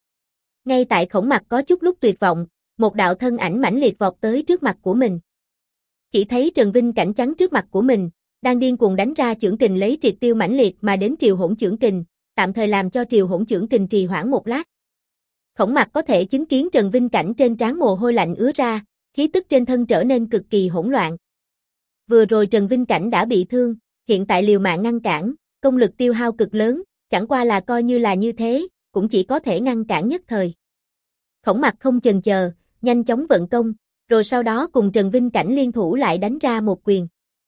Ngay tại Khổng Mặc có chút lúc tuyệt vọng, một đạo thân ảnh mãnh liệt vọt tới trước mặt của mình. Chỉ thấy Trần Vinh Cảnh chắn trước mặt của mình, đang điên cuồng đánh ra chưởng kình lấy triệt tiêu mãnh liệt mà đến Triều Hỗn chưởng kình, tạm thời làm cho Triều Hỗn chưởng kình trì hoãn một lát. Khổng Mặc có thể chứng kiến Trần Vinh Cảnh trên trán mồ hôi lạnh ứa ra, khí tức trên thân trở nên cực kỳ hỗn loạn. Vừa rồi Trần Vinh Cảnh đã bị thương, hiện tại liều mạng ngăn cản, công lực tiêu hao cực lớn, chẳng qua là coi như là như thế, cũng chỉ có thể ngăn cản nhất thời. Khổng Mặc không chần chờ, nhanh chóng vận công, rồi sau đó cùng Trần Vinh Cảnh liên thủ lại đánh ra một quyền.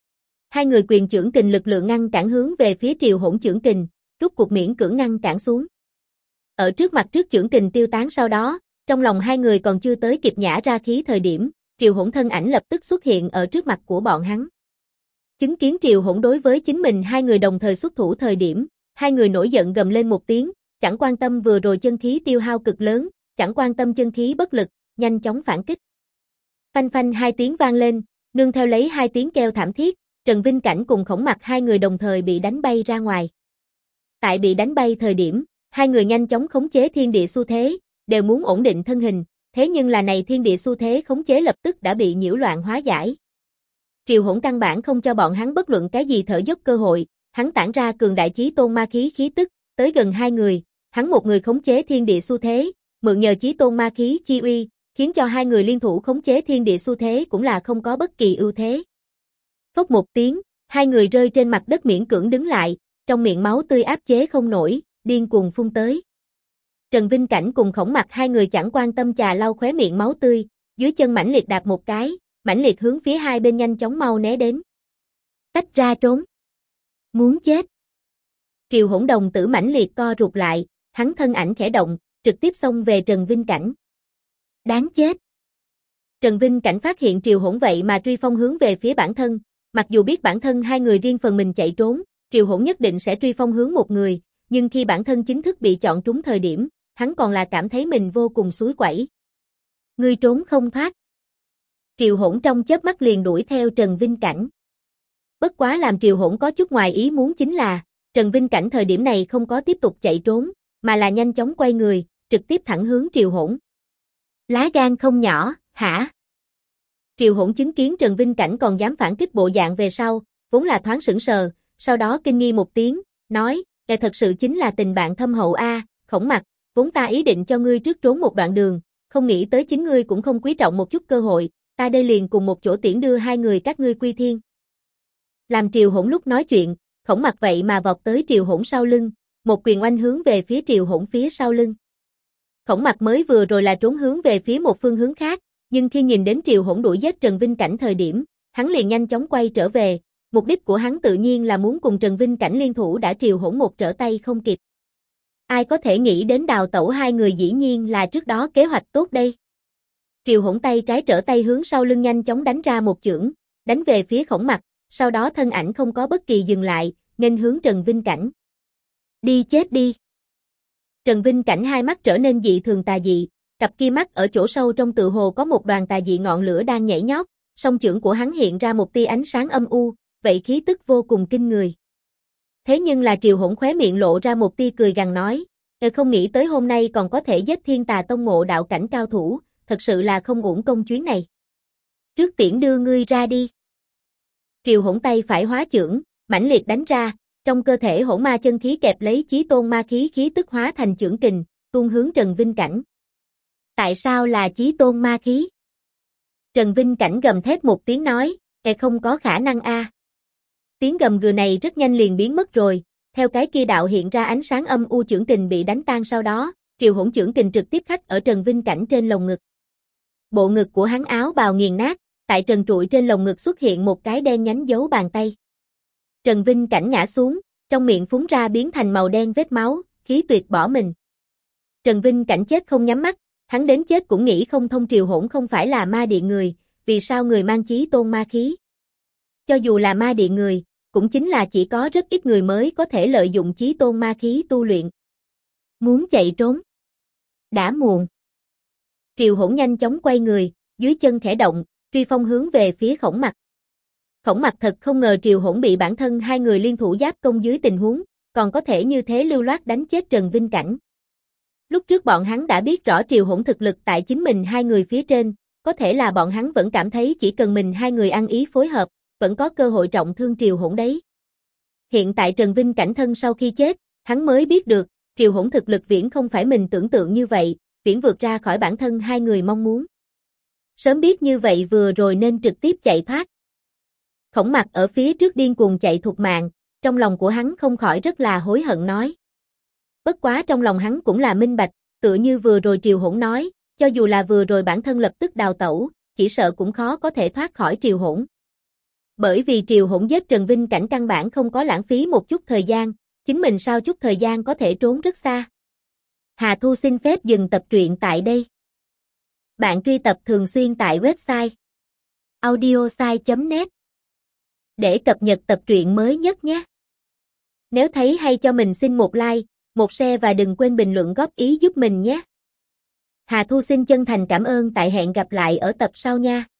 Hai người quyền chưởng kình lực lượng ngăn cản hướng về phía Triều Hỗn chưởng kình, rút cuộc miễn cưỡng ngăn cản xuống. Ở trước mặt trước chưởng kình tiêu tán sau đó, trong lòng hai người còn chưa tới kịp nhả ra khí thời điểm, Triều Hỗn thân ảnh lập tức xuất hiện ở trước mặt của bọn hắn. Chứng kiến Triều Hỗn đối với chính mình hai người đồng thời xuất thủ thời điểm, hai người nổi giận gầm lên một tiếng, chẳng quan tâm vừa rồi chân khí tiêu hao cực lớn, chẳng quan tâm chân khí bất lực, nhanh chóng phản kích. Phanh phanh hai tiếng vang lên, nương theo lấy hai tiếng kêu thảm thiết, Trần Vinh Cảnh cùng Khổng Mặc hai người đồng thời bị đánh bay ra ngoài. Tại bị đánh bay thời điểm, hai người nhanh chóng khống chế thiên địa xu thế, đều muốn ổn định thân hình, thế nhưng là này thiên địa xu thế khống chế lập tức đã bị nhiễu loạn hóa giải. Triều Hỗn căn bản không cho bọn hắn bất luận cái gì thở dốc cơ hội, hắn tản ra cường đại chí tôn ma khí khí tức, tới gần hai người, hắn một người khống chế thiên địa xu thế, mượn nhờ chí tôn ma khí chi uy, khiến cho hai người liên thủ khống chế thiên địa xu thế cũng là không có bất kỳ ưu thế. Phốc một tiếng, hai người rơi trên mặt đất miễn cưỡng đứng lại, trong miệng máu tươi áp chế không nổi, điên cuồng phun tới. Trần Vinh Cảnh cùng Khổng Mặc hai người chẳng quan tâm chà lau khóe miệng máu tươi, dưới chân mãnh liệt đạp một cái, mãnh liệt hướng phía hai bên nhanh chóng mau né đến. Tách ra trốn. Muốn chết. Triều Hỗn đồng tử mãnh liệt co rụt lại, hắn thân ảnh khẽ động, trực tiếp xông về Trần Vinh Cảnh. Đáng chết. Trần Vinh Cảnh phát hiện Triều Hỗn vậy mà truy phong hướng về phía bản thân, mặc dù biết bản thân hai người riêng phần mình chạy trốn, Triều Hỗn nhất định sẽ truy phong hướng một người, nhưng khi bản thân chính thức bị chọn trúng thời điểm, hắn còn là cảm thấy mình vô cùng xúi quẩy. Ngươi trốn không thoát. Triều Hỗn trong chớp mắt liền đuổi theo Trần Vinh Cảnh. Bất quá làm Triều Hỗn có chút ngoài ý muốn chính là, Trần Vinh Cảnh thời điểm này không có tiếp tục chạy trốn, mà là nhanh chóng quay người, trực tiếp thẳng hướng Triều Hỗn. Lá gan không nhỏ, hả? Triều Hỗn chứng kiến Trần Vinh Cảnh còn dám phản kích bộ dạng về sau, vốn là thoáng sững sờ, sau đó kinh nghi một tiếng, nói, thật sự chính là tình bạn thâm hậu a, Khổng Mặc, vốn ta ý định cho ngươi trước trốn một đoạn đường, không nghĩ tới chính ngươi cũng không quý trọng một chút cơ hội, ta đây liền cùng một chỗ tiễn đưa hai người các ngươi quy thiên. Làm Triều Hỗn lúc nói chuyện, Khổng Mặc vậy mà vọt tới Triều Hỗn sau lưng, một quyền oanh hướng về phía Triều Hỗn phía sau lưng. Khổng Mặc mới vừa rồi là trốn hướng về phía một phương hướng khác, nhưng khi nhìn đến Triều Hỗn đuổi giết Trần Vinh Cảnh thời điểm, hắn liền nhanh chóng quay trở về, mục đích của hắn tự nhiên là muốn cùng Trần Vinh Cảnh liên thủ đã Triều Hỗn một trở tay không kịp. Ai có thể nghĩ đến đào tẩu hai người dĩ nhiên là trước đó kế hoạch tốt đây. Triều Hỗn tay trái trở tay hướng sau lưng nhanh chóng đánh ra một chưởng, đánh về phía Khổng Mặc, sau đó thân ảnh không có bất kỳ dừng lại, nên hướng Trần Vinh Cảnh. Đi chết đi. Trần Vinh Cảnh hai mắt trở nên dị thường tà dị, cặp kia mắt ở chỗ sâu trong tự hồ có một đoàn tà dị ngọn lửa đang nhảy nhót, song chưởng của hắn hiện ra một tia ánh sáng âm u, vậy khí tức vô cùng kinh người. Thế nhưng là Triều Hỗn khóe miệng lộ ra một tia cười gằn nói, không nghĩ tới hôm nay còn có thể giết Thiên Tà Tông ngộ đạo cảnh cao thủ, thật sự là không uổng công chuyến này. Trước tiễn đưa ngươi ra đi. Triều Hỗn tay phải hóa chưởng, mãnh liệt đánh ra, trong cơ thể hỗn ma chân khí kẹp lấy chí tôn ma khí khí tức hóa thành chưởng kình, tuôn hướng Trần Vinh Cảnh. Tại sao là chí tôn ma khí? Trần Vinh Cảnh gầm thét một tiếng nói, không có khả năng a. Tiếng gầm gừ này rất nhanh liền biến mất rồi, theo cái kia đạo hiện ra ánh sáng âm u chưởng kình bị đánh tan sau đó, Triều Hỗn chưởng kình trực tiếp khắc ở Trần Vinh Cảnh trên lồng ngực. Bộ ngực của hắn áo bào nghiền nát, tại trần trụi trên lồng ngực xuất hiện một cái đen nhánh dấu bàn tay. Trần Vinh Cảnh ngã xuống, trong miệng phúng ra biến thành màu đen vết máu, khí tuyệt bỏ mình. Trần Vinh Cảnh chết không nhắm mắt, hắn đến chết cũng nghĩ không thông Triều Hỗn không phải là ma địa người, vì sao người mang chí tôn ma khí? Cho dù là ma địa người, cũng chính là chỉ có rất ít người mới có thể lợi dụng chí tôn ma khí tu luyện. Muốn chạy trốn. Đã muộn. Triều Hỗn nhanh chóng quay người, dưới chân khẽ động, truy phong hướng về phía Khổng Mặc. Khổng Mặc thật không ngờ Triều Hỗn bị bản thân hai người liên thủ giáp công dưới tình huống, còn có thể như thế lưu loát đánh chết Trần Vinh Cảnh. Lúc trước bọn hắn đã biết rõ Triều Hỗn thực lực tại chính mình hai người phía trên, có thể là bọn hắn vẫn cảm thấy chỉ cần mình hai người ăn ý phối hợp, vẫn có cơ hội trọng thương Triều Hỗn đấy. Hiện tại Trần Vinh Cảnh thân sau khi chết, hắn mới biết được, Triều Hỗn thực lực viễn không phải mình tưởng tượng như vậy, viễn vượt ra khỏi bản thân hai người mong muốn. Sớm biết như vậy vừa rồi nên trực tiếp chạy thoát. Khổng Mặc ở phía trước điên cuồng chạy thục mạng, trong lòng của hắn không khỏi rất là hối hận nói. Bất quá trong lòng hắn cũng là minh bạch, tựa như vừa rồi Triều Hỗn nói, cho dù là vừa rồi bản thân lập tức đào tẩu, chỉ sợ cũng khó có thể thoát khỏi Triều Hỗn. Bởi vì Triều Hỗn giết Trần Vinh Cảnh căn bản không có lãng phí một chút thời gian, chính mình sau chút thời gian có thể trốn rất xa. Hà Thu xin phép dừng tập truyện tại đây. Bạn truy tập thường xuyên tại website audiosai.net để cập nhật tập truyện mới nhất nhé. Nếu thấy hay cho mình xin một like, một share và đừng quên bình luận góp ý giúp mình nhé. Hà Thu xin chân thành cảm ơn tại hẹn gặp lại ở tập sau nha.